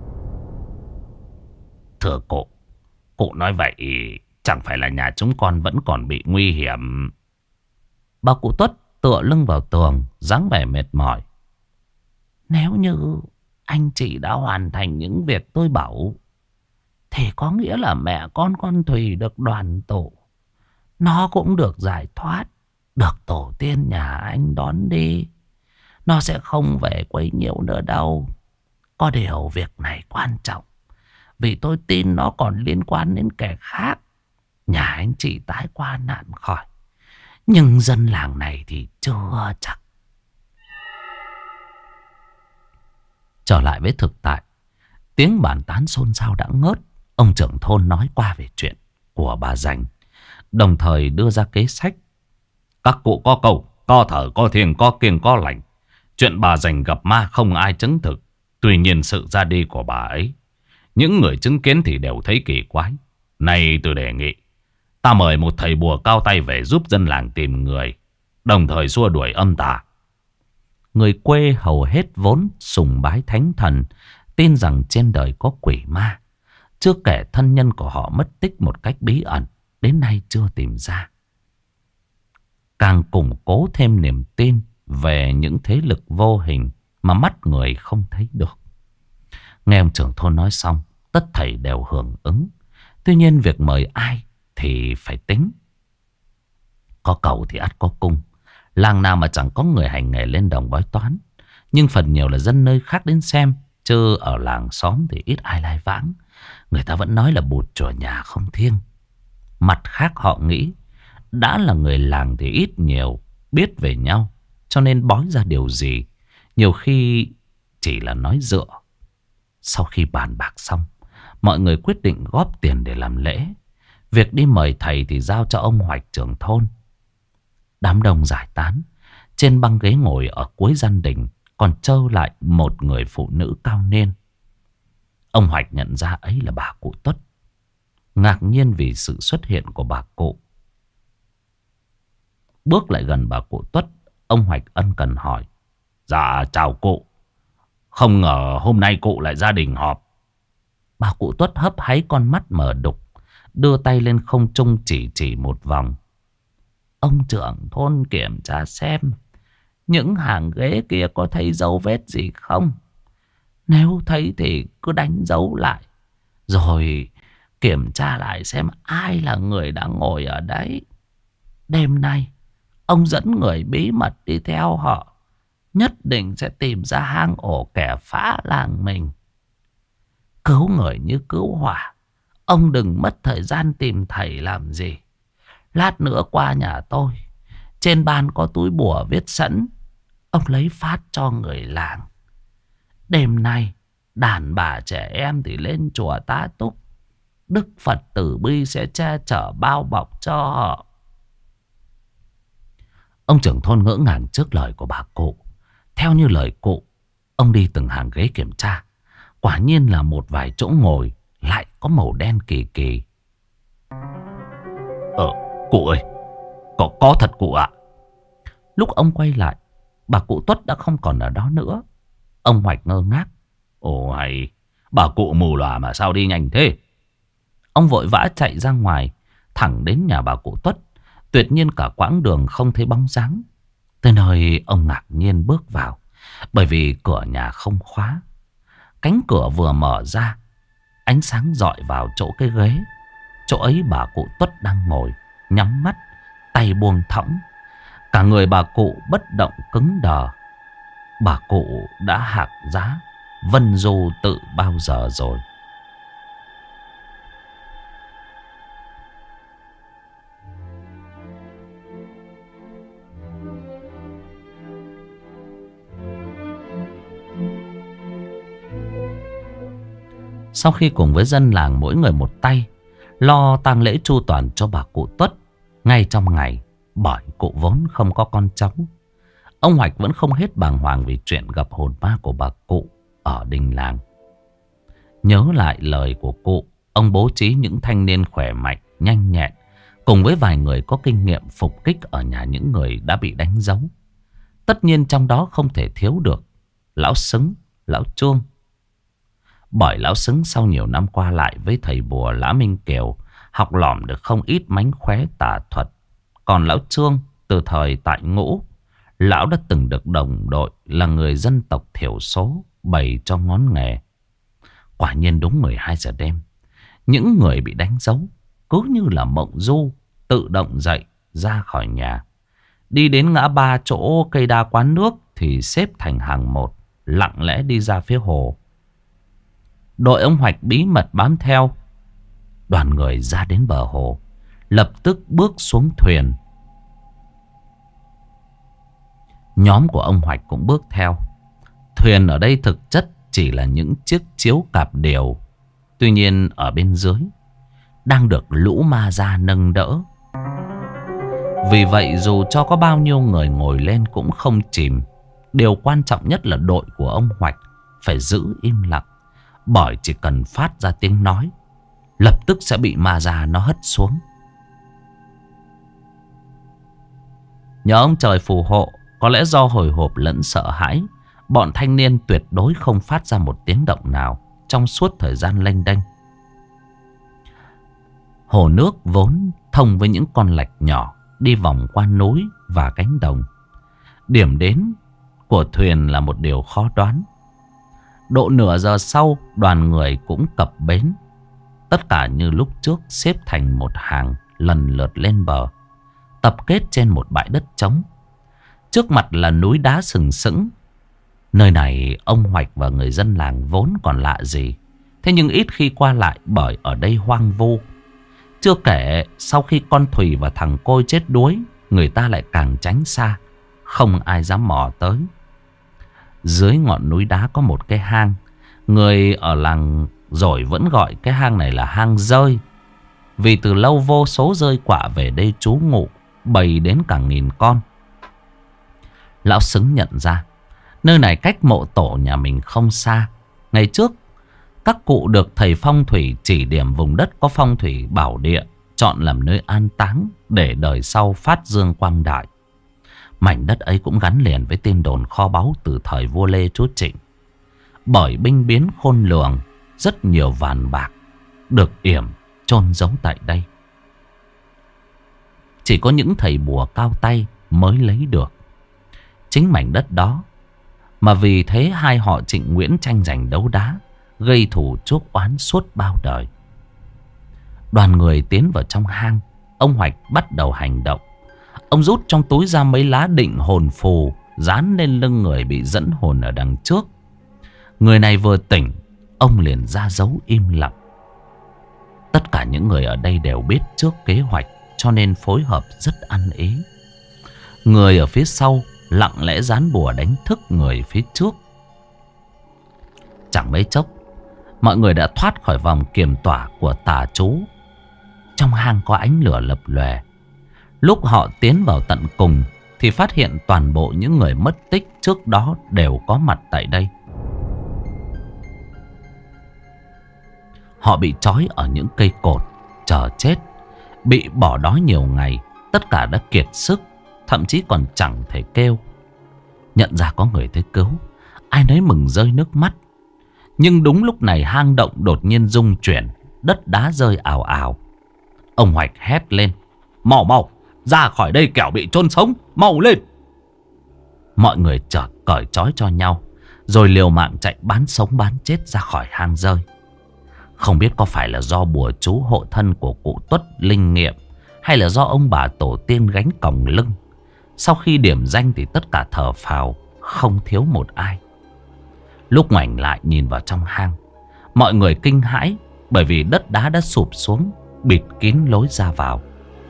Thưa cụ, cụ nói vậy chẳng phải là nhà chúng con vẫn còn bị nguy hiểm? Bà cụ Tuất tựa lưng vào tường, dáng vẻ mệt mỏi. Nếu như anh chị đã hoàn thành những việc tôi bảo, thì có nghĩa là mẹ con con Thùy được đoàn tụ. Nó cũng được giải thoát, được tổ tiên nhà anh đón đi. Nó sẽ không về quấy nhiễu nữa đâu. Có điều việc này quan trọng, vì tôi tin nó còn liên quan đến kẻ khác. Nhà anh chị tái qua nạn khỏi, nhưng dân làng này thì chưa chắc. Trở lại với thực tại, tiếng bàn tán xôn xao đã ngớt. Ông trưởng thôn nói qua về chuyện của bà Dành, đồng thời đưa ra kế sách. Các cụ có câu, có thở có thiêng có kiêng có lành. Chuyện bà Dành gặp ma không ai chứng thực. Tuy nhiên sự ra đi của bà ấy, những người chứng kiến thì đều thấy kỳ quái. Này tôi đề nghị ta mời một thầy bùa cao tay về giúp dân làng tìm người, đồng thời xua đuổi âm tà. Người quê hầu hết vốn sùng bái thánh thần, tin rằng trên đời có quỷ ma. Chưa kể thân nhân của họ mất tích một cách bí ẩn, đến nay chưa tìm ra. Càng củng cố thêm niềm tin về những thế lực vô hình mà mắt người không thấy được. Nghe ông trưởng thôn nói xong, tất thảy đều hưởng ứng. Tuy nhiên việc mời ai thì phải tính. Có cầu thì ắt có cung. Làng nào mà chẳng có người hành nghề lên đồng bói toán. Nhưng phần nhiều là dân nơi khác đến xem, chứ ở làng xóm thì ít ai lai vãng. Người ta vẫn nói là bụt chùa nhà không thiêng. Mặt khác họ nghĩ, đã là người làng thì ít nhiều biết về nhau, cho nên bói ra điều gì nhiều khi chỉ là nói dựa. Sau khi bàn bạc xong, mọi người quyết định góp tiền để làm lễ. Việc đi mời thầy thì giao cho ông Hoạch trưởng thôn. Đám đông giải tán. Trên băng ghế ngồi ở cuối gian đình còn trơ lại một người phụ nữ cao niên. Ông Hoạch nhận ra ấy là bà cụ Tuất. Ngạc nhiên vì sự xuất hiện của bà cụ, bước lại gần bà cụ Tuất. Ông Hoạch ân cần hỏi: Dạ chào cụ. Không ngờ hôm nay cụ lại gia đình họp. Bà cụ Tuất hấp háy con mắt mở đục, đưa tay lên không trung chỉ chỉ một vòng. Ông trưởng thôn kiểm tra xem những hàng ghế kia có thấy dấu vết gì không. Nếu thấy thì cứ đánh dấu lại, rồi kiểm tra lại xem ai là người đã ngồi ở đấy. Đêm nay ông dẫn người bí mật đi theo họ, nhất định sẽ tìm ra hang ổ kẻ phá làng mình. Cứu người như cứu hỏa, ông đừng mất thời gian tìm thầy làm gì. Lát nữa qua nhà tôi, trên bàn có túi bùa viết sẵn, ông lấy phát cho người làng. Đêm nay đàn bà trẻ em thì lên chùa tá túc, Đức Phật Từ Bi sẽ che chở bao bọc cho họ. Ông trưởng thôn ngỡ ngàng trước lời của bà cụ. Theo như lời cụ, ông đi từng hàng ghế kiểm tra. Quả nhiên là một vài chỗ ngồi lại có màu đen kỳ kỳ. Ờ, cụ ơi, có, có thật cụ ạ. Lúc ông quay lại, bà cụ Tuất đã không còn ở đó nữa. Ông Hoạch ngơ ngác. Ồ hay, bà cụ mù lòa mà sao đi nhanh thế? Ông vội vã chạy ra ngoài, thẳng đến nhà bà cụ Tuất. Tuyệt nhiên cả quãng đường không thấy bóng dáng. Tới nơi ông ngạc nhiên bước vào, bởi vì cửa nhà không khóa. Cánh cửa vừa mở ra, ánh sáng rọi vào chỗ cái ghế. Chỗ ấy bà cụ Tuất đang ngồi, nhắm mắt, tay buông thõng. Cả người bà cụ bất động cứng đờ. Bà cụ đã hạc giá vân du tự bao giờ rồi. Sau khi cùng với dân làng mỗi người một tay lo tang lễ chu toàn cho bà cụ Tuất ngay trong ngày, bởi cụ vốn không có con cháu, ông Hoạch vẫn không hết bàng hoàng vì chuyện gặp hồn ma của bà cụ ở đình làng. Nhớ lại lời của cụ, ông bố trí những thanh niên khỏe mạnh, nhanh nhẹn cùng với vài người có kinh nghiệm phục kích ở nhà những người đã bị đánh dấu. Tất nhiên trong đó không thể thiếu được lão Xứng, lão Chuông. Bởi lão Xứng sau nhiều năm qua lại với thầy bùa Lã Minh Kiều, học lỏm được không ít mánh khóe tà thuật. Còn lão Trương từ thời tại ngũ, lão đã từng được đồng đội là người dân tộc thiểu số bày cho ngón nghề. Quả nhiên đúng mười hai giờ đêm, những người bị đánh dấu cứ như là mộng du tự động dậy ra khỏi nhà. Đi đến ngã ba chỗ cây đa quán nước thì xếp thành hàng một, lặng lẽ đi ra phía hồ. Đội ông Hoạch bí mật bám theo. Đoàn người ra đến bờ hồ, lập tức bước xuống thuyền. Nhóm của ông Hoạch cũng bước theo. Thuyền ở đây thực chất chỉ là những chiếc chiếu cạp điều. Tuy nhiên ở bên dưới đang được lũ ma da nâng đỡ. Vì vậy dù cho có bao nhiêu người ngồi lên cũng không chìm. Điều quan trọng nhất là đội của ông Hoạch phải giữ im lặng. Bởi chỉ cần phát ra tiếng nói, lập tức sẽ bị ma da nó hất xuống. Nhờ ông trời phù hộ, có lẽ do hồi hộp lẫn sợ hãi, bọn thanh niên tuyệt đối không phát ra một tiếng động nào trong suốt thời gian lênh đênh. Hồ nước vốn thông với những con lạch nhỏ đi vòng qua núi và cánh đồng. Điểm đến của thuyền là một điều khó đoán. Độ nửa giờ sau, đoàn người cũng cập bến. Tất cả như lúc trước xếp thành một hàng lần lượt lên bờ, tập kết trên một bãi đất trống. Trước mặt là núi đá sừng sững. Nơi này ông Hoạch và người dân làng vốn còn lạ gì. Thế nhưng ít khi qua lại bởi ở đây hoang vu. Chưa kể sau khi con Thùy và thằng Côi chết đuối, người ta lại càng tránh xa, không ai dám mò tới. Dưới ngọn núi đá có một cái hang. Người ở làng rồi vẫn gọi cái hang này là hang rơi. Vì từ lâu vô số rơi quạ về đây trú ngụ, bầy đến cả nghìn con. Lão Xứng nhận ra nơi này cách mộ tổ nhà mình không xa. Ngày trước Các cụ được thầy phong thủy chỉ điểm vùng đất có phong thủy bảo địa, chọn làm nơi an táng để đời sau phát dương quang đại. Mảnh đất ấy cũng gắn liền với tin đồn kho báu từ thời vua Lê Chúa Trịnh. Bởi binh biến khôn lường, rất nhiều vàng bạc được yểm chôn giấu tại đây. Chỉ có những thầy bùa cao tay mới lấy được chính mảnh đất đó, mà vì thế hai họ Trịnh Nguyễn tranh giành đấu đá, gây thù chuốc oán suốt bao đời. Đoàn người tiến vào trong hang. Ông Hoạch bắt đầu hành động. Ông rút trong túi ra mấy lá định hồn phù, dán lên lưng người bị dẫn hồn ở đằng trước. Người này vừa tỉnh, ông liền ra dấu im lặng. Tất cả những người ở đây đều biết trước kế hoạch, cho nên phối hợp rất ăn ý. Người ở phía sau lặng lẽ dán bùa đánh thức người phía trước. Chẳng mấy chốc, mọi người đã thoát khỏi vòng kiềm tỏa của tà chú. Trong hang có ánh lửa lập lòe. Lúc họ tiến vào tận cùng thì phát hiện toàn bộ những người mất tích trước đó đều có mặt tại đây. Họ bị trói ở những cây cột, chờ chết, bị bỏ đói nhiều ngày, tất cả đã kiệt sức, thậm chí còn chẳng thể kêu. Nhận ra có người tới cứu, ai nấy mừng rơi nước mắt. Nhưng đúng lúc này hang động đột nhiên rung chuyển, đất đá rơi ào ào. Ông Hoạch hét lên: "Mau mau, ra khỏi đây kẻo bị chôn sống, mau lên!" Mọi người chợt cởi trói cho nhau, rồi liều mạng chạy bán sống bán chết ra khỏi hang rơi. Không biết có phải là do bùa chú hộ thân của cụ Tuất linh nghiệm, hay là do ông bà tổ tiên gánh còng lưng. Sau khi điểm danh thì tất cả thở phào, không thiếu một ai. Lúc ngoảnh lại nhìn vào trong hang, mọi người kinh hãi, bởi vì đất đá đã sụp xuống, bịt kín lối ra vào.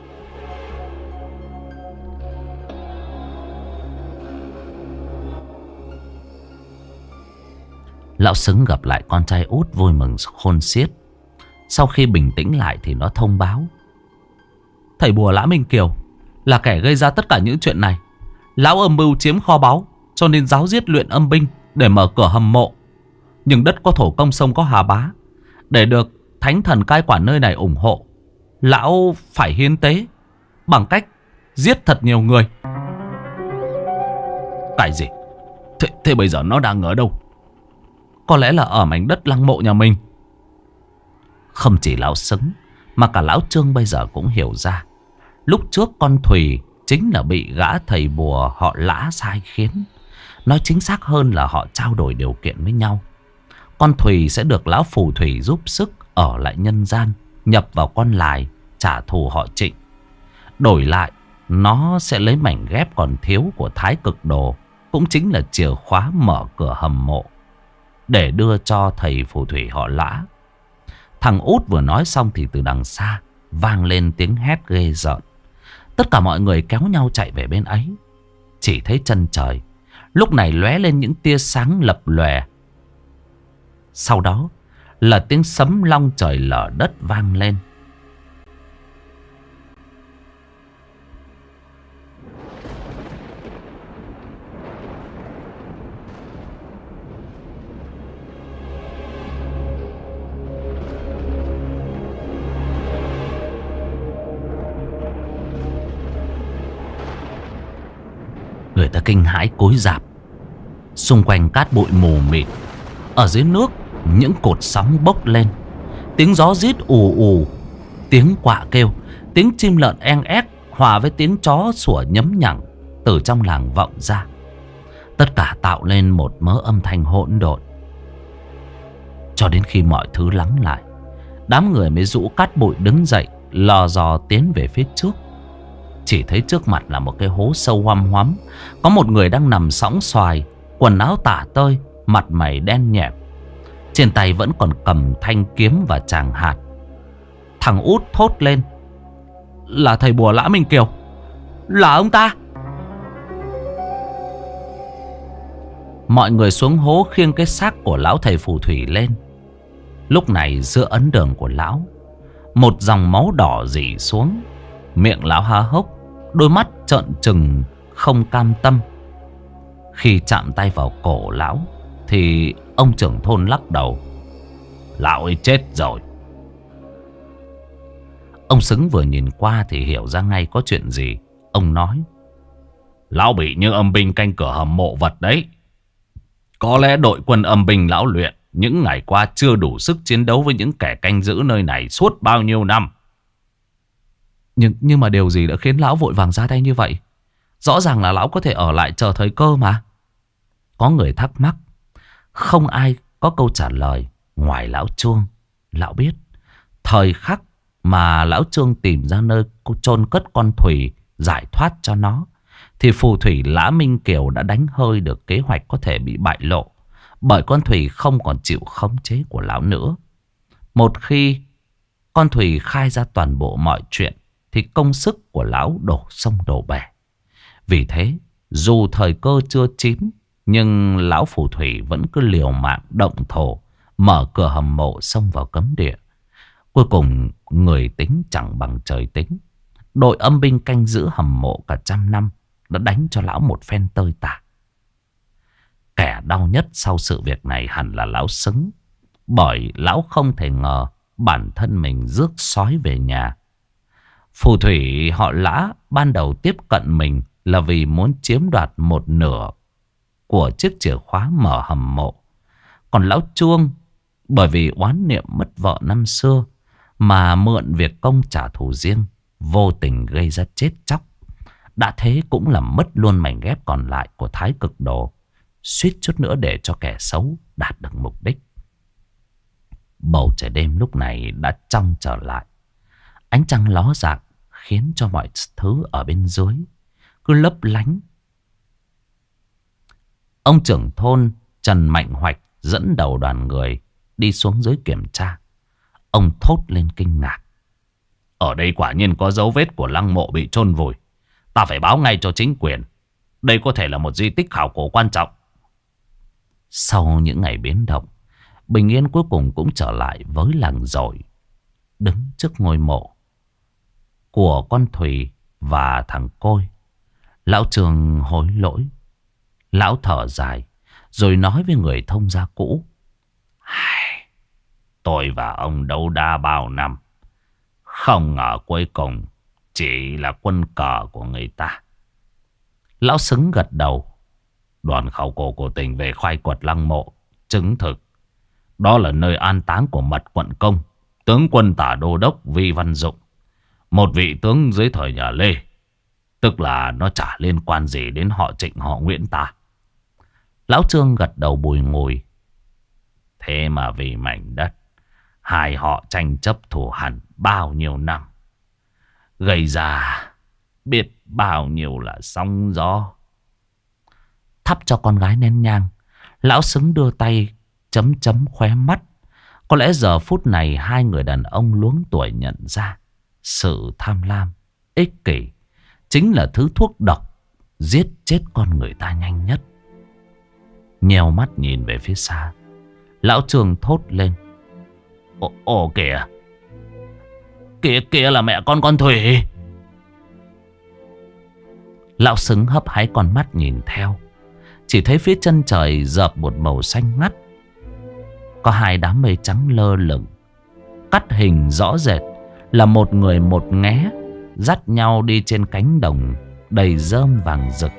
Lão Xứng gặp lại con trai út vui mừng khôn xiết. Sau khi bình tĩnh lại thì nó thông báo: "Thầy bùa Lã Minh Kiều là kẻ gây ra tất cả những chuyện này. Lão âm mưu chiếm kho báu, cho nên giáo giết luyện âm binh để mở cửa hầm mộ. Nhưng đất có thổ công, sông có hà bá, để được thánh thần cai quản nơi này ủng hộ, lão phải hiến tế bằng cách giết thật nhiều người." "Cái gì? Thế, thế bây giờ nó đang ở đâu?" "Có lẽ là ở mảnh đất lăng mộ nhà mình." Không chỉ lão Xứng mà cả lão Trương bây giờ cũng hiểu ra. Lúc trước con Thùy chính là bị gã thầy bùa họ Lã sai khiến. Nói chính xác hơn là họ trao đổi điều kiện với nhau. Con Thùy sẽ được lão phù thủy giúp sức ở lại nhân gian, nhập vào con Lài, trả thù họ Trịnh. Đổi lại, nó sẽ lấy mảnh ghép còn thiếu của Thái Cực Đồ, cũng chính là chìa khóa mở cửa hầm mộ, để đưa cho thầy phù thủy họ Lã. Thằng út vừa nói xong thì từ đằng xa vang lên tiếng hét ghê rợn. Tất cả mọi người kéo nhau chạy về bên ấy. Chỉ thấy chân trời lúc này lóe lên những tia sáng lập lòe. Sau đó là tiếng sấm long trời lở đất vang lên. Người ta kinh hãi cúi rạp. Xung quanh cát bụi mù mịt. Ở dưới nước những cột sóng bốc lên. Tiếng gió rít ù ù, tiếng quạ kêu, tiếng chim lợn eng ép hòa với tiếng chó sủa nhấm nhẳng từ trong làng vọng ra. Tất cả tạo lên một mớ âm thanh hỗn độn. Cho đến khi mọi thứ lắng lại, đám người mới rũ cát bụi đứng dậy, lò dò tiến về phía trước. Chỉ thấy trước mặt là một cái hố sâu hoăm hoắm. Có một người đang nằm sõng xoài, quần áo tả tơi, mặt mày đen nhẹm. Trên tay vẫn còn cầm thanh kiếm và tràng hạt. Thằng út thốt lên: "Là thầy bùa Lã Minh Kiều, là ông ta!" Mọi người xuống hố khiêng cái xác của lão thầy phù thủy lên. Lúc này giữa ấn đường của lão, một dòng máu đỏ rỉ xuống. Miệng lão há hốc, đôi mắt trợn trừng không cam tâm. Khi chạm tay vào cổ lão thì ông trưởng thôn lắc đầu: Lão ấy chết rồi. Ông Xứng vừa nhìn qua thì hiểu ra ngay có chuyện gì. Ông nói: Lão bị những âm binh canh cửa hầm mộ vật đấy. Có lẽ đội quân âm binh lão luyện những ngày qua chưa đủ sức chiến đấu với những kẻ canh giữ nơi này suốt bao nhiêu năm. Nhưng, nhưng mà điều gì đã khiến lão vội vàng ra tay như vậy? Rõ ràng là lão có thể ở lại chờ thời cơ mà. Có người thắc mắc. Không ai có câu trả lời ngoài lão Chuông. Lão biết thời khắc mà lão Chuông tìm ra nơi chôn cất con Thùy, giải thoát cho nó, thì phù thủy Lã Minh Kiều đã đánh hơi được kế hoạch có thể bị bại lộ. Bởi con Thùy không còn chịu khống chế của lão nữa. Một khi con Thùy khai ra toàn bộ mọi chuyện thì công sức của lão đổ sông đổ bể. Vì thế dù thời cơ chưa chín, nhưng lão phù thủy vẫn cứ liều mạng động thổ, mở cửa hầm mộ xông vào cấm địa. Cuối cùng người tính chẳng bằng trời tính. Đội âm binh canh giữ hầm mộ cả trăm năm đã đánh cho lão một phen tơi tả. Kẻ đau nhất sau sự việc này hẳn là lão Xứng. Bởi lão không thể ngờ bản thân mình rước sói về nhà. Phù thủy họ Lã ban đầu tiếp cận mình là vì muốn chiếm đoạt một nửa của chiếc chìa khóa mở hầm mộ. Còn lão Chuông bởi vì oán niệm mất vợ năm xưa mà mượn việc công trả thù riêng, vô tình gây ra chết chóc. Đã thế cũng làm mất luôn mảnh ghép còn lại của Thái Cực Đồ, suýt chút nữa để cho kẻ xấu đạt được mục đích. Bầu trời đêm lúc này đã trong trở lại. Ánh trăng ló dạng khiến cho mọi thứ ở bên dưới cứ lấp lánh. Ông trưởng thôn Trần Mạnh Hoạch dẫn đầu đoàn người đi xuống dưới kiểm tra. Ông thốt lên kinh ngạc. Ở đây quả nhiên có dấu vết của lăng mộ bị chôn vùi. Ta phải báo ngay cho chính quyền. Đây có thể là một di tích khảo cổ quan trọng. Sau những ngày biến động, bình yên cuối cùng cũng trở lại với làng Dội. Đứng trước ngôi mộ của con Thùy và thằng Côi, lão Trường hối lỗi. Lão thở dài rồi nói với người thông gia cũ: Tôi và ông đấu đá bao năm, không ngờ cuối cùng chỉ là quân cờ của người ta. Lão Xứng gật đầu. Đoàn khảo cổ của tỉnh về khai quật lăng mộ, chứng thực đó là nơi an táng của Mật Quận Công, tướng quân tả đô đốc Vi Văn Dụng, một vị tướng dưới thời nhà Lê. Tức là nó chả liên quan gì đến họ Trịnh họ Nguyễn ta. Lão Trương gật đầu bùi ngùi. Thế mà vì mảnh đất, hai họ tranh chấp thù hằn bao nhiêu năm, gây ra biết bao nhiêu là sóng gió. Thắp cho con gái nén nhang, lão Xứng đưa tay chấm chấm khóe mắt. Có lẽ giờ phút này hai người đàn ông luống tuổi nhận ra sự tham lam, ích kỷ chính là thứ thuốc độc giết chết con người ta nhanh nhất. Nheo mắt nhìn về phía xa, lão Trường thốt lên: Ồ, ồ kìa, kìa kìa là mẹ con con Thủy. Lão Xứng hấp háy con mắt nhìn theo. Chỉ thấy phía chân trời dợp một màu xanh ngắt. Có hai đám mây trắng lơ lửng, cắt hình rõ rệt là một người một nghé dắt nhau đi trên cánh đồng đầy rơm vàng rực.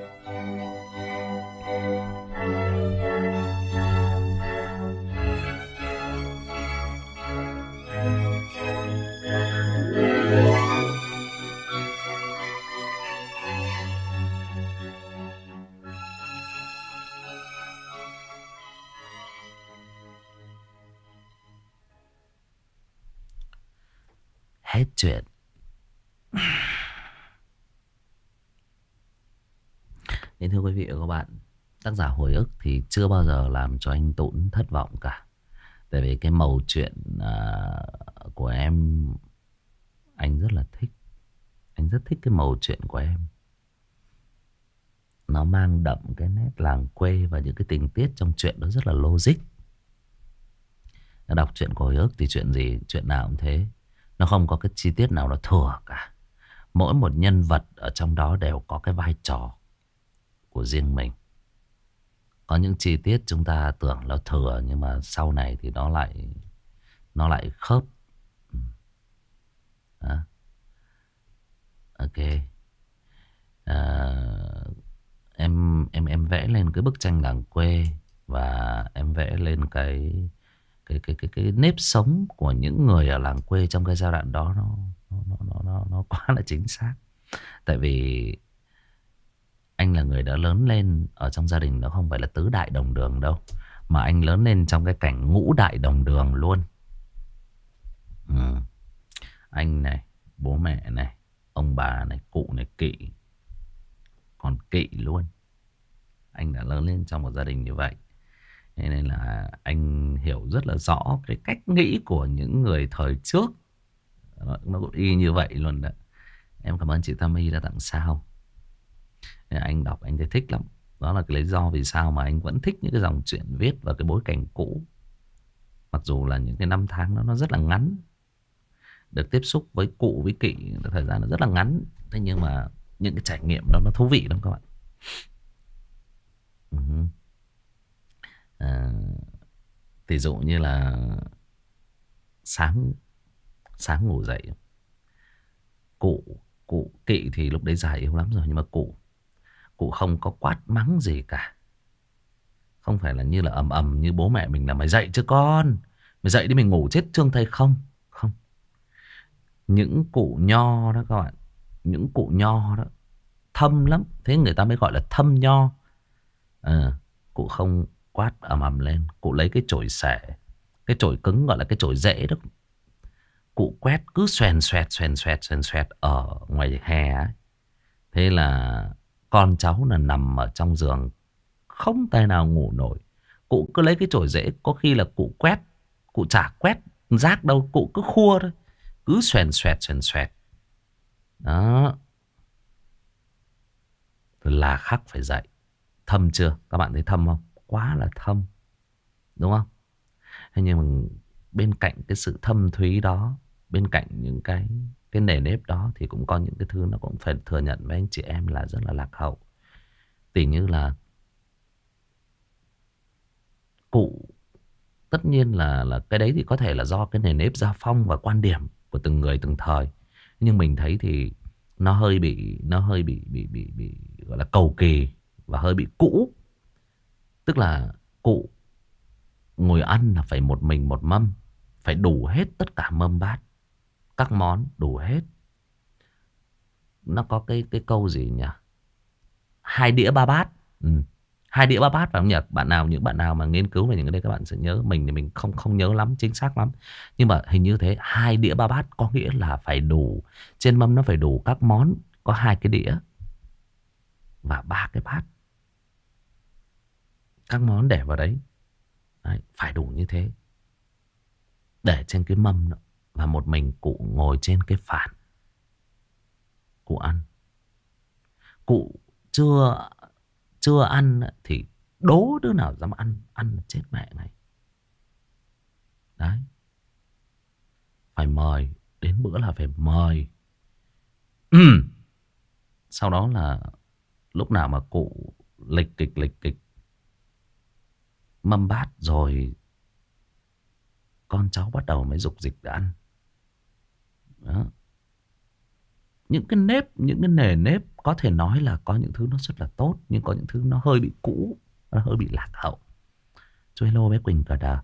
Hết chuyện. Nên thưa quý vị và các bạn, tác giả hồi ức thì chưa bao giờ làm cho anh Tún thất vọng cả. Tại vì cái mẩu chuyện uh, của em anh rất là thích. Anh rất thích cái mẩu chuyện của em. Nó mang đậm cái nét làng quê và những cái tình tiết trong chuyện nó rất là logic. Đọc chuyện của hồi ức thì chuyện gì, chuyện nào cũng thế. Nó không có cái chi tiết nào nó thừa cả. Mỗi một nhân vật ở trong đó đều có cái vai trò của riêng mình. Có những chi tiết chúng ta tưởng nó thừa, nhưng mà sau này thì nó lại nó lại khớp. Ừ. Đó. Ok. À, em em em vẽ lên cái bức tranh làng quê, và em vẽ lên cái cái cái cái cái nếp sống của những người ở làng quê trong cái giai đoạn đó, nó nó nó nó nó, nó quá là chính xác. Tại vì anh là người đã lớn lên ở trong gia đình, nó không phải là tứ đại đồng đường đâu, mà anh lớn lên trong cái cảnh ngũ đại đồng đường luôn. Ừ. Anh này, bố mẹ này, ông bà này, cụ này, kỵ, còn kỵ luôn. Anh đã lớn lên trong một gia đình như vậy. Thế nên là anh hiểu rất là rõ cái cách nghĩ của những người thời trước. Nó cũng y như vậy luôn đó. Em cảm ơn chị Tammy đã tặng sao. Anh đọc anh thấy thích lắm. Đó là cái lý do vì sao mà anh vẫn thích những cái dòng truyện viết và cái bối cảnh cũ. Mặc dù là những cái năm tháng đó nó rất là ngắn, được tiếp xúc với cụ với kỵ thời gian nó rất là ngắn. Thế nhưng mà những cái trải nghiệm đó nó thú vị lắm các bạn. uh à, Ví dụ như là sáng sáng ngủ dậy, cụ cụ kỵ thì lúc đấy già yếu lắm rồi, nhưng mà cụ cụ không có quát mắng gì cả. Không phải là như là ầm ầm như bố mẹ mình là mày dậy chứ con, mày dậy đi mình ngủ chết trương thây. Không, không. Những cụ nho đó các bạn, những cụ nho đó thâm lắm, thế người ta mới gọi là thâm nho. À, cụ không quát ầm ầm lên, cụ lấy cái chổi xẻ, cái chổi cứng gọi là cái chổi rễ đó, cụ quét cứ xoèn xoẹt xoèn xoẹt xoèn xoẹt ở ngoài hè ấy. Thế là con cháu là nằm ở trong giường không tài nào ngủ nổi. Cụ cứ lấy cái chổi rễ, có khi là cụ quét, cụ chả quét rác đâu, cụ cứ khua thôi, cứ xoèn xoẹt xoèn xoẹt. Đó là khắc phải dậy. Thâm chưa? Các bạn thấy thâm không? Quá là thâm, đúng không? Thế nhưng mà bên cạnh cái sự thâm thúy đó, bên cạnh những cái cái nề nếp đó, thì cũng có những cái thứ nó cũng phải thừa nhận với anh chị em là rất là lạc hậu. Tỉ như là cụ, tất nhiên là là cái đấy thì có thể là do cái nền nếp gia phong và quan điểm của từng người từng thời. Nhưng mình thấy thì nó hơi bị nó hơi bị bị bị bị gọi là cầu kỳ và hơi bị cũ. Tức là cụ ngồi ăn là phải một mình một mâm, phải đủ hết tất cả mâm bát, các món đủ hết. Nó có cái cái câu gì nhỉ? Hai đĩa ba bát. Ừ. Hai đĩa ba bát phải không nhỉ? Bạn nào, những bạn nào mà nghiên cứu về những cái đấy các bạn sẽ nhớ. Mình thì mình không không nhớ lắm chính xác lắm, nhưng mà hình như thế. Hai đĩa ba bát có nghĩa là phải đủ, trên mâm nó phải đủ các món, có hai cái đĩa và ba cái bát, các món để vào đấy. Đấy, phải đủ như thế, để trên cái mâm đó. Và một mình cụ ngồi trên cái phản, cụ ăn. Cụ chưa chưa ăn thì đố đứa nào dám ăn, ăn là chết mẹ này. Đấy, phải mời, đến bữa là phải mời. Sau đó là lúc nào mà cụ lịch kịch lịch kịch mâm bát rồi, con cháu bắt đầu mới dục dịch để ăn. Đó. Những cái nếp, những cái nề nếp có thể nói là có những thứ nó rất là tốt, nhưng có những thứ nó hơi bị cũ, nó hơi bị lạc hậu. Cho hello bé Quỳnh cả đà.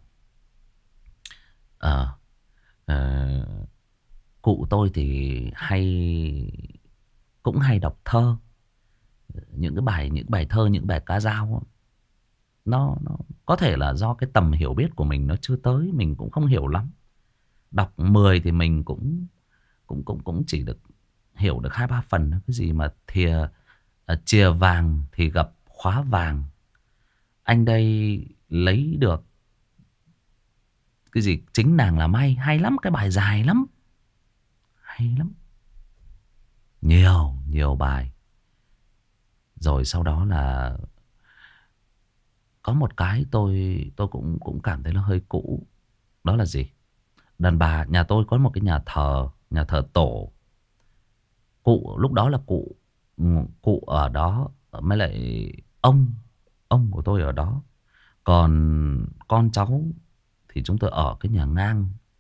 Ờ, ờ, cụ tôi thì hay, cũng hay đọc thơ. Những cái bài, những bài thơ, những bài ca dao, nó, nó có thể là do cái tầm hiểu biết của mình nó chưa tới, mình cũng không hiểu lắm. Đọc mười thì mình cũng cũng cũng cũng chỉ được hiểu được hai ba phần. Cái gì mà thìa à, chìa vàng thì gặp khóa vàng, anh đây lấy được cái gì chính nàng là may. Hay lắm, cái bài dài lắm, hay lắm, nhiều nhiều bài. Rồi sau đó là có một cái tôi tôi cũng cũng cảm thấy nó hơi cũ. Đó là gì? Đàn bà, nhà tôi có một cái nhà thờ, nhà thờ tổ. Cụ lúc đó là cụ cụ ở đó, mới lại ông ông của tôi ở đó. Còn con cháu thì chúng tôi ở cái nhà ngang,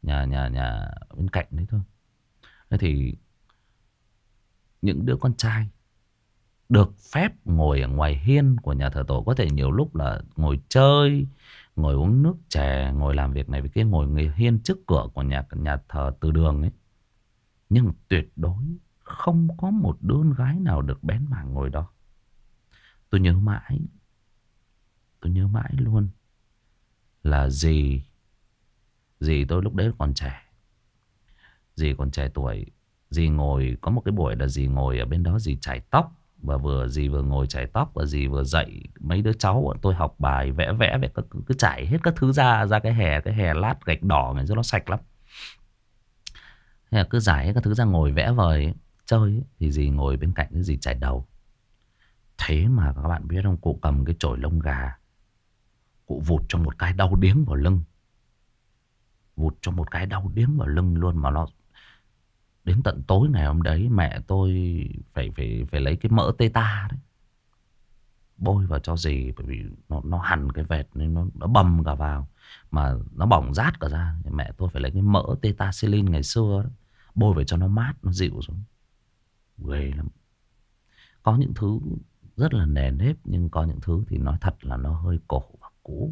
Nhà nhà nhà bên cạnh đấy thôi. Thế thì những đứa con trai được phép ngồi ở ngoài hiên của nhà thờ tổ, có thể nhiều lúc là ngồi chơi, ngồi uống nước chè, ngồi làm việc này với kia, ngồi người hiên trước cửa của nhà nhà thờ từ đường ấy. Nhưng tuyệt đối không có một đứa con gái nào được bén mảng ngồi đó. Tôi nhớ mãi, tôi nhớ mãi luôn là dì, dì tôi lúc đấy còn trẻ, dì còn trẻ tuổi. Dì ngồi, có một cái buổi là dì ngồi ở bên đó, dì chải tóc. Và vừa dì vừa ngồi chải tóc, và dì vừa dạy mấy đứa cháu bọn tôi học bài vẽ vẽ vẽ cứ, cứ chải hết các thứ ra ra cái hè, cái hè lát gạch đỏ này cho nó sạch lắm. Thế là cứ giải hết các thứ ra ngồi vẽ vời chơi ấy. Thì dì ngồi bên cạnh cái dì chải đầu. Thế mà các bạn biết không, cụ cầm cái chổi lông gà, cụ vụt cho một cái đau điếng vào lưng. Vụt cho một cái đau điếng vào lưng luôn. Mà nó đến tận tối ngày hôm đấy mẹ tôi phải phải phải lấy cái mỡ tê ta đấy bôi vào cho dì, bởi vì nó nó hằn cái vệt nên nó nó bầm cả vào, mà nó bỏng rát cả ra. Mẹ tôi phải lấy cái mỡ Tetacillin ngày xưa đó, bôi vào cho nó mát, nó dịu xuống. Ghê lắm. Có những thứ rất là nền nếp, nhưng có những thứ thì nói thật là nó hơi cổ và cũ.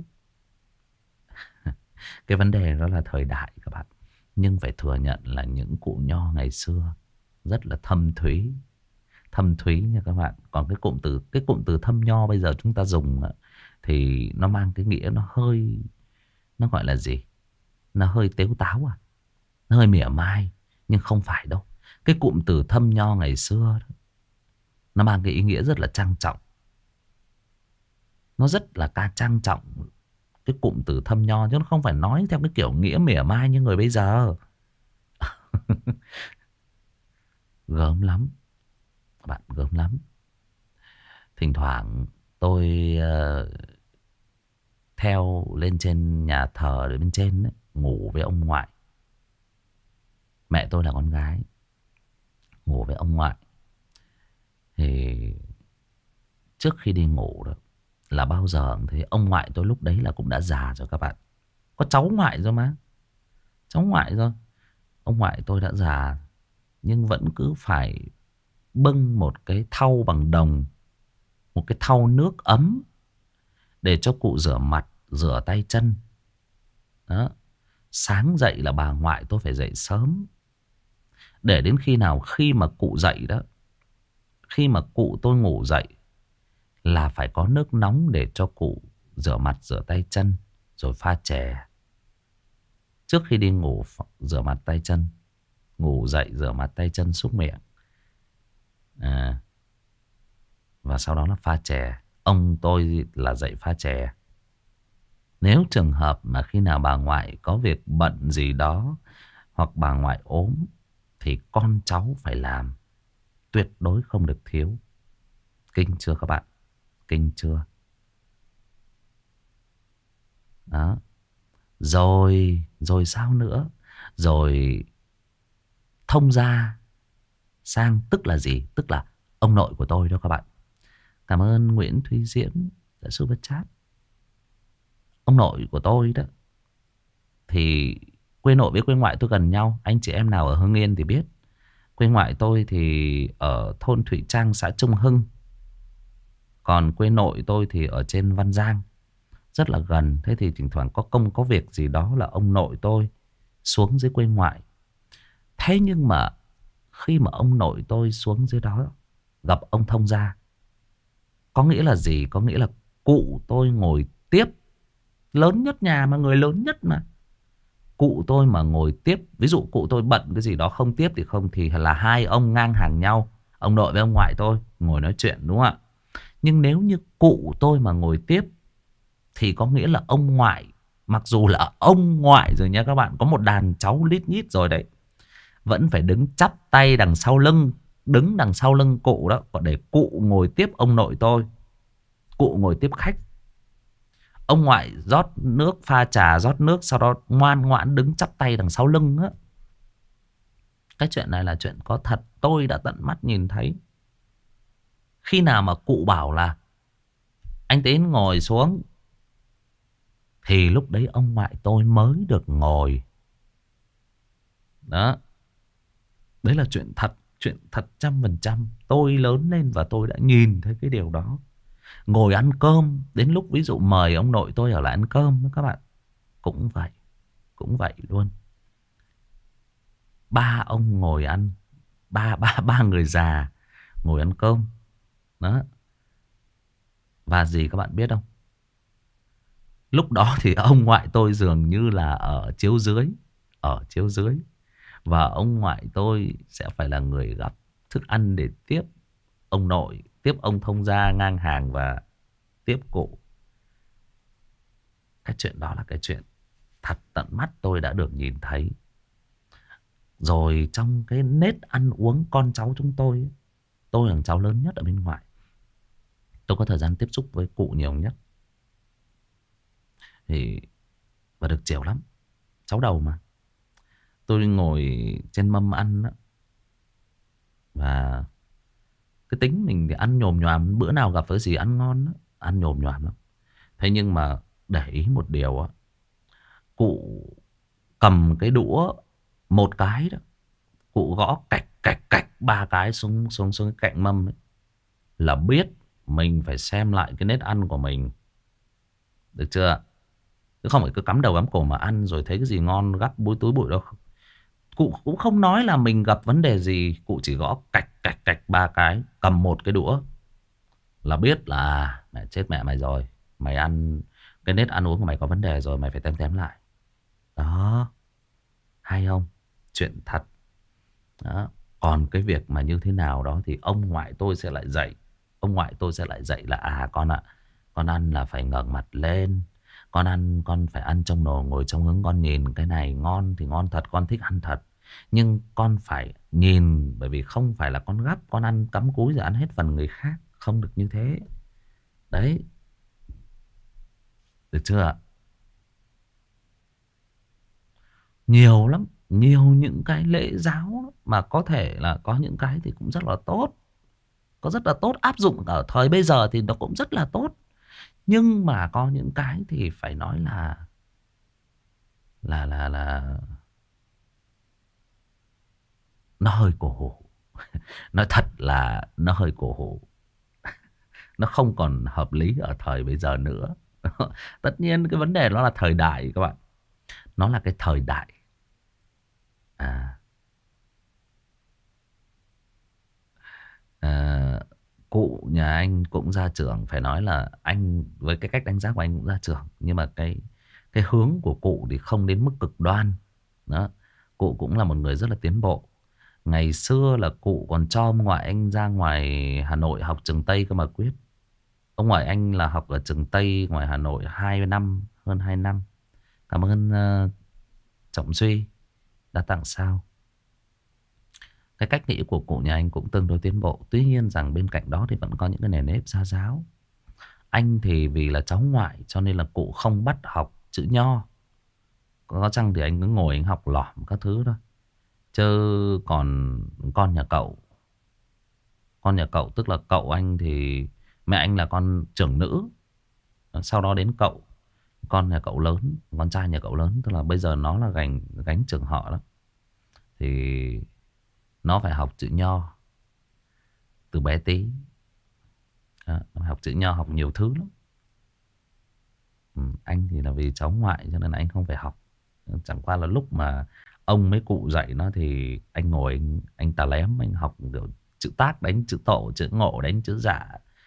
Cái vấn đề đó là thời đại các bạn. Nhưng phải thừa nhận là những cụ nho ngày xưa rất là thâm thúy. Thâm thúy nha các bạn. Còn cái cụm từ cái cụm từ thâm nho bây giờ chúng ta dùng thì nó mang cái nghĩa nó hơi, nó gọi là gì, nó hơi tếu táo à, nó hơi mỉa mai. Nhưng không phải đâu. Cái cụm từ thâm nho ngày xưa đó, nó mang cái ý nghĩa rất là trang trọng. Nó rất là ca trang trọng. Cái cụm từ thâm nho chứ nó không phải nói theo cái kiểu nghĩa mỉa mai như người bây giờ. Gớm lắm. Bạn gớm lắm. Thỉnh thoảng tôi uh, theo lên trên nhà thờ ở bên trên ấy, ngủ với ông ngoại. Mẹ tôi là con gái, ngủ với ông ngoại. Thì trước khi đi ngủ đó là bao giờ cũng thế. Ông ngoại tôi lúc đấy là cũng đã già rồi các bạn. Có cháu ngoại rồi mà. Cháu ngoại rồi. Ông ngoại tôi đã già, nhưng vẫn cứ phải bưng một cái thau bằng đồng, một cái thau nước ấm để cho cụ rửa mặt, rửa tay chân. Đó. Sáng dậy là bà ngoại tôi phải dậy sớm. Để đến khi nào khi mà cụ dậy đó, khi mà cụ tôi ngủ dậy là phải có nước nóng để cho cụ rửa mặt, rửa tay chân, rồi pha chè. Trước khi đi ngủ rửa mặt tay chân, ngủ dậy rửa mặt tay chân súc miệng. À, và sau đó là pha chè. Ông tôi là dậy pha chè. Nếu trường hợp mà khi nào bà ngoại có việc bận gì đó, hoặc bà ngoại ốm, thì con cháu phải làm. Tuyệt đối không được thiếu. Kinh chưa các bạn? Kinh chưa? Đó. Rồi, rồi sao nữa? Rồi thông gia sang, tức là gì? Tức là ông nội của tôi đó các bạn. Cảm ơn Nguyễn Thúy Diễm đã super chat. Ông nội của tôi đó thì quê nội với quê ngoại tôi gần nhau. Anh chị em nào ở Hưng Yên thì biết. Quê ngoại tôi thì ở thôn Thụy Trang, xã Trung Hưng. Còn quê nội tôi thì ở trên Văn Giang, rất là gần. Thế thì thỉnh thoảng có công có việc gì đó là ông nội tôi xuống dưới quê ngoại. Thế nhưng mà khi mà ông nội tôi xuống dưới đó gặp ông thông gia, có nghĩa là gì? Có nghĩa là cụ tôi ngồi tiếp. Lớn nhất nhà mà, người lớn nhất mà. Cụ tôi mà ngồi tiếp, ví dụ cụ tôi bận cái gì đó không tiếp thì không, thì là hai ông ngang hàng nhau, ông nội với ông ngoại tôi ngồi nói chuyện, đúng không ạ? Nhưng nếu như cụ tôi mà ngồi tiếp thì có nghĩa là ông ngoại, mặc dù là ông ngoại rồi nha các bạn, có một đàn cháu lít nhít rồi đấy, vẫn phải đứng chắp tay đằng sau lưng, đứng đằng sau lưng cụ đó, để cụ ngồi tiếp ông nội tôi. Cụ ngồi tiếp khách. Ông ngoại rót nước, pha trà, rót nước, sau đó ngoan ngoãn đứng chắp tay đằng sau lưng á. Cái chuyện này là chuyện có thật, tôi đã tận mắt nhìn thấy. Khi nào mà cụ bảo là anh Tín ngồi xuống, thì lúc đấy ông ngoại tôi mới được ngồi. Đó. Đấy là chuyện thật. Chuyện thật trăm phần trăm. Tôi lớn lên và tôi đã nhìn thấy cái điều đó. Ngồi ăn cơm. Đến lúc ví dụ mời ông nội tôi ở lại ăn cơm các bạn. Cũng vậy. Cũng vậy luôn. Ba ông ngồi ăn. Ba, ba, ba người già ngồi ăn cơm. Đó. Và gì các bạn biết không? Lúc đó thì ông ngoại tôi dường như là ở chiếu dưới. Ở chiếu dưới. Và ông ngoại tôi sẽ phải là người gắp thức ăn để tiếp ông nội, tiếp ông thông gia ngang hàng và tiếp cụ. Cái chuyện đó là cái chuyện thật tận mắt tôi đã được nhìn thấy. Rồi trong cái nết ăn uống con cháu chúng tôi, tôi là cháu lớn nhất ở bên ngoài. Tôi có thời gian tiếp xúc với cụ nhiều nhất. Thì và được chiều lắm. Cháu đầu mà. Tôi ngồi trên mâm ăn đó. Và cái tính mình thì ăn nhồm nhòm. Bữa nào gặp với gì ăn ngon đó, ăn nhồm nhòm lắm. Thế nhưng mà để ý một điều á. Cụ cầm cái đũa một cái đó. Cụ gõ cạch cạch cạch ba cái xuống xuống xuống cái cạnh mâm ấy. Là biết mình phải xem lại cái nết ăn của mình. Được chưa? Chứ không phải cứ cắm đầu cắm cổ mà ăn rồi thấy cái gì ngon gắp búi túi bụi đâu. Cụ cũng không nói là mình gặp vấn đề gì. Cụ chỉ gõ cạch cạch cạch ba cái. Cầm một cái đũa. Là biết là mẹ chết mẹ mày rồi. Mày ăn cái nết ăn uống của mày có vấn đề rồi. Mày phải tem tém lại. Đó. Hay không? Chuyện thật. Đó. Còn cái việc mà như thế nào đó thì ông ngoại tôi sẽ lại dạy. Ông ngoại tôi sẽ lại dạy là à con ạ, con ăn là phải ngẩng mặt lên. Con ăn con phải ăn trong nồi ngồi trong hứng. Con nhìn cái này ngon thì ngon thật. Con thích ăn thật. Nhưng con phải nhìn. Bởi vì không phải là con gắp. Con ăn cắm cúi rồi ăn hết phần người khác. Không được như thế. Đấy. Được chưa ạ? Nhiều lắm. Nhiều những cái lễ giáo. Mà có thể là có những cái thì cũng rất là tốt. Có rất là tốt. Áp dụng ở thời bây giờ thì nó cũng rất là tốt. Nhưng mà có những cái thì phải nói là Là là là nó hơi cổ hủ. Nói thật là nó hơi cổ hủ. Nó không còn hợp lý ở thời bây giờ nữa. Tất nhiên cái vấn đề nó là thời đại các bạn. Nó là cái thời đại. À, à cụ nhà anh cũng ra trường. Phải nói là anh với cái cách đánh giá của anh cũng ra trường. Nhưng mà cái cái hướng của cụ thì không đến mức cực đoan. Đó. Cụ cũng là một người rất là tiến bộ. Ngày xưa là cụ còn cho ông ngoại anh ra ngoài Hà Nội học trường Tây cơ mà quyết. Ông ngoại anh là học ở trường Tây ngoài Hà Nội hai năm, hơn hai năm. Cảm ơn uh, Trọng Duy đã tặng sao. Cái cách nghĩ của cụ nhà anh cũng tương đối tiến bộ. Tuy nhiên rằng bên cạnh đó thì vẫn có những cái nề nếp gia giáo. Anh thì vì là cháu ngoại cho nên là cụ không bắt học chữ nho. Có chăng thì anh cứ ngồi anh học lỏm các thứ thôi. Chứ còn con nhà cậu, con nhà cậu tức là cậu anh thì mẹ anh là con trưởng nữ. Sau đó đến cậu, con nhà cậu lớn, con trai nhà cậu lớn. Tức là bây giờ nó là gánh, gánh trưởng họ đó. Thì nó phải học chữ nho từ bé tí. Đó, nó học chữ nho, học nhiều thứ lắm. Ừ, anh thì là vì cháu ngoại cho nên là anh không phải học. Chẳng qua là lúc mà ông mấy cụ dạy nó thì anh ngồi anh, anh tà lém. Anh học kiểu chữ tác đánh chữ tổ, chữ ngộ đánh chữ dạ.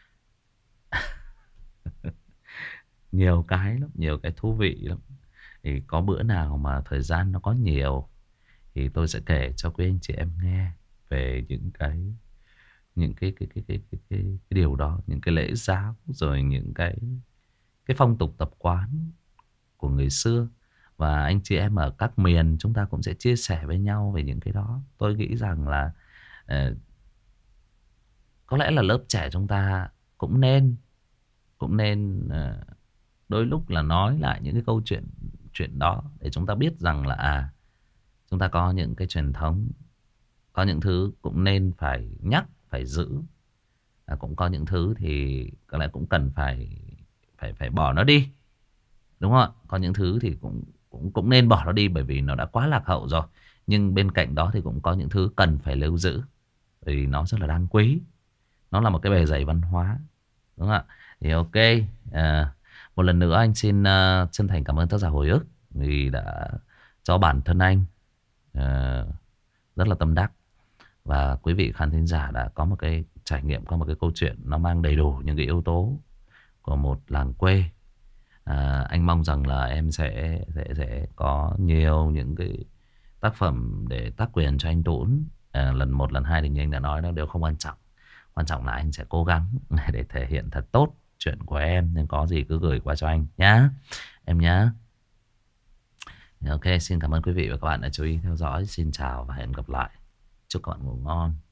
Nhiều cái lắm, nhiều cái thú vị lắm. Thì có bữa nào mà thời gian nó có nhiều thì tôi sẽ kể cho quý anh chị em nghe về những cái những cái cái cái cái cái, cái, cái điều đó, những cái lễ giáo rồi những cái cái phong tục tập quán của người xưa. Và anh chị em ở các miền chúng ta cũng sẽ chia sẻ với nhau về những cái đó. Tôi nghĩ rằng là uh, có lẽ là lớp trẻ chúng ta cũng nên cũng nên uh, đôi lúc là nói lại những cái câu chuyện chuyện đó để chúng ta biết rằng là à chúng ta có những cái truyền thống, có những thứ cũng nên phải nhắc, phải giữ. À, cũng có những thứ thì có lẽ cũng cần phải phải phải bỏ nó đi, đúng không ạ? Có những thứ thì cũng cũng cũng nên bỏ nó đi bởi vì nó đã quá lạc hậu rồi. Nhưng bên cạnh đó thì cũng có những thứ cần phải lưu giữ, vì nó rất là đáng quý. Nó là một cái bề dày văn hóa, đúng không ạ? Thì ok, à, một lần nữa anh xin uh, chân thành cảm ơn tác giả Hồi ức vì đã cho bản thân anh uh, rất là tâm đắc. Và quý vị khán thính giả đã có một cái trải nghiệm, có một cái câu chuyện nó mang đầy đủ những cái yếu tố của một làng quê. À, anh mong rằng là em sẽ, sẽ sẽ có nhiều những cái tác phẩm để tác quyền cho anh Tún. À, lần một, lần hai thì như anh đã nói nó đều không quan trọng. Quan trọng là anh sẽ cố gắng để thể hiện thật tốt chuyện của em. Nên có gì cứ gửi qua cho anh nhá, em nhá. Ok, xin cảm ơn quý vị và các bạn đã chú ý theo dõi. Xin chào và hẹn gặp lại. Chúc các bạn ngủ ngon.